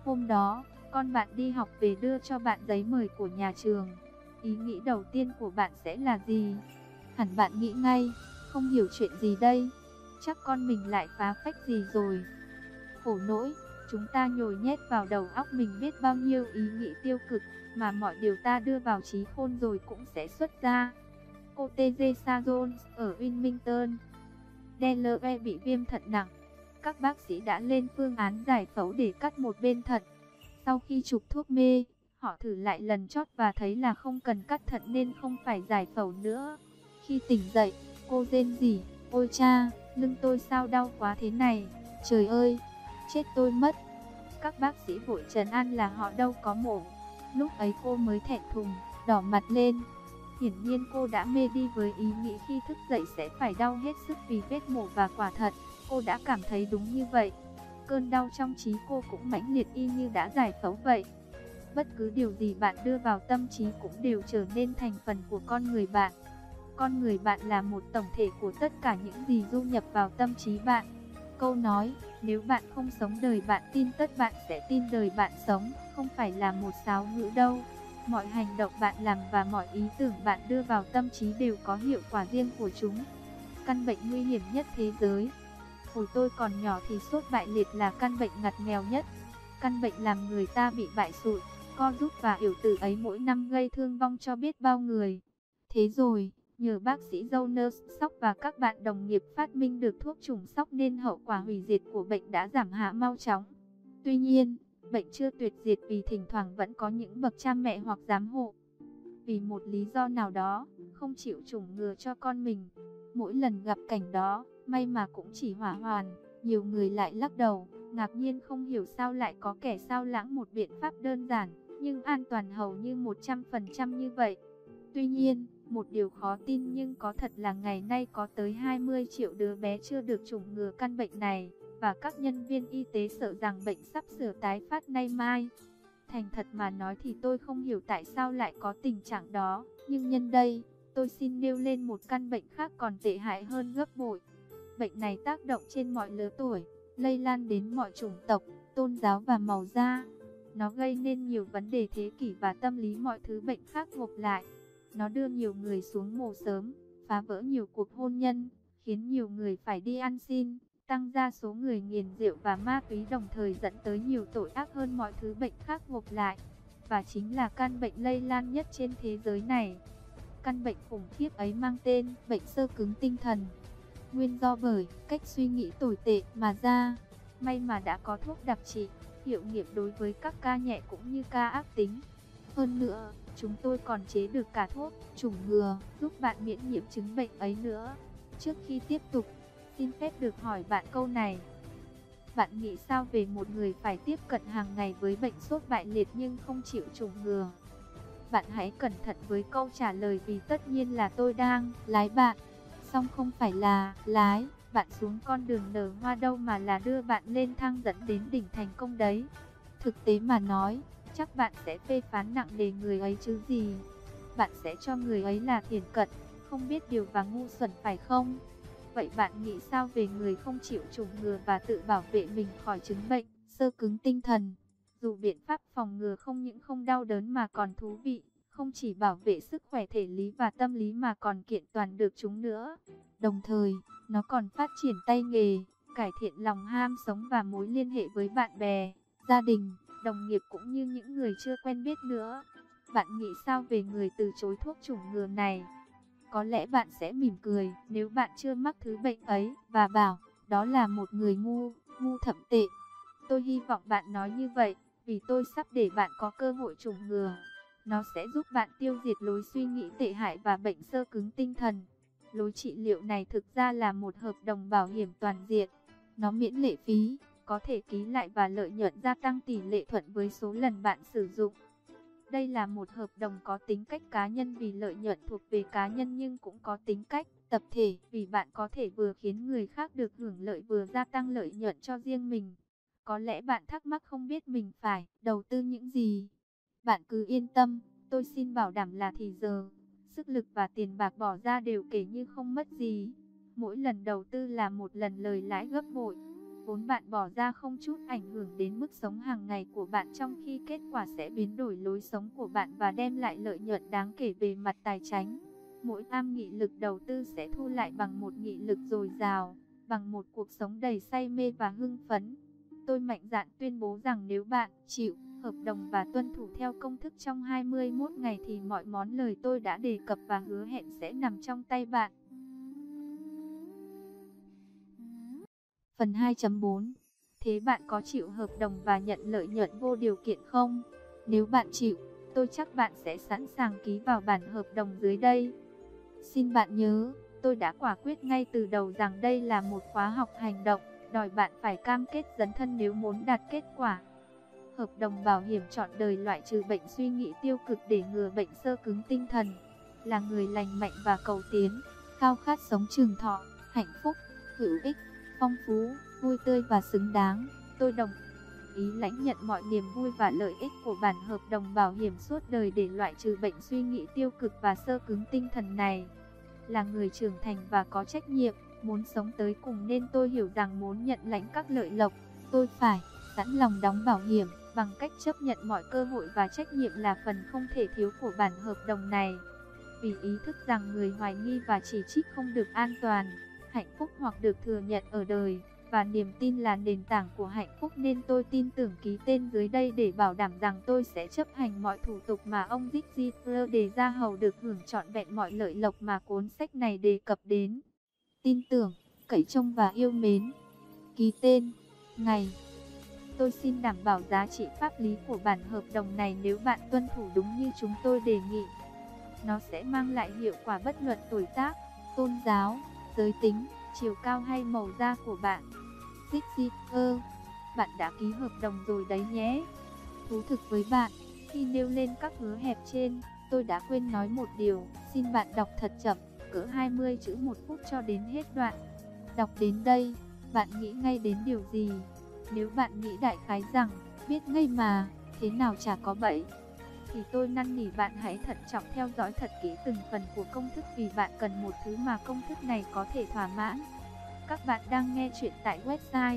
Hôm đó, con bạn đi học về đưa cho bạn giấy mời của nhà trường. Ý nghĩ đầu tiên của bạn sẽ là gì? Hẳn bạn nghĩ ngay, không hiểu chuyện gì đây, chắc con mình lại phá phách gì rồi. Khổ nỗi, chúng ta nhồi nhét vào đầu óc mình biết bao nhiêu ý nghĩ tiêu cực, mà mọi điều ta đưa vào trí khôn rồi cũng sẽ xuất ra. Cô Teresa Jones ở Wilmington, Delaware bị viêm thận nặng. Các bác sĩ đã lên phương án giải phẫu để cắt một bên thận. Sau khi chụp thuốc mê, họ thử lại lần chót và thấy là không cần cắt thận nên không phải giải phẫu nữa. Khi tỉnh dậy, cô rên rỉ, ôi cha, lưng tôi sao đau quá thế này, trời ơi, chết tôi mất. Các bác sĩ vội trấn an là họ đâu có mổ. Lúc ấy cô mới thẹn thùng, đỏ mặt lên. Hiển nhiên cô đã mê đi với ý nghĩ khi thức dậy sẽ phải đau hết sức vì vết mổ và quả thận. Cô đã cảm thấy đúng như vậy. Cơn đau trong trí cô cũng mãnh liệt y như đã giải phẫu vậy. Bất cứ điều gì bạn đưa vào tâm trí cũng đều trở nên thành phần của con người bạn. Con người bạn là một tổng thể của tất cả những gì du nhập vào tâm trí bạn. Câu nói, nếu bạn không sống đời bạn tin tất bạn sẽ tin đời bạn sống, không phải là một sáo ngữ đâu. Mọi hành động bạn làm và mọi ý tưởng bạn đưa vào tâm trí đều có hiệu quả riêng của chúng. Căn bệnh nguy hiểm nhất thế giới. Hồi tôi còn nhỏ thì sốt bại liệt là căn bệnh ngặt nghèo nhất. Căn bệnh làm người ta bị bại sụi, co rút và yểu tử ấy mỗi năm gây thương vong cho biết bao người. Thế rồi, nhờ bác sĩ Jonas Salk và các bạn đồng nghiệp phát minh được thuốc trùng sốc nên hậu quả hủy diệt của bệnh đã giảm hạ mau chóng. Tuy nhiên, bệnh chưa tuyệt diệt vì thỉnh thoảng vẫn có những bậc cha mẹ hoặc giám hộ, vì một lý do nào đó, không chịu chủng ngừa cho con mình. Mỗi lần gặp cảnh đó, may mà cũng chỉ hỏa hoàn, nhiều người lại lắc đầu, ngạc nhiên không hiểu sao lại có kẻ sao lãng một biện pháp đơn giản, nhưng an toàn hầu như 100% như vậy. Tuy nhiên, một điều khó tin nhưng có thật là ngày nay có tới 20 triệu đứa bé chưa được chủng ngừa căn bệnh này, và các nhân viên y tế sợ rằng bệnh sắp sửa tái phát nay mai. Thành thật mà nói thì tôi không hiểu tại sao lại có tình trạng đó, nhưng nhân đây, tôi xin nêu lên một căn bệnh khác còn tệ hại hơn gấp bội. Bệnh này tác động trên mọi lứa tuổi, lây lan đến mọi chủng tộc, tôn giáo và màu da. Nó gây nên nhiều vấn đề thế kỷ và tâm lý mọi thứ bệnh khác gộp lại. Nó đưa nhiều người xuống mồ sớm, phá vỡ nhiều cuộc hôn nhân, khiến nhiều người phải đi ăn xin, tăng gia số người nghiện rượu và ma túy, đồng thời dẫn tới nhiều tội ác hơn mọi thứ bệnh khác gộp lại. Và chính là căn bệnh lây lan nhất trên thế giới này. Căn bệnh khủng khiếp ấy mang tên bệnh xơ cứng tinh thần. Nguyên do bởi cách suy nghĩ tồi tệ mà ra. May mà đã có thuốc đặc trị, hiệu nghiệm đối với các ca nhẹ cũng như ca ác tính. Hơn nữa, chúng tôi còn chế được cả thuốc chủng ngừa giúp bạn miễn nhiễm chứng bệnh ấy nữa. Trước khi tiếp tục, xin phép được hỏi bạn câu này. Bạn nghĩ sao về một người phải tiếp cận hàng ngày với bệnh sốt bại liệt nhưng không chịu chủng ngừa? Bạn hãy cẩn thận với câu trả lời vì tất nhiên là tôi đang lái bạn. Song không phải là lái bạn xuống con đường nở hoa đâu mà là đưa bạn lên thang dẫn đến đỉnh thành công đấy. Thực tế mà nói, chắc bạn sẽ phê phán nặng nề người ấy chứ gì. Bạn sẽ cho người ấy là thiển cận, không biết điều và ngu xuẩn phải không? Vậy bạn nghĩ sao về người không chịu chủng ngừa và tự bảo vệ mình khỏi chứng bệnh xơ cứng tinh thần? Dù biện pháp phòng ngừa không những không đau đớn mà còn thú vị, không chỉ bảo vệ sức khỏe thể lý và tâm lý mà còn kiện toàn được chúng nữa. Đồng thời, nó còn phát triển tay nghề, cải thiện lòng ham sống và mối liên hệ với bạn bè, gia đình, đồng nghiệp cũng như những người chưa quen biết nữa. Bạn nghĩ sao về người từ chối thuốc chủng ngừa này? Có lẽ bạn sẽ mỉm cười nếu bạn chưa mắc thứ bệnh ấy và bảo đó là một người ngu, ngu thậm tệ. Tôi hy vọng bạn nói như vậy vì tôi sắp để bạn có cơ hội chủng ngừa. Nó sẽ giúp bạn tiêu diệt lối suy nghĩ tệ hại và bệnh xơ cứng tinh thần. Lối trị liệu này thực ra là một hợp đồng bảo hiểm toàn diện. Nó miễn lệ phí, có thể ký lại và lợi nhuận gia tăng tỷ lệ thuận với số lần bạn sử dụng. Đây là một hợp đồng có tính cách cá nhân vì lợi nhuận thuộc về cá nhân nhưng cũng có tính cách tập thể vì bạn có thể vừa khiến người khác được hưởng lợi vừa gia tăng lợi nhuận cho riêng mình. Có lẽ bạn thắc mắc không biết mình phải đầu tư những gì. Bạn cứ yên tâm, tôi xin bảo đảm là thì giờ, sức lực và tiền bạc bỏ ra đều kể như không mất gì. Mỗi lần đầu tư là một lần lời lãi gấp bội. vốn bạn bỏ ra không chút ảnh hưởng đến mức sống hàng ngày của bạn, trong khi kết quả sẽ biến đổi lối sống của bạn và đem lại lợi nhuận đáng kể về mặt tài chính. Mỗi am nghị lực đầu tư sẽ thu lại bằng một nghị lực dồi dào, bằng một cuộc sống đầy say mê và hưng phấn. Tôi mạnh dạn tuyên bố rằng nếu bạn chịu hợp đồng và tuân thủ theo công thức trong 21 ngày thì mọi món lời tôi đã đề cập và hứa hẹn sẽ nằm trong tay bạn. Phần 2.4. Thế bạn có chịu hợp đồng và nhận lợi nhuận vô điều kiện không? Nếu bạn chịu, tôi chắc bạn sẽ sẵn sàng ký vào bản hợp đồng dưới đây. Xin bạn nhớ, tôi đã quả quyết ngay từ đầu rằng đây là một khóa học hành động, đòi bạn phải cam kết dấn thân nếu muốn đạt kết quả. Hợp đồng bảo hiểm trọn đời loại trừ bệnh suy nghĩ tiêu cực để ngừa bệnh xơ cứng tinh thần. Là người lành mạnh và cầu tiến, khao khát sống trường thọ, hạnh phúc, hữu ích, phong phú, vui tươi và xứng đáng, tôi đồng ý lãnh nhận mọi niềm vui và lợi ích của bản hợp đồng bảo hiểm suốt đời để loại trừ bệnh suy nghĩ tiêu cực và xơ cứng tinh thần này. Là người trưởng thành và có trách nhiệm, muốn sống tới cùng nên tôi hiểu rằng muốn nhận lãnh các lợi lộc, tôi phải sẵn lòng đóng bảo hiểm bằng cách chấp nhận mọi cơ hội và trách nhiệm là phần không thể thiếu của bản hợp đồng này. Vì ý thức rằng người hoài nghi và chỉ trích không được an toàn, hạnh phúc hoặc được thừa nhận ở đời, và niềm tin là nền tảng của hạnh phúc nên tôi tin tưởng ký tên dưới đây để bảo đảm rằng tôi sẽ chấp hành mọi thủ tục mà ông Zig đề ra hầu được hưởng trọn vẹn mọi lợi lộc mà cuốn sách này đề cập đến. Tin tưởng, cậy trông và yêu mến. Ký tên, ngày. Tôi xin đảm bảo giá trị pháp lý của bản hợp đồng này nếu bạn tuân thủ đúng như chúng tôi đề nghị. Nó sẽ mang lại hiệu quả bất luận tuổi tác, tôn giáo, giới tính, chiều cao hay màu da của bạn. Zig, bạn đã ký hợp đồng rồi đấy nhé. Thú thực với bạn, khi nêu lên các hứa hẹn trên, tôi đã quên nói một điều, xin bạn đọc thật chậm, cỡ 20 chữ một phút cho đến hết đoạn. Đọc đến đây, bạn nghĩ ngay đến điều gì? Nếu bạn nghĩ đại khái rằng, biết ngay mà, thế nào chả có bẫy, thì tôi năn nỉ bạn hãy thận trọng theo dõi thật kỹ từng phần của công thức vì bạn cần một thứ mà công thức này có thể thỏa mãn. Các bạn đang nghe chuyện tại website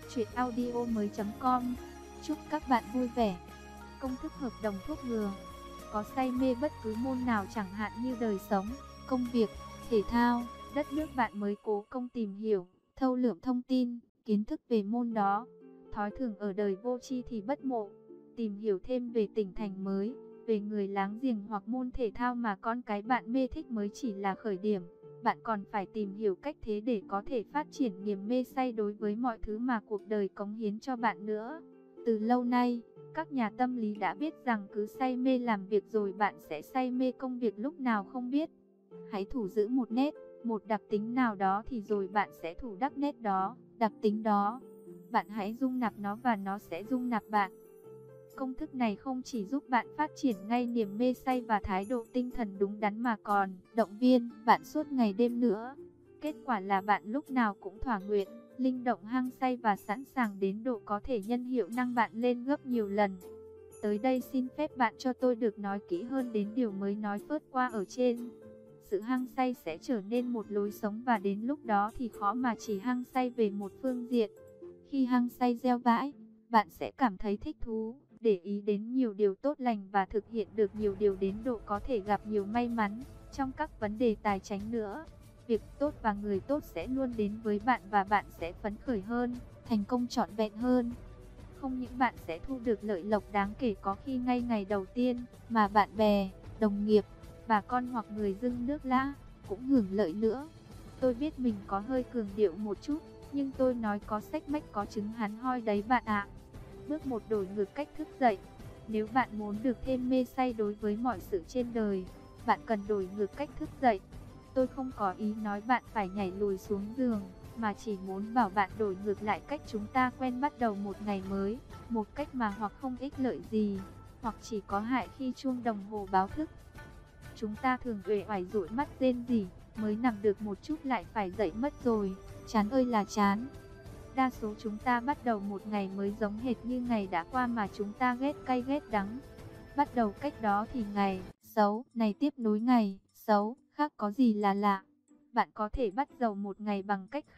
chuyenaudio.com. Chúc các bạn vui vẻ. Công thức hợp đồng thuốc ngừa. Có say mê bất cứ môn nào chẳng hạn như đời sống, công việc, thể thao, đất nước bạn mới cố công tìm hiểu, thâu lượm thông tin, kiến thức về môn đó. Thói thường ở đời vô tri thì bất mộ. Tìm hiểu thêm về tỉnh thành mới, về người láng giềng hoặc môn thể thao mà con cái bạn mê thích mới chỉ là khởi điểm. Bạn còn phải tìm hiểu cách thế để có thể phát triển niềm mê say đối với mọi thứ mà cuộc đời cống hiến cho bạn nữa. Từ lâu nay, các nhà tâm lý đã biết rằng cứ say mê làm việc rồi bạn sẽ say mê công việc lúc nào không biết. Hãy thủ giữ một nét, một đặc tính nào đó thì rồi bạn sẽ thủ đắc nét đó, đặc tính đó. Bạn hãy dung nạp nó và nó sẽ dung nạp bạn. Công thức này không chỉ giúp bạn phát triển ngay niềm mê say và thái độ tinh thần đúng đắn mà còn động viên bạn suốt ngày đêm nữa. Kết quả là bạn lúc nào cũng thỏa nguyện, linh động hăng say và sẵn sàng đến độ có thể nhân hiệu năng bạn lên gấp nhiều lần. Tới đây xin phép bạn cho tôi được nói kỹ hơn đến điều mới nói phớt qua ở trên. Sự hăng say sẽ trở nên một lối sống và đến lúc đó thì khó mà chỉ hăng say về một phương diện. Khi hăng say gieo vãi, bạn sẽ cảm thấy thích thú, để ý đến nhiều điều tốt lành và thực hiện được nhiều điều đến độ có thể gặp nhiều may mắn trong các vấn đề tài chính nữa. Việc tốt và người tốt sẽ luôn đến với bạn và bạn sẽ phấn khởi hơn, thành công trọn vẹn hơn. Không những bạn sẽ thu được lợi lộc đáng kể có khi ngay ngày đầu tiên, mà bạn bè, đồng nghiệp, bà con hoặc người dưng nước lã cũng hưởng lợi nữa. Tôi biết mình có hơi cường điệu một chút, nhưng tôi nói có sách mách có chứng hắn hoi đấy bạn ạ. Bước 1: đổi ngược cách thức dậy. Nếu bạn muốn được thêm mê say đối với mọi sự trên đời, bạn cần đổi ngược cách thức dậy. Tôi không có ý nói bạn phải nhảy lùi xuống giường, mà chỉ muốn bảo bạn đổi ngược lại cách chúng ta quen bắt đầu một ngày mới, một cách mà hoặc không ích lợi gì, hoặc chỉ có hại khi chuông đồng hồ báo thức. Chúng ta thường uể oải dụi mắt rên rỉ, mới nằm được một chút lại phải dậy mất rồi, chán ơi là chán. Đa số chúng ta bắt đầu một ngày mới giống hệt như ngày đã qua mà chúng ta ghét cay ghét đắng. Bắt đầu cách đó thì ngày xấu này tiếp nối ngày xấu khác có gì là lạ. Bạn có thể bắt đầu một ngày bằng cách khác,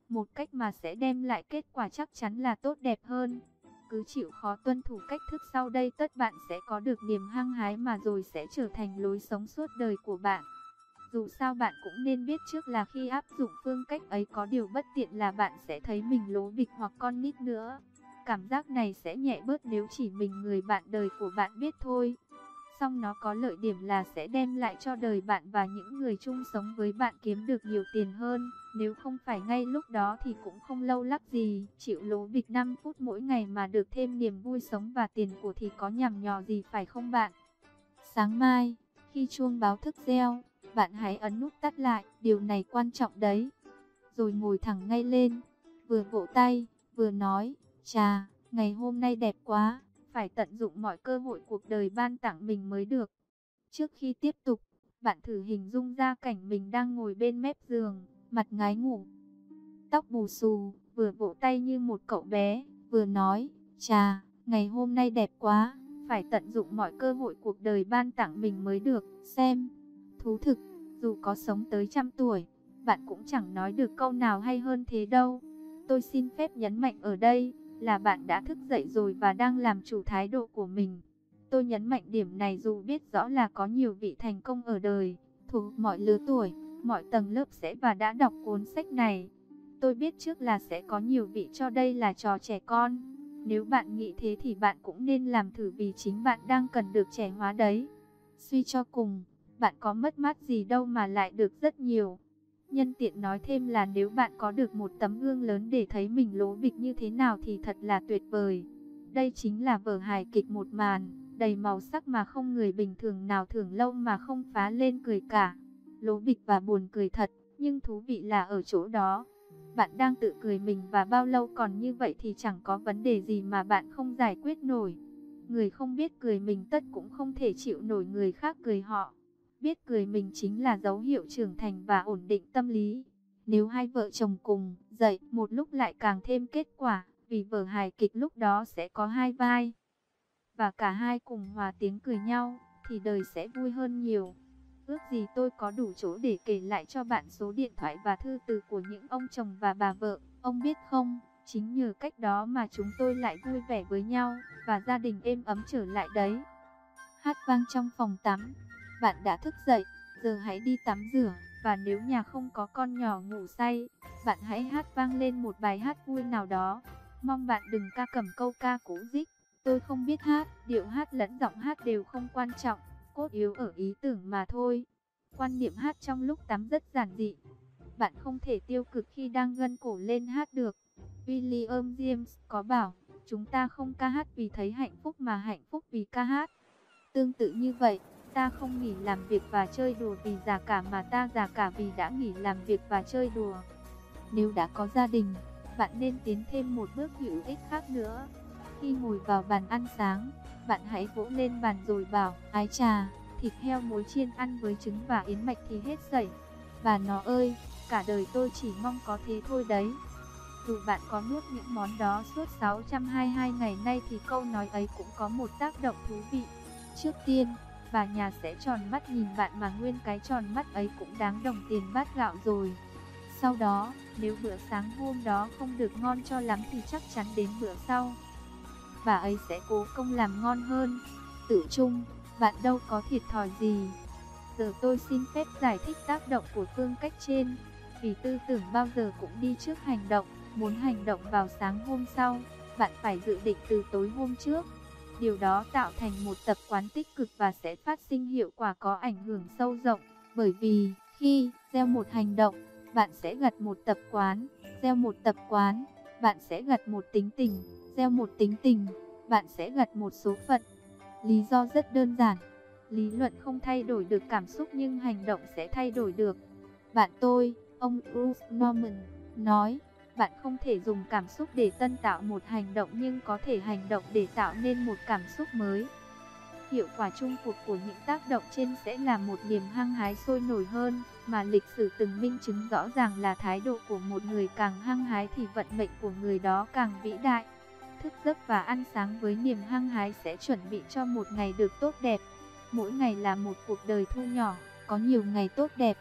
Một cách mà sẽ đem lại kết quả chắc chắn là tốt đẹp hơn. Cứ chịu khó tuân thủ cách thức sau đây, tất bạn sẽ có được niềm hăng hái mà rồi sẽ trở thành lối sống suốt đời của bạn. Dù sao bạn cũng nên biết trước là khi áp dụng phương cách ấy có điều bất tiện là bạn sẽ thấy mình lố bịch hoặc con nít nữa. Cảm giác này sẽ nhẹ bớt nếu chỉ mình người bạn đời của bạn biết thôi. Song nó có lợi điểm là sẽ đem lại cho đời bạn và những người chung sống với bạn kiếm được nhiều tiền hơn. Nếu không phải ngay lúc đó thì cũng không lâu lắc gì. Chịu lố bịch 5 phút mỗi ngày mà được thêm niềm vui sống và tiền của thì có nhằm nhò gì phải không bạn? Sáng mai, khi chuông báo thức reo, bạn hãy ấn nút tắt lại, điều này quan trọng đấy. Rồi ngồi thẳng ngay lên, vừa vỗ tay, vừa nói, chà, ngày hôm nay đẹp quá, phải tận dụng mọi cơ hội cuộc đời ban tặng mình mới được. Trước khi tiếp tục, bạn thử hình dung ra cảnh mình đang ngồi bên mép giường, mặt ngái ngủ, tóc bù xù, vừa vỗ tay như một cậu bé, vừa nói, chà, ngày hôm nay đẹp quá, phải tận dụng mọi cơ hội cuộc đời ban tặng mình mới được. Xem, thú thực, dù có sống tới 100 tuổi, bạn cũng chẳng nói được câu nào hay hơn thế đâu. Tôi xin phép nhấn mạnh ở đây là bạn đã thức dậy rồi và đang làm chủ thái độ của mình. Tôi nhấn mạnh điểm này dù biết rõ là có nhiều vị thành công ở đời, thuộc mọi lứa tuổi, mọi tầng lớp sẽ và đã đọc cuốn sách này. Tôi biết trước là sẽ có nhiều vị cho đây là trò trẻ con. Nếu bạn nghĩ thế thì bạn cũng nên làm thử vì chính bạn đang cần được trẻ hóa đấy. Suy cho cùng, bạn có mất mát gì đâu mà lại được rất nhiều. Nhân tiện nói thêm là nếu bạn có được một tấm gương lớn để thấy mình lố bịch như thế nào thì thật là tuyệt vời. Đây chính là vở hài kịch một màn, đầy màu sắc mà không người bình thường nào thưởng lâu mà không phá lên cười cả. Lố bịch và buồn cười thật, nhưng thú vị là ở chỗ đó. Bạn đang tự cười mình và bao lâu còn như vậy thì chẳng có vấn đề gì mà bạn không giải quyết nổi. Người không biết cười mình tất cũng không thể chịu nổi người khác cười họ. Biết cười mình chính là dấu hiệu trưởng thành và ổn định tâm lý. Nếu hai vợ chồng cùng dậy một lúc lại càng thêm kết quả, vì vở hài kịch lúc đó sẽ có hai vai. Và cả hai cùng hòa tiếng cười nhau, thì đời sẽ vui hơn nhiều. Ước gì tôi có đủ chỗ để kể lại cho bạn số điện thoại và thư từ của những ông chồng và bà vợ. Ông biết không, chính nhờ cách đó mà chúng tôi lại vui vẻ với nhau, và gia đình êm ấm trở lại đấy. Hát vang trong phòng tắm. Bạn đã thức dậy, giờ hãy đi tắm rửa. Và nếu nhà không có con nhỏ ngủ say, bạn hãy hát vang lên một bài hát vui nào đó. Mong bạn đừng ca cầm câu ca cũ rích. Tôi không biết hát, điệu hát lẫn giọng hát đều không quan trọng. Cốt yếu ở ý tưởng mà thôi. Quan niệm hát trong lúc tắm rất giản dị. Bạn không thể tiêu cực khi đang gân cổ lên hát được. William James có bảo, chúng ta không ca hát vì thấy hạnh phúc mà hạnh phúc vì ca hát. Tương tự như vậy, ta không nghỉ làm việc và chơi đùa vì già cả mà ta già cả vì đã nghỉ làm việc và chơi đùa. Nếu đã có gia đình, bạn nên tiến thêm một bước hữu ích khác nữa. Khi ngồi vào bàn ăn sáng, bạn hãy vỗ lên bàn rồi bảo, ái chà, thịt heo muối chiên ăn với trứng và yến mạch thì hết sảy. Bà nó ơi, cả đời tôi chỉ mong có thế thôi đấy. Dù bạn có nuốt những món đó suốt 622 ngày nay thì câu nói ấy cũng có một tác động thú vị. Trước tiên, bà nhà sẽ tròn mắt nhìn bạn mà nguyên cái tròn mắt ấy cũng đáng đồng tiền bát gạo rồi. Sau đó, nếu bữa sáng hôm đó không được ngon cho lắm thì chắc chắn đến bữa sau, bà ấy sẽ cố công làm ngon hơn. Tự chung, bạn đâu có thiệt thòi gì. Giờ tôi xin phép giải thích tác động của phương cách trên. Vì tư tưởng bao giờ cũng đi trước hành động. Muốn hành động vào sáng hôm sau, bạn phải dự định từ tối hôm trước. Điều đó tạo thành một tập quán tích cực và sẽ phát sinh hiệu quả có ảnh hưởng sâu rộng. Bởi vì, khi gieo một hành động, bạn sẽ gặt một tập quán. Gieo một tập quán, bạn sẽ gặt một tính tình. Gieo một tính tình, bạn sẽ gặt một số phận. Lý do rất đơn giản. Lý luận không thay đổi được cảm xúc nhưng hành động sẽ thay đổi được. Bạn tôi, ông Bruce Norman, nói, bạn không thể dùng cảm xúc để tân tạo một hành động nhưng có thể hành động để tạo nên một cảm xúc mới. Hiệu quả chung cuộc của những tác động trên sẽ là một niềm hăng hái sôi nổi hơn, mà lịch sử từng minh chứng rõ ràng là thái độ của một người càng hăng hái thì vận mệnh của người đó càng vĩ đại. Thức giấc và ăn sáng với niềm hăng hái sẽ chuẩn bị cho một ngày được tốt đẹp. Mỗi ngày là một cuộc đời thu nhỏ, có nhiều ngày tốt đẹp.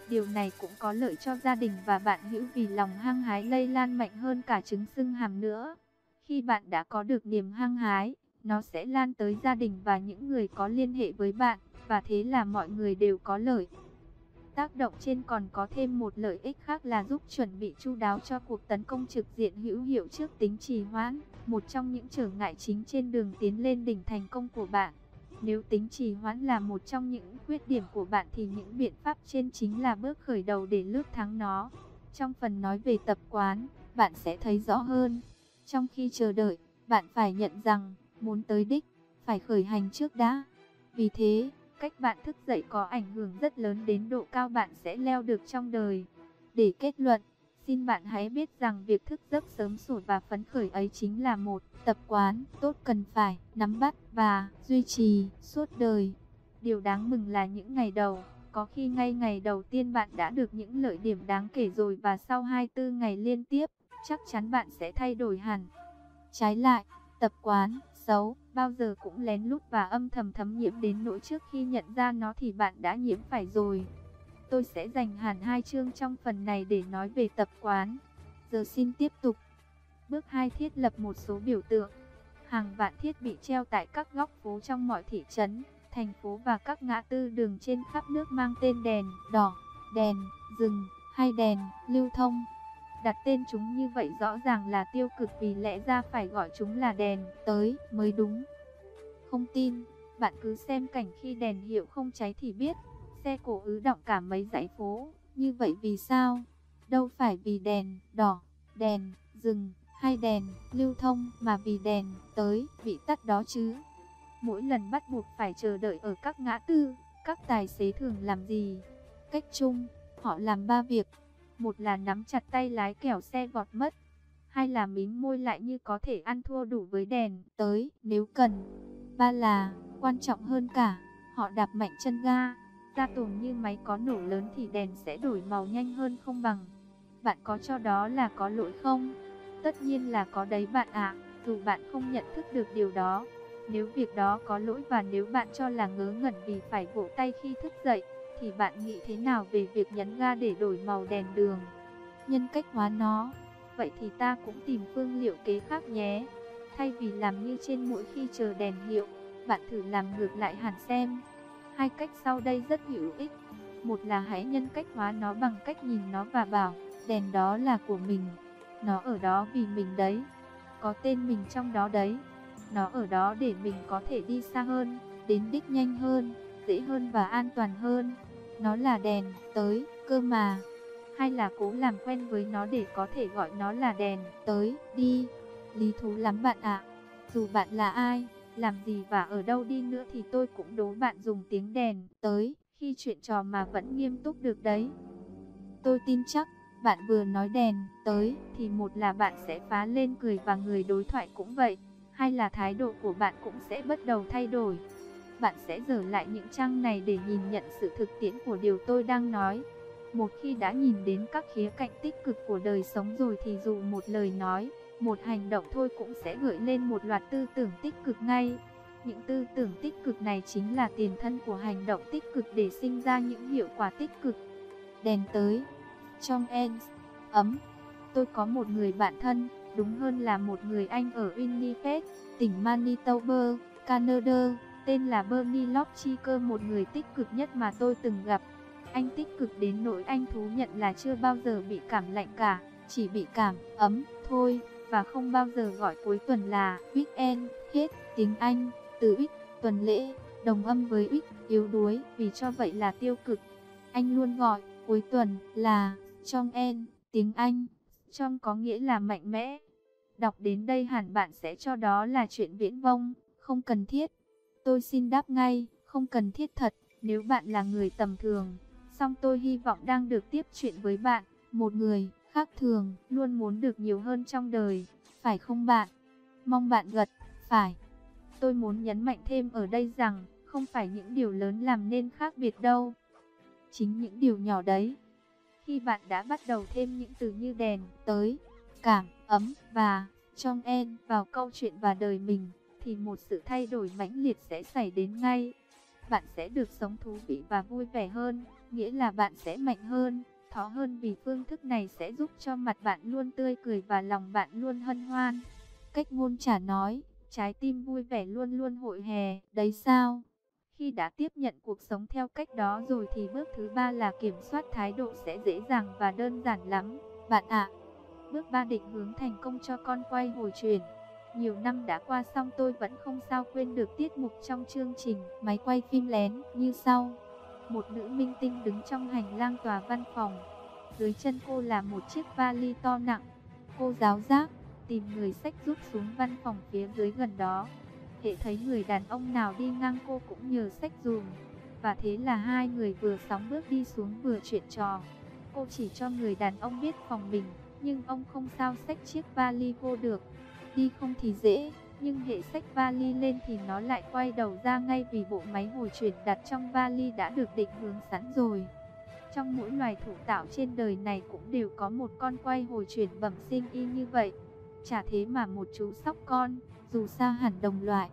Điều này cũng có lợi cho gia đình và bạn hữu vì lòng hăng hái lây lan mạnh hơn cả chứng sưng hàm nữa. Khi bạn đã có được niềm hăng hái, nó sẽ lan tới gia đình và những người có liên hệ với bạn, và thế là mọi người đều có lợi. Tác động trên còn có thêm một lợi ích khác là giúp chuẩn bị chu đáo cho cuộc tấn công trực diện hữu hiệu trước tính trì hoãn, một trong những trở ngại chính trên đường tiến lên đỉnh thành công của bạn. Nếu tính trì hoãn là một trong những khuyết điểm của bạn thì những biện pháp trên chính là bước khởi đầu để lướt thắng nó. Trong phần nói về tập quán, bạn sẽ thấy rõ hơn. Trong khi chờ đợi, bạn phải nhận rằng, muốn tới đích, phải khởi hành trước đã. Vì thế, cách bạn thức dậy có ảnh hưởng rất lớn đến độ cao bạn sẽ leo được trong đời. Để kết luận, xin bạn hãy biết rằng việc thức giấc sớm sủa và phấn khởi ấy chính là một tập quán tốt cần phải nắm bắt và duy trì suốt đời. Điều đáng mừng là những ngày đầu, có khi ngay ngày đầu tiên bạn đã được những lợi điểm đáng kể rồi, và sau 24 ngày liên tiếp, chắc chắn bạn sẽ thay đổi hẳn. Trái lại, tập quán xấu bao giờ cũng lén lút và âm thầm thấm nhiễm đến nỗi trước khi nhận ra nó thì bạn đã nhiễm phải rồi. Tôi sẽ dành hẳn 2 chương trong phần này để nói về tập quán. Giờ xin tiếp tục. Bước 2. Thiết lập một số biểu tượng. Hàng vạn thiết bị treo tại các góc phố trong mọi thị trấn, thành phố và các ngã tư đường trên khắp nước mang tên đèn đỏ, đèn dừng hay đèn lưu thông. Đặt tên chúng như vậy rõ ràng là tiêu cực, vì lẽ ra phải gọi chúng là đèn tới mới đúng. Không tin, bạn cứ xem cảnh khi đèn hiệu không cháy thì biết. Xe cộ ứ đọng cả mấy dãy phố. Như vậy vì sao? Đâu phải vì đèn đỏ, đèn dừng hay đèn lưu thông, mà vì đèn tới bị tắt đó chứ. Mỗi lần bắt buộc phải chờ đợi ở các ngã tư, các tài xế thường làm gì? Cách chung, họ làm 3 việc. Một là nắm chặt tay lái kẻo xe vọt mất. Hai là mím môi lại như có thể ăn thua đủ với đèn tới nếu cần. Ba là, quan trọng hơn cả, họ đạp mạnh chân ga. Ra tồn như máy có nổ lớn thì đèn sẽ đổi màu nhanh hơn không bằng. Bạn có cho đó là có lỗi không? Tất nhiên là có đấy bạn ạ, dù bạn không nhận thức được điều đó. Nếu việc đó có lỗi và nếu bạn cho là ngớ ngẩn vì phải vỗ tay khi thức dậy, thì bạn nghĩ thế nào về việc nhấn ga để đổi màu đèn đường? Nhân cách hóa nó. Vậy thì ta cũng tìm phương liệu kế khác nhé. Thay vì làm như trên mỗi khi chờ đèn hiệu, bạn thử làm ngược lại hẳn xem. 2 cách sau đây rất hữu ích. Một là hãy nhân cách hóa nó bằng cách nhìn nó và bảo, đèn đó là của mình. Nó ở đó vì mình đấy. Có tên mình trong đó đấy. Nó ở đó để mình có thể đi xa hơn, đến đích nhanh hơn, dễ hơn và an toàn hơn. Nó là đèn tới cơ mà. Hay là cố làm quen với nó để có thể gọi nó là đèn tới đi. Lý thú lắm bạn ạ. Dù bạn là ai, làm gì và ở đâu đi nữa thì tôi cũng đố bạn dùng tiếng đèn tới khi chuyện trò mà vẫn nghiêm túc được đấy. Tôi tin chắc, bạn vừa nói đèn tới thì một là bạn sẽ phá lên cười và người đối thoại cũng vậy. Hai là thái độ của bạn cũng sẽ bắt đầu thay đổi. Bạn sẽ dở lại những trang này để nhìn nhận sự thực tiễn của điều tôi đang nói. Một khi đã nhìn đến các khía cạnh tích cực của đời sống rồi thì dù một lời nói, một hành động thôi cũng sẽ gợi lên một loạt tư tưởng tích cực ngay. Những tư tưởng tích cực này chính là tiền thân của hành động tích cực để sinh ra những hiệu quả tích cực. Đèn tới. Trong Ens, ấm. Tôi có một người bạn thân, đúng hơn là một người anh ở Winnipeg, tỉnh Manitoba, Canada, tên là Bernie Lofchiker, một người tích cực nhất mà tôi từng gặp. Anh tích cực đến nỗi anh thú nhận là chưa bao giờ bị cảm lạnh cả, chỉ bị cảm ấm thôi, và không bao giờ gọi cuối tuần là weekend hết. Tiếng Anh, từ week, tuần lễ, đồng âm với week, yếu đuối, vì cho vậy là tiêu cực. Anh luôn gọi cuối tuần là trong en, tiếng Anh, trong có nghĩa là mạnh mẽ. Đọc đến đây hẳn bạn sẽ cho đó là chuyện viển vông, không cần thiết. Tôi xin đáp ngay, không cần thiết thật, nếu bạn là người tầm thường. Song tôi hy vọng đang được tiếp chuyện với bạn, một người khác thường, luôn muốn được nhiều hơn trong đời, phải không bạn? Mong bạn gật, phải. Tôi muốn nhấn mạnh thêm ở đây rằng, không phải những điều lớn làm nên khác biệt đâu. Chính những điều nhỏ đấy. Khi bạn đã bắt đầu thêm những từ như đèn, tới, cảm, ấm và trong en vào câu chuyện và đời mình, thì một sự thay đổi mãnh liệt sẽ xảy đến ngay. Bạn sẽ được sống thú vị và vui vẻ hơn. nghĩa là bạn sẽ mạnh hơn, thó hơn, vì phương thức này sẽ giúp cho mặt bạn luôn tươi cười và lòng bạn luôn hân hoan. Cách ngôn trả nói, trái tim vui vẻ luôn luôn hội hè, đấy sao? Khi đã tiếp nhận cuộc sống theo cách đó rồi thì bước thứ ba là kiểm soát thái độ sẽ dễ dàng và đơn giản lắm, bạn ạ. Bước 3 định hướng thành công cho con quay hồi chuyển. Nhiều năm đã qua xong tôi vẫn không sao quên được tiết mục trong chương trình Máy quay phim lén như sau. Một nữ minh tinh đứng trong hành lang tòa văn phòng. Dưới chân cô là một chiếc vali to nặng. Cô giáo giác, tìm người xách giúp xuống văn phòng phía dưới gần đó. Hễ thấy người đàn ông nào đi ngang cô cũng nhờ xách dùm. Và thế là hai người vừa sóng bước đi xuống vừa chuyện trò. Cô chỉ cho người đàn ông biết phòng mình, nhưng ông không sao xách chiếc vali vô được. Đi không thì dễ, nhưng hệ xách vali lên thì nó lại quay đầu ra ngay vì bộ máy hồi chuyển đặt trong vali đã được định hướng sẵn rồi. Trong mỗi loài thụ tạo trên đời này cũng đều có một con quay hồi chuyển bẩm sinh y như vậy. Chả thế mà một chú sóc con, dù sao hẳn đồng loại.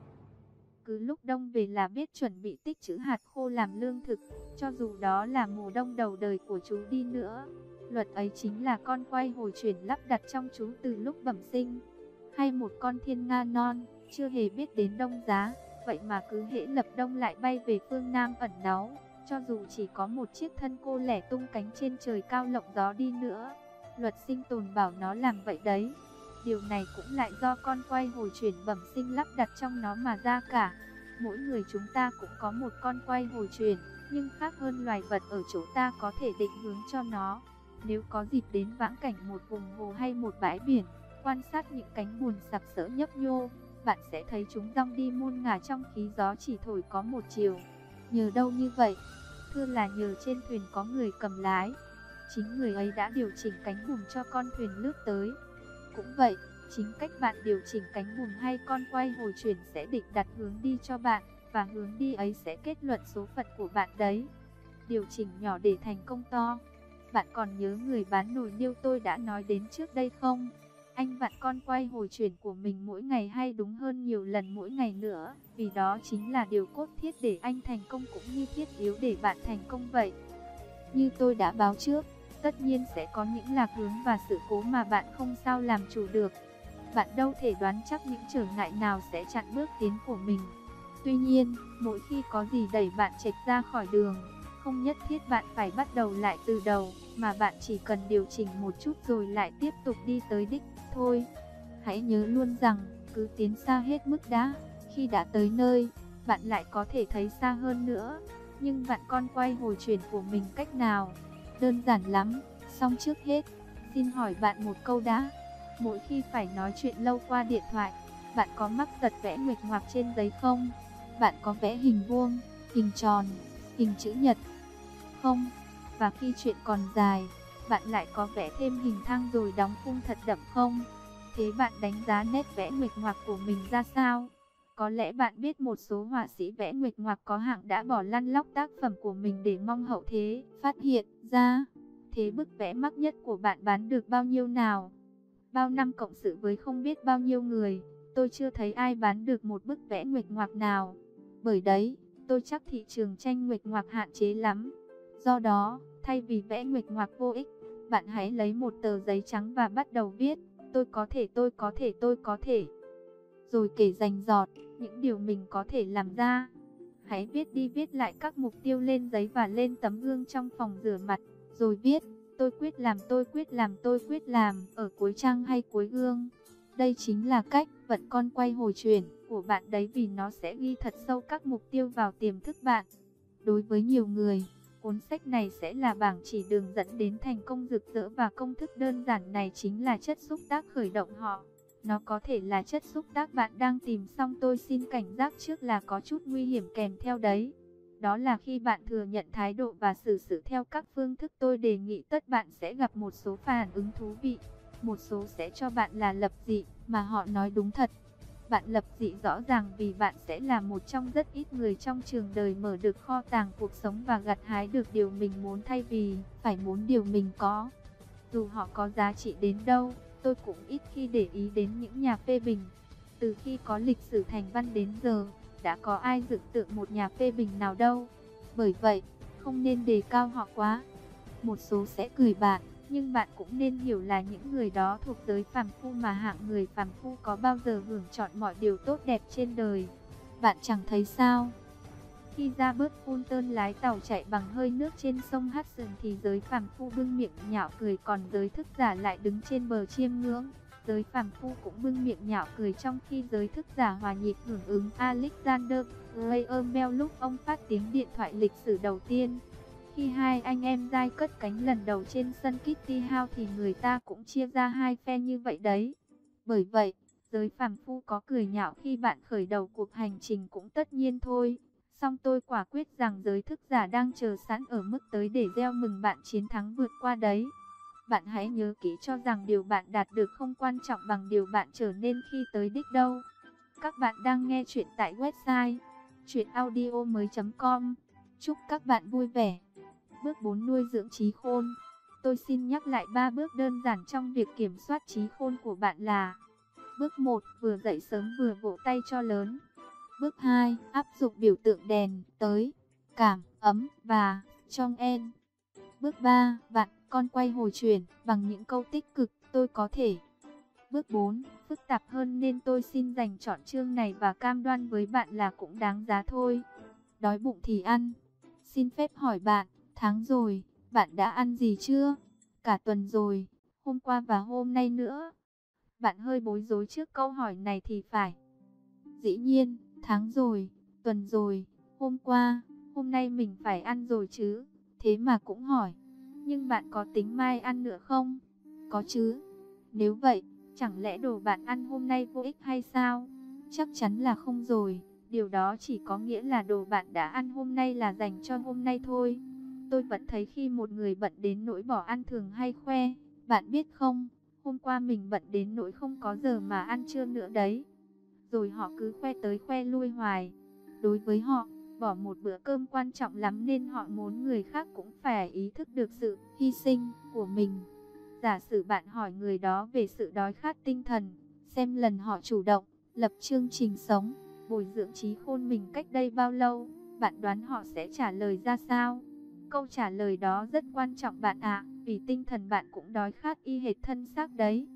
Cứ lúc đông về là biết chuẩn bị tích trữ hạt khô làm lương thực, cho dù đó là mùa đông đầu đời của chú đi nữa. Luật ấy chính là con quay hồi chuyển lắp đặt trong chú từ lúc bẩm sinh. Hay một con thiên nga non, chưa hề biết đến đông giá, vậy mà cứ hễ lập đông lại bay về phương Nam ẩn náu. Cho dù chỉ có một chiếc thân cô lẻ tung cánh trên trời cao lộng gió đi nữa, luật sinh tồn bảo nó làm vậy đấy. Điều này cũng lại do con quay hồi chuyển bẩm sinh lắp đặt trong nó mà ra cả. Mỗi người chúng ta cũng có một con quay hồi chuyển, nhưng khác hơn loài vật ở chỗ ta có thể định hướng cho nó. Nếu có dịp đến vãng cảnh một vùng hồ hay một bãi biển, quan sát những cánh buồm sặc sỡ nhấp nhô, bạn sẽ thấy chúng dong đi muôn ngả trong khí gió chỉ thổi có một chiều. Nhờ đâu như vậy? Thưa là nhờ trên thuyền có người cầm lái. Chính người ấy đã điều chỉnh cánh buồm cho con thuyền lướt tới. Cũng vậy, chính cách bạn điều chỉnh cánh buồm hay con quay hồi chuyển sẽ định đặt hướng đi cho bạn, và hướng đi ấy sẽ kết luận số phận của bạn đấy. Điều chỉnh nhỏ để thành công to. Bạn còn nhớ người bán nồi niêu tôi đã nói đến trước đây không? Anh vặn con quay hồi chuyển của mình mỗi ngày, hay đúng hơn nhiều lần mỗi ngày nữa, vì đó chính là điều cốt thiết để anh thành công cũng như thiết yếu để bạn thành công vậy. Như tôi đã báo trước, tất nhiên sẽ có những lạc hướng và sự cố mà bạn không sao làm chủ được. Bạn đâu thể đoán chắc những trở ngại nào sẽ chặn bước tiến của mình. Tuy nhiên, mỗi khi có gì đẩy bạn chệch ra khỏi đường, không nhất thiết bạn phải bắt đầu lại từ đầu, mà bạn chỉ cần điều chỉnh một chút rồi lại tiếp tục đi tới đích thôi. Hãy nhớ luôn rằng, cứ tiến xa hết mức đã, khi đã tới nơi, bạn lại có thể thấy xa hơn nữa. Nhưng vặn con quay hồi chuyển của mình cách nào? Đơn giản lắm. Xong trước hết, xin hỏi bạn một câu đã. Mỗi khi phải nói chuyện lâu qua điện thoại, bạn có mắc tật vẽ nguệch ngoạc trên giấy không? Bạn có vẽ hình vuông, hình tròn, hình chữ nhật không? Và khi chuyện còn dài, bạn lại có vẽ thêm hình thang rồi đóng khung thật đậm không? Thế bạn đánh giá nét vẽ nguệch ngoạc của mình ra sao? Có lẽ bạn biết một số họa sĩ vẽ nguệch ngoạc có hạng đã bỏ lăn lóc tác phẩm của mình để mong hậu thế phát hiện ra. Thế bức vẽ mắc nhất của bạn bán được bao nhiêu nào? Bao năm cộng sự với không biết bao nhiêu người, tôi chưa thấy ai bán được một bức vẽ nguệch ngoạc nào. Bởi đấy, tôi chắc thị trường tranh nguệch ngoạc hạn chế lắm. Do đó, thay vì vẽ nguệch ngoạc vô ích, bạn hãy lấy một tờ giấy trắng và bắt đầu viết, tôi có thể, tôi có thể, tôi có thể. Rồi kể rành rọt những điều mình có thể làm ra. Hãy viết đi viết lại các mục tiêu lên giấy và lên tấm gương trong phòng rửa mặt, rồi viết, tôi quyết làm, tôi quyết làm, tôi quyết làm, ở cuối trang hay cuối gương. Đây chính là cách vận con quay hồi chuyển của bạn đấy, vì nó sẽ ghi thật sâu các mục tiêu vào tiềm thức bạn. Đối với nhiều người, cuốn sách này sẽ là bảng chỉ đường dẫn đến thành công rực rỡ, và công thức đơn giản này chính là chất xúc tác khởi động họ. Nó có thể là chất xúc tác bạn đang tìm, xong tôi xin cảnh giác trước là có chút nguy hiểm kèm theo đấy. Đó là khi bạn thừa nhận thái độ và xử sự theo các phương thức tôi đề nghị, tất bạn sẽ gặp một số phản ứng thú vị. Một số sẽ cho bạn là lập dị, mà họ nói đúng thật. Bạn lập dị rõ ràng vì bạn sẽ là một trong rất ít người trong trường đời mở được kho tàng cuộc sống và gặt hái được điều mình muốn thay vì phải muốn điều mình có. Dù họ có giá trị đến đâu, tôi cũng ít khi để ý đến những nhà phê bình. Từ khi có lịch sử thành văn đến giờ, đã có ai dựng tượng một nhà phê bình nào đâu. Bởi vậy, không nên đề cao họ quá. Một số sẽ cười bạn, nhưng bạn cũng nên hiểu là những người đó thuộc giới phàm phu, mà hạng người phàm phu có bao giờ hưởng trọn mọi điều tốt đẹp trên đời. Bạn chẳng thấy sao? Khi Robert Fulton lái tàu chạy bằng hơi nước trên sông Hudson thì giới phàm phu bưng miệng nhạo cười, còn giới thức giả lại đứng trên bờ chiêm ngưỡng. Giới phàm phu cũng bưng miệng nhạo cười, trong khi giới thức giả hòa nhịp hưởng ứng Alexander Graham Bell lúc ông phát tiếng điện thoại lịch sử đầu tiên. Khi hai anh em giai cất cánh lần đầu trên sân Kitty House thì người ta cũng chia ra hai phe như vậy đấy. Bởi vậy, giới phàm phu có cười nhạo khi bạn khởi đầu cuộc hành trình cũng tất nhiên thôi. Song tôi quả quyết rằng giới thức giả đang chờ sẵn ở mức tới để gieo mừng bạn chiến thắng vượt qua đấy. Bạn hãy nhớ kỹ cho rằng điều bạn đạt được không quan trọng bằng điều bạn trở nên khi tới đích đâu. Các bạn đang nghe chuyện tại website chuyenaudio.com. Chúc các bạn vui vẻ. Bước 4. Nuôi dưỡng trí khôn. Tôi xin nhắc lại 3 bước đơn giản trong việc kiểm soát trí khôn của bạn là: Bước 1. Vừa dậy sớm vừa vỗ tay cho lớn. Bước 2. Áp dụng biểu tượng đèn, tới, cảm, ấm và trong en. Bước 3. Vặn con quay hồi chuyển bằng những câu tích cực, tôi có thể. Bước 4. Phức tạp hơn nên tôi xin dành chọn chương này và cam đoan với bạn là cũng đáng giá thôi. Đói bụng thì ăn. Xin phép hỏi bạn, tháng rồi, bạn đã ăn gì chưa? Cả tuần rồi, hôm qua và hôm nay nữa. Bạn hơi bối rối trước câu hỏi này thì phải. Dĩ nhiên, tháng rồi, tuần rồi, hôm qua, hôm nay mình phải ăn rồi chứ. Thế mà cũng hỏi. Nhưng bạn có tính mai ăn nữa không? Có chứ. Nếu vậy, chẳng lẽ đồ bạn ăn hôm nay vô ích hay sao? Chắc chắn là không rồi. Điều đó chỉ có nghĩa là đồ bạn đã ăn hôm nay là dành cho hôm nay thôi. Tôi vẫn thấy khi một người bận đến nỗi bỏ ăn thường hay khoe. Bạn biết không, hôm qua mình bận đến nỗi không có giờ mà ăn trưa nữa đấy. Rồi họ cứ khoe tới khoe lui hoài. Đối với họ, bỏ một bữa cơm quan trọng lắm nên họ muốn người khác cũng phải ý thức được sự hy sinh của mình. Giả sử bạn hỏi người đó về sự đói khát tinh thần, xem lần họ chủ động lập chương trình sống, bồi dưỡng trí khôn mình cách đây bao lâu, bạn đoán họ sẽ trả lời ra sao? Câu trả lời đó rất quan trọng bạn ạ, vì tinh thần bạn cũng đói khát y hệt thân xác đấy.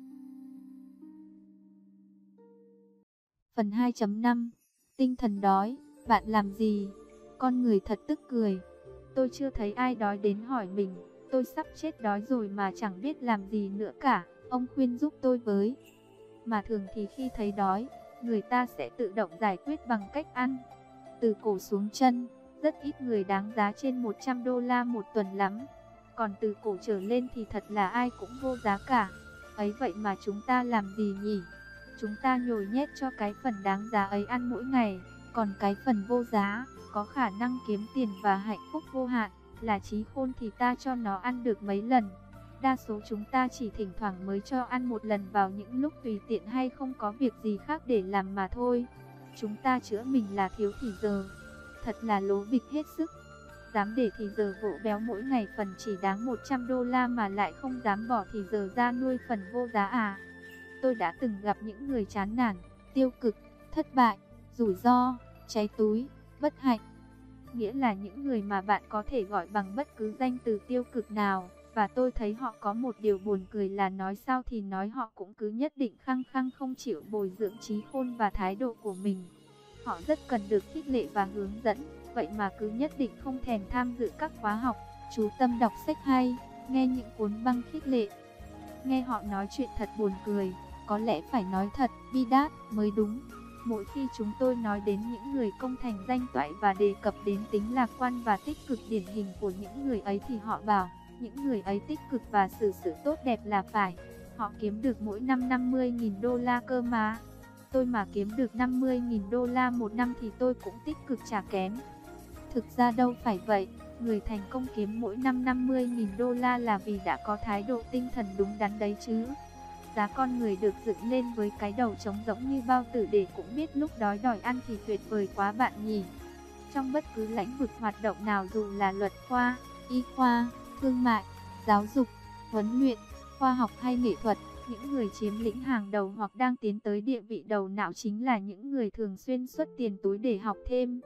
Phần 2.5. Tinh thần đói, bạn làm gì? Con người thật tức cười. Tôi chưa thấy ai đói đến hỏi mình, tôi sắp chết đói rồi mà chẳng biết làm gì nữa cả, ông khuyên giúp tôi với. Mà thường thì khi thấy đói, người ta sẽ tự động giải quyết bằng cách ăn. Từ cổ xuống chân, rất ít người đáng giá trên 100 đô la một tuần lắm. Còn từ cổ trở lên thì thật là ai cũng vô giá cả. Ấy vậy mà chúng ta làm gì nhỉ? Chúng ta nhồi nhét cho cái phần đáng giá ấy ăn mỗi ngày, còn cái phần vô giá, có khả năng kiếm tiền và hạnh phúc vô hạn, là trí khôn thì ta cho nó ăn được mấy lần. Đa số chúng ta chỉ thỉnh thoảng mới cho ăn một lần vào những lúc tùy tiện hay không có việc gì khác để làm mà thôi. Chúng ta chữa mình là thiếu thì giờ. Thật là lố bịch hết sức. Dám để thì giờ vỗ béo mỗi ngày phần chỉ đáng 100 đô la mà lại không dám bỏ thì giờ ra nuôi phần vô giá à? Tôi đã từng gặp những người chán nản, tiêu cực, thất bại, rủi ro, cháy túi, bất hạnh. Nghĩa là những người mà bạn có thể gọi bằng bất cứ danh từ tiêu cực nào. Và tôi thấy họ có một điều buồn cười là nói sao thì nói họ cũng cứ nhất định khăng khăng không chịu bồi dưỡng trí khôn và thái độ của mình. Họ rất cần được khích lệ và hướng dẫn, vậy mà cứ nhất định không thèm tham dự các khóa học, chú tâm đọc sách hay, nghe những cuốn băng khích lệ. Nghe họ nói chuyện thật buồn cười, có lẽ phải nói thật, bi đát mới đúng. Mỗi khi chúng tôi nói đến những người công thành danh toại và đề cập đến tính lạc quan và tích cực điển hình của những người ấy thì họ bảo, những người ấy tích cực và xử sự tốt đẹp là phải. Họ kiếm được mỗi năm 50.000 đô la cơ mà. Tôi mà kiếm được 50.000 đô la một năm thì tôi cũng tích cực chả kém. Thực ra đâu phải vậy, người thành công kiếm mỗi năm 50.000 đô la là vì đã có thái độ tinh thần đúng đắn đấy chứ. Giá con người được dựng lên với cái đầu trống rỗng như bao tử để cũng biết lúc đói đòi ăn thì tuyệt vời quá bạn nhỉ. Trong bất cứ lĩnh vực hoạt động nào dù là luật khoa, y khoa, thương mại, giáo dục, huấn luyện, khoa học hay nghệ thuật, những người chiếm lĩnh hàng đầu hoặc đang tiến tới địa vị đầu não chính là những người thường xuyên xuất tiền túi để học thêm.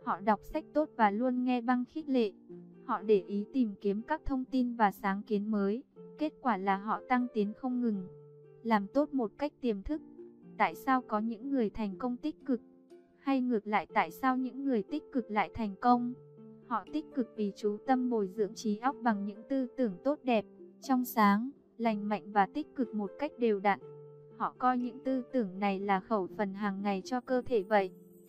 Họ đọc sách tốt và luôn nghe băng khích lệ. Họ để ý tìm kiếm các thông tin và sáng kiến mới. Kết quả là họ tăng tiến không ngừng, làm tốt một cách tiềm thức. Tại sao có những người thành công tích cực? Hay ngược lại, tại sao những người tích cực lại thành công? Họ tích cực vì chú tâm bồi dưỡng trí óc bằng những tư tưởng tốt đẹp, trong sáng, lành mạnh và tích cực một cách đều đặn. Họ coi những tư tưởng này là khẩu phần hàng ngày cho cơ thể vậy.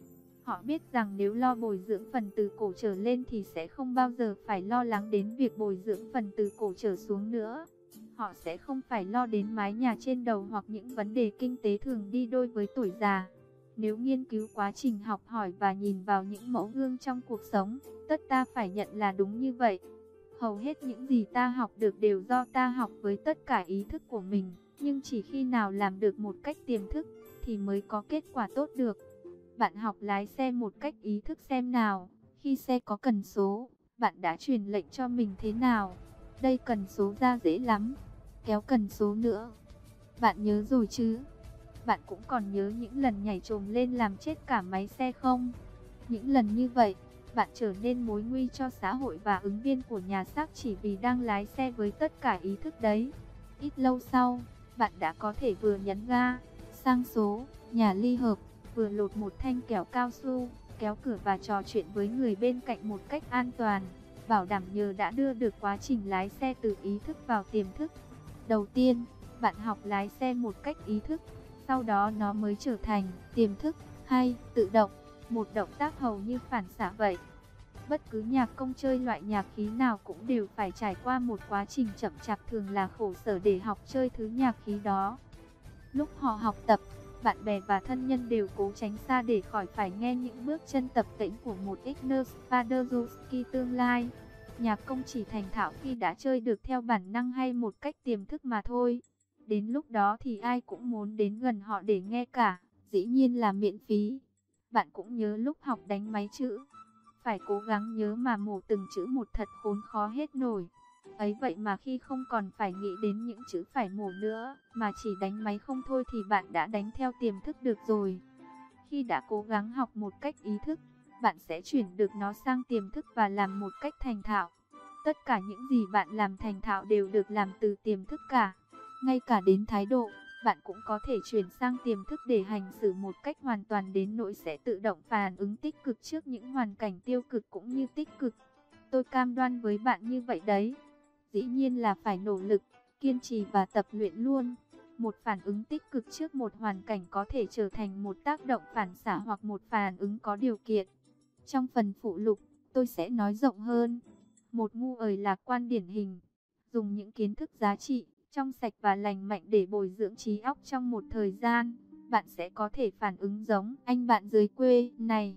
Họ biết rằng nếu lo bồi dưỡng phần từ cổ trở lên thì sẽ không bao giờ phải lo lắng đến việc bồi dưỡng phần từ cổ trở xuống nữa. Họ sẽ không phải lo đến mái nhà trên đầu hoặc những vấn đề kinh tế thường đi đôi với tuổi già. Nếu nghiên cứu quá trình học hỏi và nhìn vào những mẫu gương trong cuộc sống, tất ta phải nhận là đúng như vậy. Hầu hết những gì ta học được đều do ta học với tất cả ý thức của mình, nhưng chỉ khi nào làm được một cách tiềm thức thì mới có kết quả tốt được. Bạn học lái xe một cách ý thức xem nào, khi xe có cần số, bạn đã truyền lệnh cho mình thế nào? Đây cần số ra dễ lắm, kéo cần số nữa. Bạn nhớ rồi chứ? Bạn cũng còn nhớ những lần nhảy chồm lên làm chết cả máy xe không? Những lần như vậy, bạn trở nên mối nguy cho xã hội và ứng viên của nhà xác chỉ vì đang lái xe với tất cả ý thức đấy. Ít lâu sau, bạn đã có thể vừa nhấn ga, sang số, nhà ly hợp, vừa lột một thanh kẻo cao su, kéo cửa và trò chuyện với người bên cạnh một cách an toàn, bảo đảm nhờ đã đưa được quá trình lái xe từ ý thức vào tiềm thức. Đầu tiên, bạn học lái xe một cách ý thức, sau đó nó mới trở thành tiềm thức hay tự động, một động tác hầu như phản xạ vậy. Bất cứ nhạc công chơi loại nhạc khí nào cũng đều phải trải qua một quá trình chậm chạp, thường là khổ sở để học chơi thứ nhạc khí đó. Lúc họ học tập, bạn bè và thân nhân đều cố tránh xa để khỏi phải nghe những bước chân tập tễnh của một Igor Paderewski tương lai. Nhạc công chỉ thành thạo khi đã chơi được theo bản năng hay một cách tiềm thức mà thôi. Đến lúc đó thì ai cũng muốn đến gần họ để nghe cả, dĩ nhiên là miễn phí. Bạn cũng nhớ lúc học đánh máy chữ, phải cố gắng nhớ mà mổ từng chữ một thật khốn khó hết nổi. Ấy vậy mà khi không còn phải nghĩ đến những chữ phải mổ nữa, mà chỉ đánh máy không thôi thì bạn đã đánh theo tiềm thức được rồi. Khi đã cố gắng học một cách ý thức, bạn sẽ chuyển được nó sang tiềm thức và làm một cách thành thạo. Tất cả những gì bạn làm thành thạo đều được làm từ tiềm thức cả. Ngay cả đến thái độ, bạn cũng có thể chuyển sang tiềm thức để hành xử một cách hoàn toàn đến nỗi sẽ tự động phản ứng tích cực trước những hoàn cảnh tiêu cực cũng như tích cực. Tôi cam đoan với bạn như vậy đấy. Dĩ nhiên là phải nỗ lực, kiên trì và tập luyện luôn. Một phản ứng tích cực trước một hoàn cảnh có thể trở thành một tác động phản xạ hoặc một phản ứng có điều kiện. Trong phần phụ lục, tôi sẽ nói rộng hơn. Một ngu ời lạc quan điển hình. Dùng những kiến thức giá trị, trong sạch và lành mạnh để bồi dưỡng trí óc trong một thời gian, bạn sẽ có thể phản ứng giống anh bạn dưới quê này.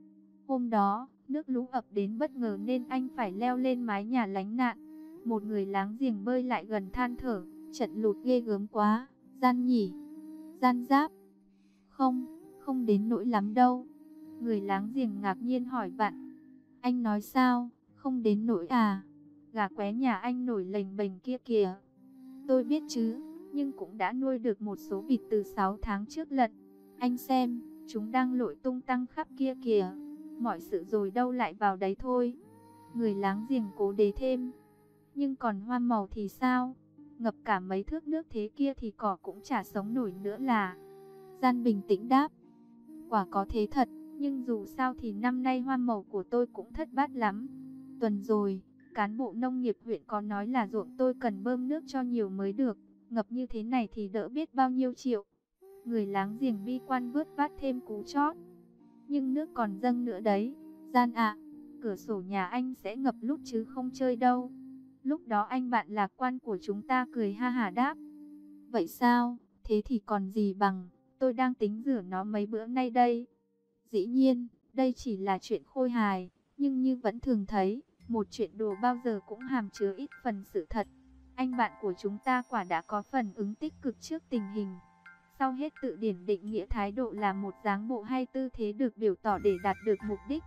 Hôm đó, nước lũ ập đến bất ngờ nên anh phải leo lên mái nhà lánh nạn. Một người láng giềng bơi lại gần than thở, trận lụt ghê gớm quá, gian nhỉ, gian giáp. Không, không đến nỗi lắm đâu. Người láng giềng ngạc nhiên hỏi bạn. Anh nói sao, không đến nỗi à? Gà qué nhà anh nổi lềnh bềnh kia kìa. Tôi biết chứ, nhưng cũng đã nuôi được một số vịt từ 6 tháng trước lận. Anh xem, chúng đang lội tung tăng khắp kia kìa. Mọi sự rồi đâu lại vào đấy thôi. Người láng giềng cố đế thêm. Nhưng còn hoa màu thì sao? Ngập cả mấy thước nước thế kia thì cỏ cũng chả sống nổi nữa là. Gian bình tĩnh đáp. Quả có thế thật, nhưng dù sao thì năm nay hoa màu của tôi cũng thất bát lắm. Tuần rồi, cán bộ nông nghiệp huyện có nói là ruộng tôi cần bơm nước cho nhiều mới được. Ngập như thế này thì đỡ biết bao nhiêu triệu. Người láng giềng bi quan vớt vát thêm cú chót. Nhưng nước còn dâng nữa đấy. Gian ạ, cửa sổ nhà anh sẽ ngập lút chứ không chơi đâu. Lúc đó anh bạn lạc quan của chúng ta cười ha hả đáp. Vậy sao, thế thì còn gì bằng, tôi đang tính rửa nó mấy bữa nay đây. Dĩ nhiên, đây chỉ là chuyện khôi hài, nhưng như vẫn thường thấy, một chuyện đùa bao giờ cũng hàm chứa ít phần sự thật. Anh bạn của chúng ta quả đã có phần ứng tích cực trước tình hình. Sau hết tự điển định nghĩa thái độ là một dáng bộ hay tư thế được biểu tỏ để đạt được mục đích.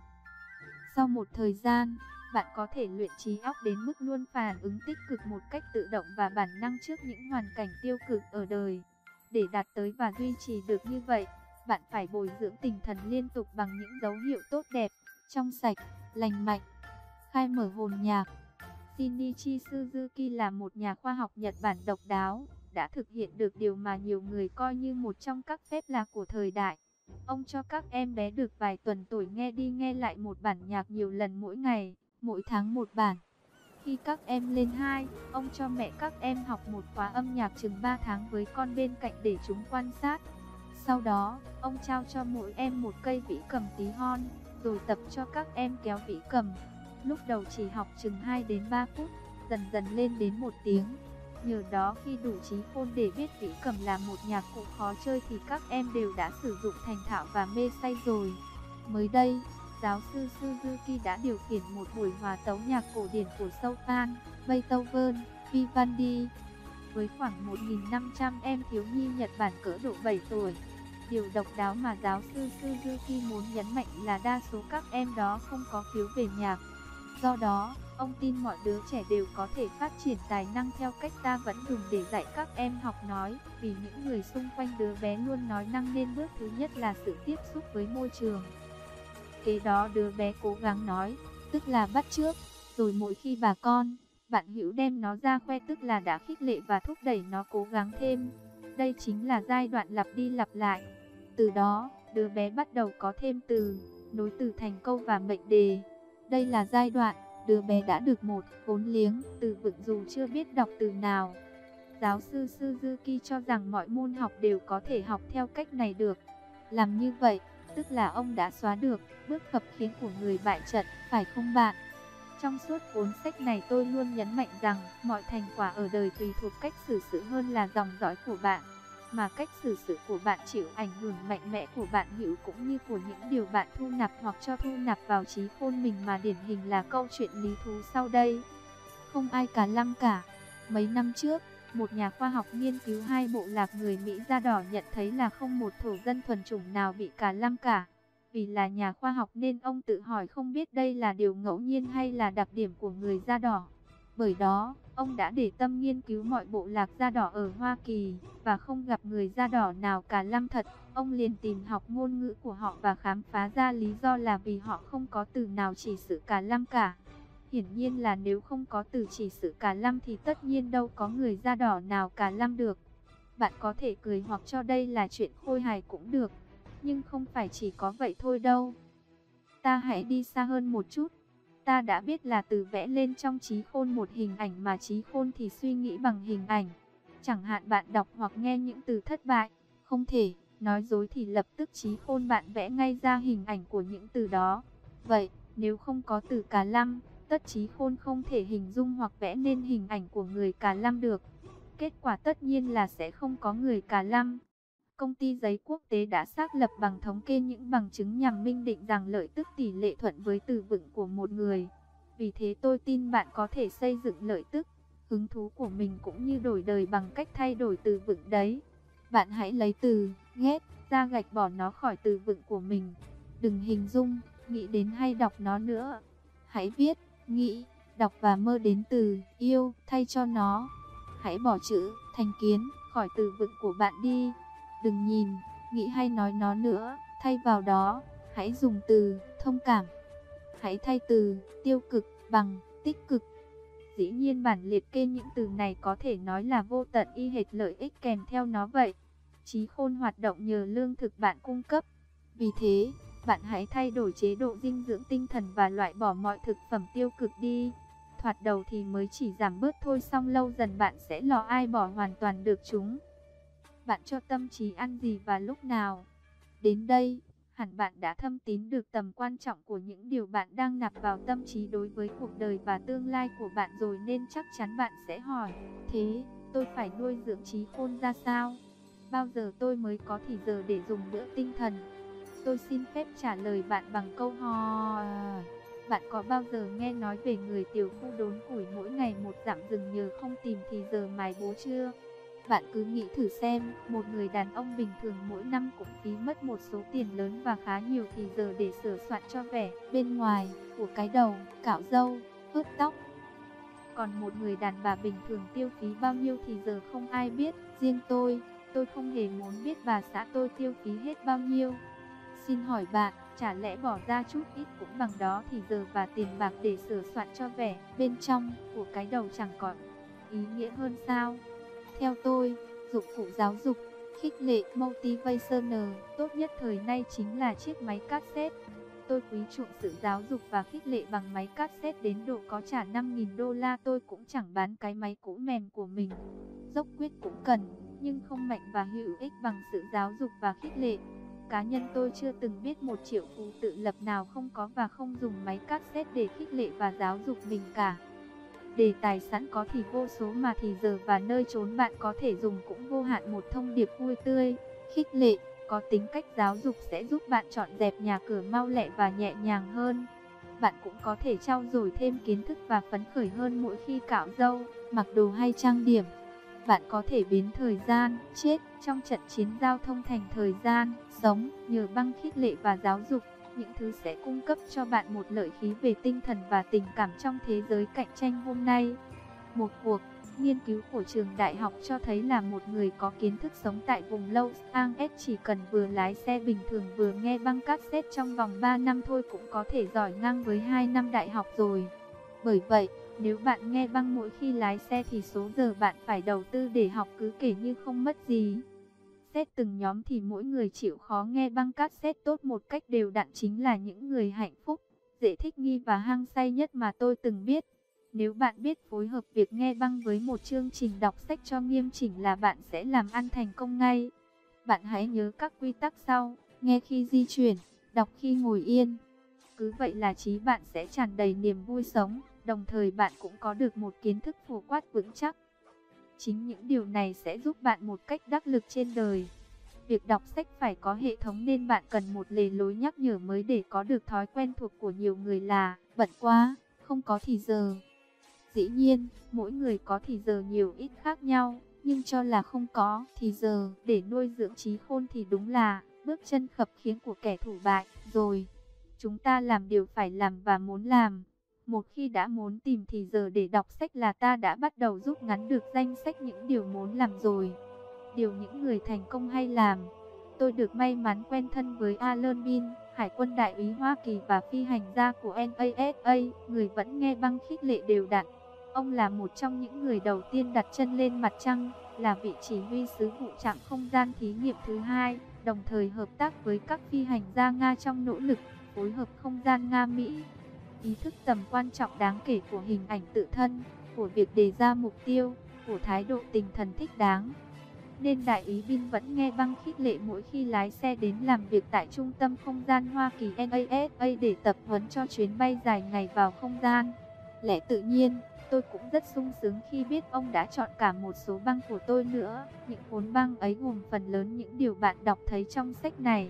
Sau một thời gian, bạn có thể luyện trí óc đến mức luôn phản ứng tích cực một cách tự động và bản năng trước những hoàn cảnh tiêu cực ở đời. Để đạt tới và duy trì được như vậy, bạn phải bồi dưỡng tinh thần liên tục bằng những dấu hiệu tốt đẹp, trong sạch, lành mạnh, khai mở hồn nhạc. Shinichi Suzuki là một nhà khoa học Nhật Bản độc đáo, đã thực hiện được điều mà nhiều người coi như một trong các phép lạ của thời đại. Ông cho các em bé được vài tuần tuổi nghe đi nghe lại một bản nhạc nhiều lần mỗi ngày, mỗi tháng một bản. Khi các em lên 2, ông cho mẹ các em học một khóa âm nhạc chừng 3 tháng với con bên cạnh để chúng quan sát. Sau đó, ông trao cho mỗi em một cây vĩ cầm tí hon, rồi tập cho các em kéo vĩ cầm. Lúc đầu chỉ học chừng 2 đến 3 phút, dần dần lên đến 1 tiếng. Nhờ đó khi đủ trí khôn để biết vĩ cầm là một nhạc cụ khó chơi thì các em đều đã sử dụng thành thạo và mê say rồi. Mới đây, giáo sư Suzuki đã điều khiển một buổi hòa tấu nhạc cổ điển của Chopin, Beethoven, Vivaldi với khoảng 1.500 em thiếu nhi Nhật Bản cỡ độ 7 tuổi. Điều độc đáo mà giáo sư Suzuki muốn nhấn mạnh là đa số các em đó không có khiếu về nhạc. Do đó, ông tin mọi đứa trẻ đều có thể phát triển tài năng theo cách ta vẫn dùng để dạy các em học nói, vì những người xung quanh đứa bé luôn nói năng nên bước thứ nhất là sự tiếp xúc với môi trường. Kế đó đứa bé cố gắng nói, tức là bắt chước, rồi mỗi khi bà con, bạn hữu đem nó ra khoe tức là đã khích lệ và thúc đẩy nó cố gắng thêm. Đây chính là giai đoạn lặp đi lặp lại. Từ đó, đứa bé bắt đầu có thêm từ, nối từ thành câu và mệnh đề. Đây là giai đoạn, đứa bé đã được một vốn liếng từ vựng dù chưa biết đọc từ nào. Giáo sư Suzuki cho rằng mọi môn học đều có thể học theo cách này được. Làm như vậy, tức là ông đã xóa được bước khập khiễng của người bại trận, phải không bạn? Trong suốt cuốn sách này tôi luôn nhấn mạnh rằng mọi thành quả ở đời tùy thuộc cách xử sự hơn là dòng dõi của bạn. Mà cách xử sự của bạn chịu ảnh hưởng mạnh mẽ của bạn hữu cũng như của những điều bạn thu nạp hoặc cho thu nạp vào trí khôn mình, mà điển hình là câu chuyện lý thú sau đây. Không ai cả lăm cả. Mấy năm trước, một nhà khoa học nghiên cứu hai bộ lạc người Mỹ da đỏ nhận thấy là không một thổ dân thuần chủng nào bị cả lăm cả. Vì là nhà khoa học nên ông tự hỏi không biết đây là điều ngẫu nhiên hay là đặc điểm của người da đỏ. Bởi đó, ông đã để tâm nghiên cứu mọi bộ lạc da đỏ ở Hoa Kỳ và không gặp người da đỏ nào cả lăm thật. Ông liền tìm học ngôn ngữ của họ và khám phá ra lý do là vì họ không có từ nào chỉ sự cả lăm cả. Hiển nhiên là nếu không có từ chỉ sự cả lăm thì tất nhiên đâu có người da đỏ nào cả lăm được. Bạn có thể cười hoặc cho đây là chuyện khôi hài cũng được, nhưng không phải chỉ có vậy thôi đâu. Ta hãy đi xa hơn một chút. Ta đã biết là từ vẽ lên trong trí khôn một hình ảnh mà trí khôn thì suy nghĩ bằng hình ảnh. Chẳng hạn bạn đọc hoặc nghe những từ thất bại, không thể, nói dối thì lập tức trí khôn bạn vẽ ngay ra hình ảnh của những từ đó. Vậy, nếu không có từ cả lăm, tất trí khôn không thể hình dung hoặc vẽ nên hình ảnh của người cả lăm được. Kết quả tất nhiên là sẽ không có người cả lăm. Công ty giấy quốc tế đã xác lập bằng thống kê những bằng chứng nhằm minh định rằng lợi tức tỷ lệ thuận với từ vựng của một người. Vì thế tôi tin bạn có thể xây dựng lợi tức, hứng thú của mình cũng như đổi đời bằng cách thay đổi từ vựng đấy. Bạn hãy lấy từ ghét ra gạch bỏ nó khỏi từ vựng của mình. Đừng hình dung, nghĩ đến hay đọc nó nữa. Hãy viết, nghĩ, đọc và mơ đến từ yêu thay cho nó. Hãy bỏ chữ thành kiến khỏi từ vựng của bạn đi. Đừng nhìn, nghĩ hay nói nó nữa, thay vào đó, hãy dùng từ thông cảm. Hãy thay từ tiêu cực bằng tích cực. Dĩ nhiên bản liệt kê những từ này có thể nói là vô tận y hệt lợi ích kèm theo nó vậy. Trí khôn hoạt động nhờ lương thực bạn cung cấp. Vì thế, bạn hãy thay đổi chế độ dinh dưỡng tinh thần và loại bỏ mọi thực phẩm tiêu cực đi. Thoạt đầu thì mới chỉ giảm bớt thôi, xong lâu dần bạn sẽ lò ai bỏ hoàn toàn được chúng. Bạn cho tâm trí ăn gì và lúc nào? Đến đây, hẳn bạn đã thâm tín được tầm quan trọng của những điều bạn đang nạp vào tâm trí đối với cuộc đời và tương lai của bạn rồi, nên chắc chắn bạn sẽ hỏi, thế tôi phải nuôi dưỡng trí khôn ra sao? Bao giờ tôi mới có thì giờ để dùng bữa tinh thần? Tôi xin phép trả lời bạn bằng câu hỏi. Bạn có bao giờ nghe nói về người tiểu phu đốn củi mỗi ngày một dặm rừng nhờ không tìm thì giờ mài bố chưa? Bạn cứ nghĩ thử xem, một người đàn ông bình thường mỗi năm cũng phí mất một số tiền lớn và khá nhiều thì giờ để sửa soạn cho vẻ bên ngoài của cái đầu, cạo râu, hớt tóc. Còn một người đàn bà bình thường tiêu phí bao nhiêu thì giờ không ai biết, riêng tôi không hề muốn biết bà xã tôi tiêu phí hết bao nhiêu. Xin hỏi bạn, Chả lẽ bỏ ra chút ít cũng bằng đó thì giờ và tiền bạc để sửa soạn cho vẻ bên trong của cái đầu chẳng có ý nghĩa hơn sao? Theo tôi, dụng cụ giáo dục, khích lệ motivational tốt nhất thời nay chính là chiếc máy cassette. Tôi quý chuộng sự giáo dục và khích lệ bằng máy cassette đến độ có trả 5.000 đô la tôi cũng chẳng bán cái máy cũ mềm của mình. Dốc quyết cũng cần, nhưng không mạnh và hữu ích bằng sự giáo dục và khích lệ. Cá nhân tôi chưa từng biết một triệu phú tự lập nào không có và không dùng máy cassette để khích lệ và giáo dục mình cả. Đề tài sẵn có thì vô số mà thì giờ và nơi chốn bạn có thể dùng cũng vô hạn. Một thông điệp vui tươi, khích lệ, có tính cách giáo dục sẽ giúp bạn dọn dẹp nhà cửa mau lẹ và nhẹ nhàng hơn. Bạn cũng có thể trau dồi thêm kiến thức và phấn khởi hơn mỗi khi cạo râu, mặc đồ hay trang điểm. Bạn có thể biến thời gian chết trong trận chiến giao thông thành thời gian sống nhờ băng khích lệ và giáo dục. Những thứ sẽ cung cấp cho bạn một lợi khí về tinh thần và tình cảm trong thế giới cạnh tranh hôm nay. Một cuộc nghiên cứu của trường đại học cho thấy là một người có kiến thức sống tại vùng Los Angeles chỉ cần vừa lái xe bình thường vừa nghe băng cassette trong vòng 3 năm thôi cũng có thể giỏi ngang với 2 năm đại học rồi. Bởi vậy, nếu bạn nghe băng mỗi khi lái xe thì số giờ bạn phải đầu tư để học cứ kể như không mất gì. Xét từng nhóm thì mỗi người chịu khó nghe băng cassette tốt một cách đều đặn chính là những người hạnh phúc, dễ thích nghi và hăng say nhất mà tôi từng biết. Nếu bạn biết phối hợp việc nghe băng với một chương trình đọc sách cho nghiêm chỉnh là bạn sẽ làm ăn thành công ngay. Bạn hãy nhớ các quy tắc sau: nghe khi di chuyển, đọc khi ngồi yên. Cứ vậy là trí bạn sẽ tràn đầy niềm vui sống, đồng thời bạn cũng có được một kiến thức phổ quát vững chắc. Chính những điều này sẽ giúp bạn một cách đắc lực trên đời. Việc đọc sách phải có hệ thống nên bạn cần một lề lối nhắc nhở mới để có được thói quen thuộc của nhiều người là bận quá, không có thì giờ. Dĩ nhiên, mỗi người có thì giờ nhiều ít khác nhau, nhưng cho là không có thì giờ để nuôi dưỡng trí khôn thì đúng là bước chân khập khiễng của kẻ thủ bại rồi. Chúng ta làm điều phải làm và muốn làm. Một khi đã muốn tìm thì giờ để đọc sách là ta đã bắt đầu rút ngắn được danh sách những điều muốn làm rồi. Điều những người thành công hay làm. Tôi được may mắn quen thân với Alan Bean, Hải quân đại úy Hoa Kỳ và phi hành gia của NASA, người vẫn nghe băng khích lệ đều đặn. Ông là một trong những người đầu tiên đặt chân lên mặt trăng, là vị chỉ huy sứ vụ trạm không gian thí nghiệm thứ 2, đồng thời hợp tác với các phi hành gia Nga trong nỗ lực phối hợp không gian Nga-Mỹ. Ý thức tầm quan trọng đáng kể của hình ảnh tự thân, của việc đề ra mục tiêu, của thái độ tinh thần thích đáng. Nên đại úy Bean vẫn nghe băng khích lệ mỗi khi lái xe đến làm việc tại Trung tâm Không gian Hoa Kỳ NASA để tập huấn cho chuyến bay dài ngày vào không gian. Lẽ tự nhiên, tôi cũng rất sung sướng khi biết ông đã chọn cả một số băng của tôi nữa. Những cuốn băng ấy gồm phần lớn những điều bạn đọc thấy trong sách này.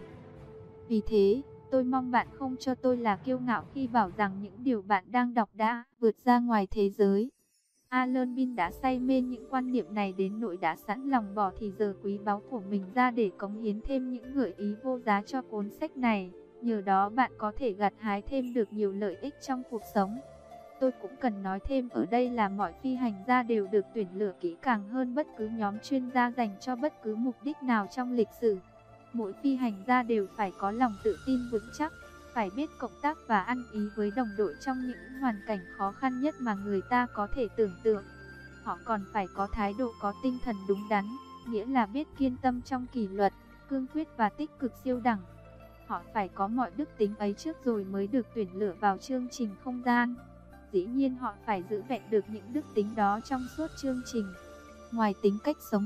Vì thế, tôi mong bạn không cho tôi là kiêu ngạo khi bảo rằng những điều bạn đang đọc đã vượt ra ngoài thế giới. Alan Bean đã say mê những quan niệm này đến nỗi đã sẵn lòng bỏ thì giờ quý báu của mình ra để cống hiến thêm những gợi ý vô giá cho cuốn sách này. Nhờ đó bạn có thể gặt hái thêm được nhiều lợi ích trong cuộc sống. Tôi cũng cần nói thêm ở đây là mọi phi hành gia đều được tuyển lựa kỹ càng hơn bất cứ nhóm chuyên gia dành cho bất cứ mục đích nào trong lịch sử. Mỗi phi hành gia đều phải có lòng tự tin vững chắc, phải biết cộng tác và ăn ý với đồng đội trong những hoàn cảnh khó khăn nhất mà người ta có thể tưởng tượng. Họ còn phải có thái độ có tinh thần đúng đắn, nghĩa là biết kiên tâm trong kỷ luật, cương quyết và tích cực siêu đẳng. Họ phải có mọi đức tính ấy trước rồi mới được tuyển lựa vào chương trình không gian. Dĩ nhiên họ phải giữ vẹn được những đức tính đó trong suốt chương trình. Ngoài tính cách sống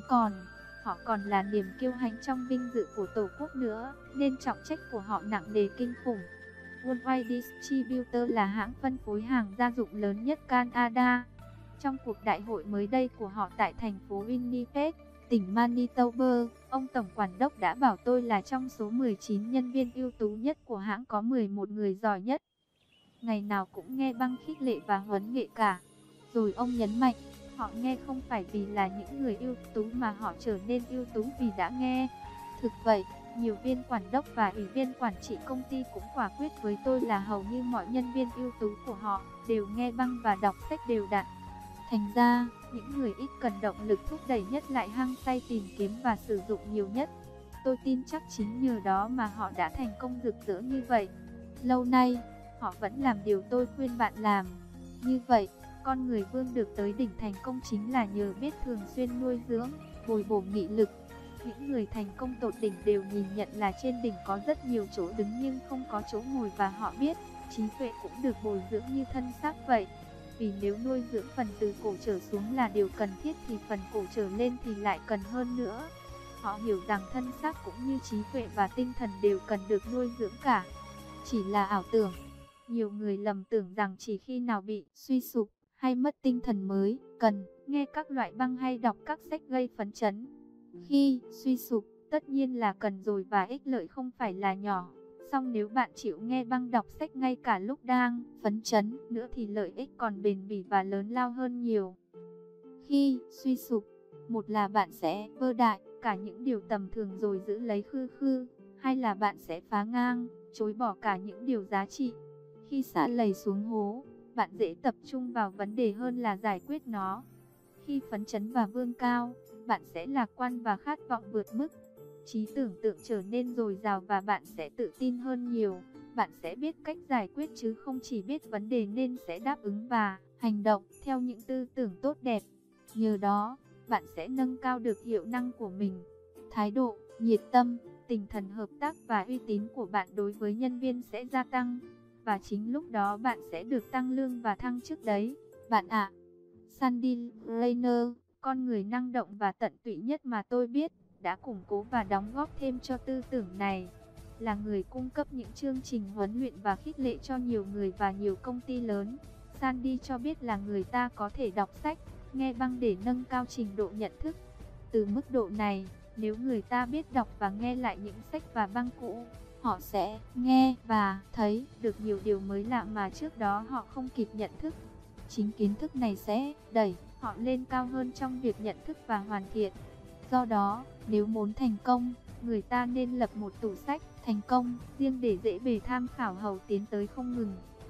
họ còn là niềm kiêu hãnh trong vinh dự của Tổ quốc nữa, nên trọng trách của họ nặng nề kinh khủng. Worldwide Distributor là hãng phân phối hàng gia dụng lớn nhất Canada. Trong cuộc đại hội mới đây của họ tại thành phố Winnipeg, tỉnh Manitoba, ông Tổng Quản đốc đã bảo tôi là trong số 19 nhân viên ưu tú nhất của hãng có 11 người giỏi nhất. Ngày nào cũng nghe băng khích lệ và huấn nghệ cả. Rồi ông nhấn mạnh, họ nghe không phải vì là những người ưu tú mà họ trở nên ưu tú vì đã nghe. Thực vậy, nhiều viên quản đốc và ủy viên quản trị công ty cũng quả quyết với tôi là hầu như mọi nhân viên ưu tú của họ đều nghe băng và đọc sách đều đặn. Thành ra, những người ít cần động lực thúc đẩy nhất lại hăng say tìm kiếm và sử dụng nhiều nhất. Tôi tin chắc chính nhờ đó mà họ đã thành công rực rỡ như vậy. Lâu nay, họ vẫn làm điều tôi khuyên bạn làm. Như vậy, con người vươn được tới đỉnh thành công chính là nhờ biết thường xuyên nuôi dưỡng, bồi bổ nghị lực. Những người thành công tột đỉnh đều nhìn nhận là trên đỉnh có rất nhiều chỗ đứng nhưng không có chỗ ngồi, và họ biết, trí tuệ cũng được bồi dưỡng như thân xác vậy. Vì nếu nuôi dưỡng phần từ cổ trở xuống là điều cần thiết thì phần cổ trở lên thì lại cần hơn nữa. Họ hiểu rằng thân xác cũng như trí tuệ và tinh thần đều cần được nuôi dưỡng cả. Chỉ là ảo tưởng. Nhiều người lầm tưởng rằng chỉ khi nào bị suy sụp hay mất tinh thần mới cần nghe các loại băng hay đọc các sách gây phấn chấn. Khi suy sụp, tất nhiên là cần rồi và ích lợi không phải là nhỏ. Song nếu bạn chịu nghe băng đọc sách ngay cả lúc đang phấn chấn nữa thì lợi ích còn bền bỉ và lớn lao hơn nhiều. Khi suy sụp, một là bạn sẽ vơ đại cả những điều tầm thường rồi giữ lấy khư khư, hay là bạn sẽ phá ngang, chối bỏ cả những điều giá trị. Khi xả lầy xuống hố, bạn dễ tập trung vào vấn đề hơn là giải quyết nó. Khi phấn chấn và vươn cao, bạn sẽ lạc quan và khát vọng vượt mức. Trí tưởng tượng trở nên dồi dào và bạn sẽ tự tin hơn nhiều. Bạn sẽ biết cách giải quyết chứ không chỉ biết vấn đề, nên sẽ đáp ứng và hành động theo những tư tưởng tốt đẹp. Nhờ đó, bạn sẽ nâng cao được hiệu năng của mình. Thái độ, nhiệt tâm, tinh thần hợp tác và uy tín của bạn đối với nhân viên sẽ gia tăng. Và chính lúc đó bạn sẽ được tăng lương và thăng chức đấy, bạn ạ. Sandy Rayner, con người năng động và tận tụy nhất mà tôi biết, đã củng cố và đóng góp thêm cho tư tưởng này. Là người cung cấp những chương trình huấn luyện và khích lệ cho nhiều người và nhiều công ty lớn. Sandy cho biết là người ta có thể đọc sách, nghe băng để nâng cao trình độ nhận thức. Từ mức độ này, nếu người ta biết đọc và nghe lại những sách và băng cũ, họ sẽ nghe và thấy được nhiều điều mới lạ mà trước đó họ không kịp nhận thức. Chính kiến thức này sẽ đẩy họ lên cao hơn trong việc nhận thức và hoàn thiện. Do đó, nếu muốn thành công, người ta nên lập một tủ sách thành công riêng để dễ bề tham khảo hầu tiến tới không ngừng.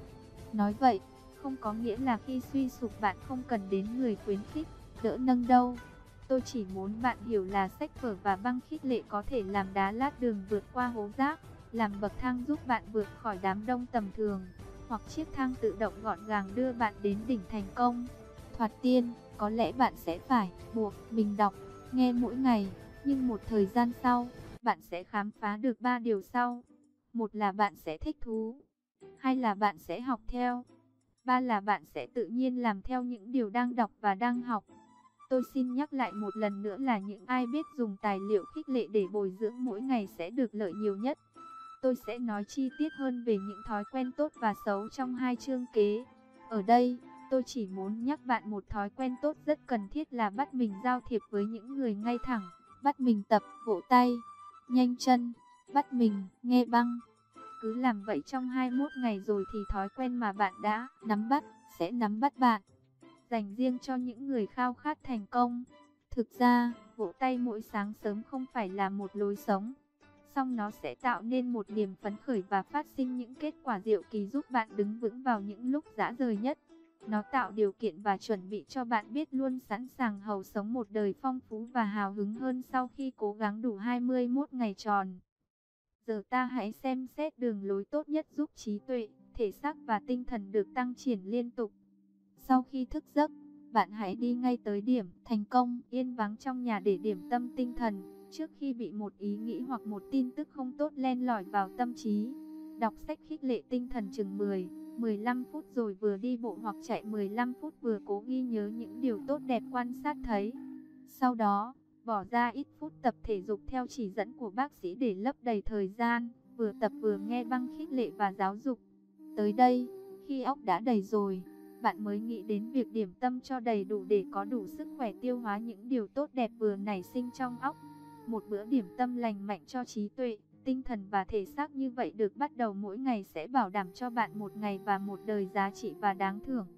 Nói vậy, không có nghĩa là khi suy sụp bạn không cần đến người khuyến khích, đỡ nâng đâu. Tôi chỉ muốn bạn hiểu là sách vở và băng khích lệ có thể làm đá lát đường vượt qua hố rác, làm bậc thang giúp bạn vượt khỏi đám đông tầm thường, hoặc chiếc thang tự động gọn gàng đưa bạn đến đỉnh thành công. Thoạt tiên, có lẽ bạn sẽ phải buộc mình đọc, nghe mỗi ngày, nhưng một thời gian sau, bạn sẽ khám phá được 3 điều sau. Một là bạn sẽ thích thú, hai là bạn sẽ học theo, ba là bạn sẽ tự nhiên làm theo những điều đang đọc và đang học. Tôi xin nhắc lại một lần nữa là những ai biết dùng tài liệu khích lệ để bồi dưỡng mỗi ngày sẽ được lợi nhiều nhất. Tôi sẽ nói chi tiết hơn về những thói quen tốt và xấu trong 2 chương kế. Ở đây, tôi chỉ muốn nhắc bạn một thói quen tốt rất cần thiết là bắt mình giao thiệp với những người ngay thẳng, bắt mình tập vỗ tay, nhanh chân, bắt mình nghe băng. Cứ làm vậy trong 21 ngày rồi thì thói quen mà bạn đã nắm bắt sẽ nắm bắt bạn. Dành riêng cho những người khao khát thành công. Thực ra, vỗ tay mỗi sáng sớm không phải là một lối sống, song nó sẽ tạo nên một niềm phấn khởi và phát sinh những kết quả diệu kỳ giúp bạn đứng vững vào những lúc rã rời nhất. Nó tạo điều kiện và chuẩn bị cho bạn biết luôn sẵn sàng hầu sống một đời phong phú và hào hứng hơn sau khi cố gắng đủ 21 ngày tròn. Giờ ta hãy xem xét đường lối tốt nhất giúp trí tuệ, thể xác và tinh thần được tăng triển liên tục. Sau khi thức giấc, bạn hãy đi ngay tới điểm thành công, yên vắng trong nhà để điểm tâm tinh thần, trước khi bị một ý nghĩ hoặc một tin tức không tốt len lỏi vào tâm trí. Đọc sách khích lệ tinh thần chừng 10-15 phút rồi vừa đi bộ hoặc chạy 15 phút vừa cố ghi nhớ những điều tốt đẹp quan sát thấy. Sau đó, bỏ ra ít phút tập thể dục theo chỉ dẫn của bác sĩ để lấp đầy thời gian, vừa tập vừa nghe băng khích lệ và giáo dục. Tới đây, khi óc đã đầy rồi, bạn mới nghĩ đến việc điểm tâm cho đầy đủ để có đủ sức khỏe tiêu hóa những điều tốt đẹp vừa nảy sinh trong óc. Một bữa điểm tâm lành mạnh cho trí tuệ, tinh thần và thể xác như vậy được bắt đầu mỗi ngày sẽ bảo đảm cho bạn một ngày và một đời giá trị và đáng thưởng.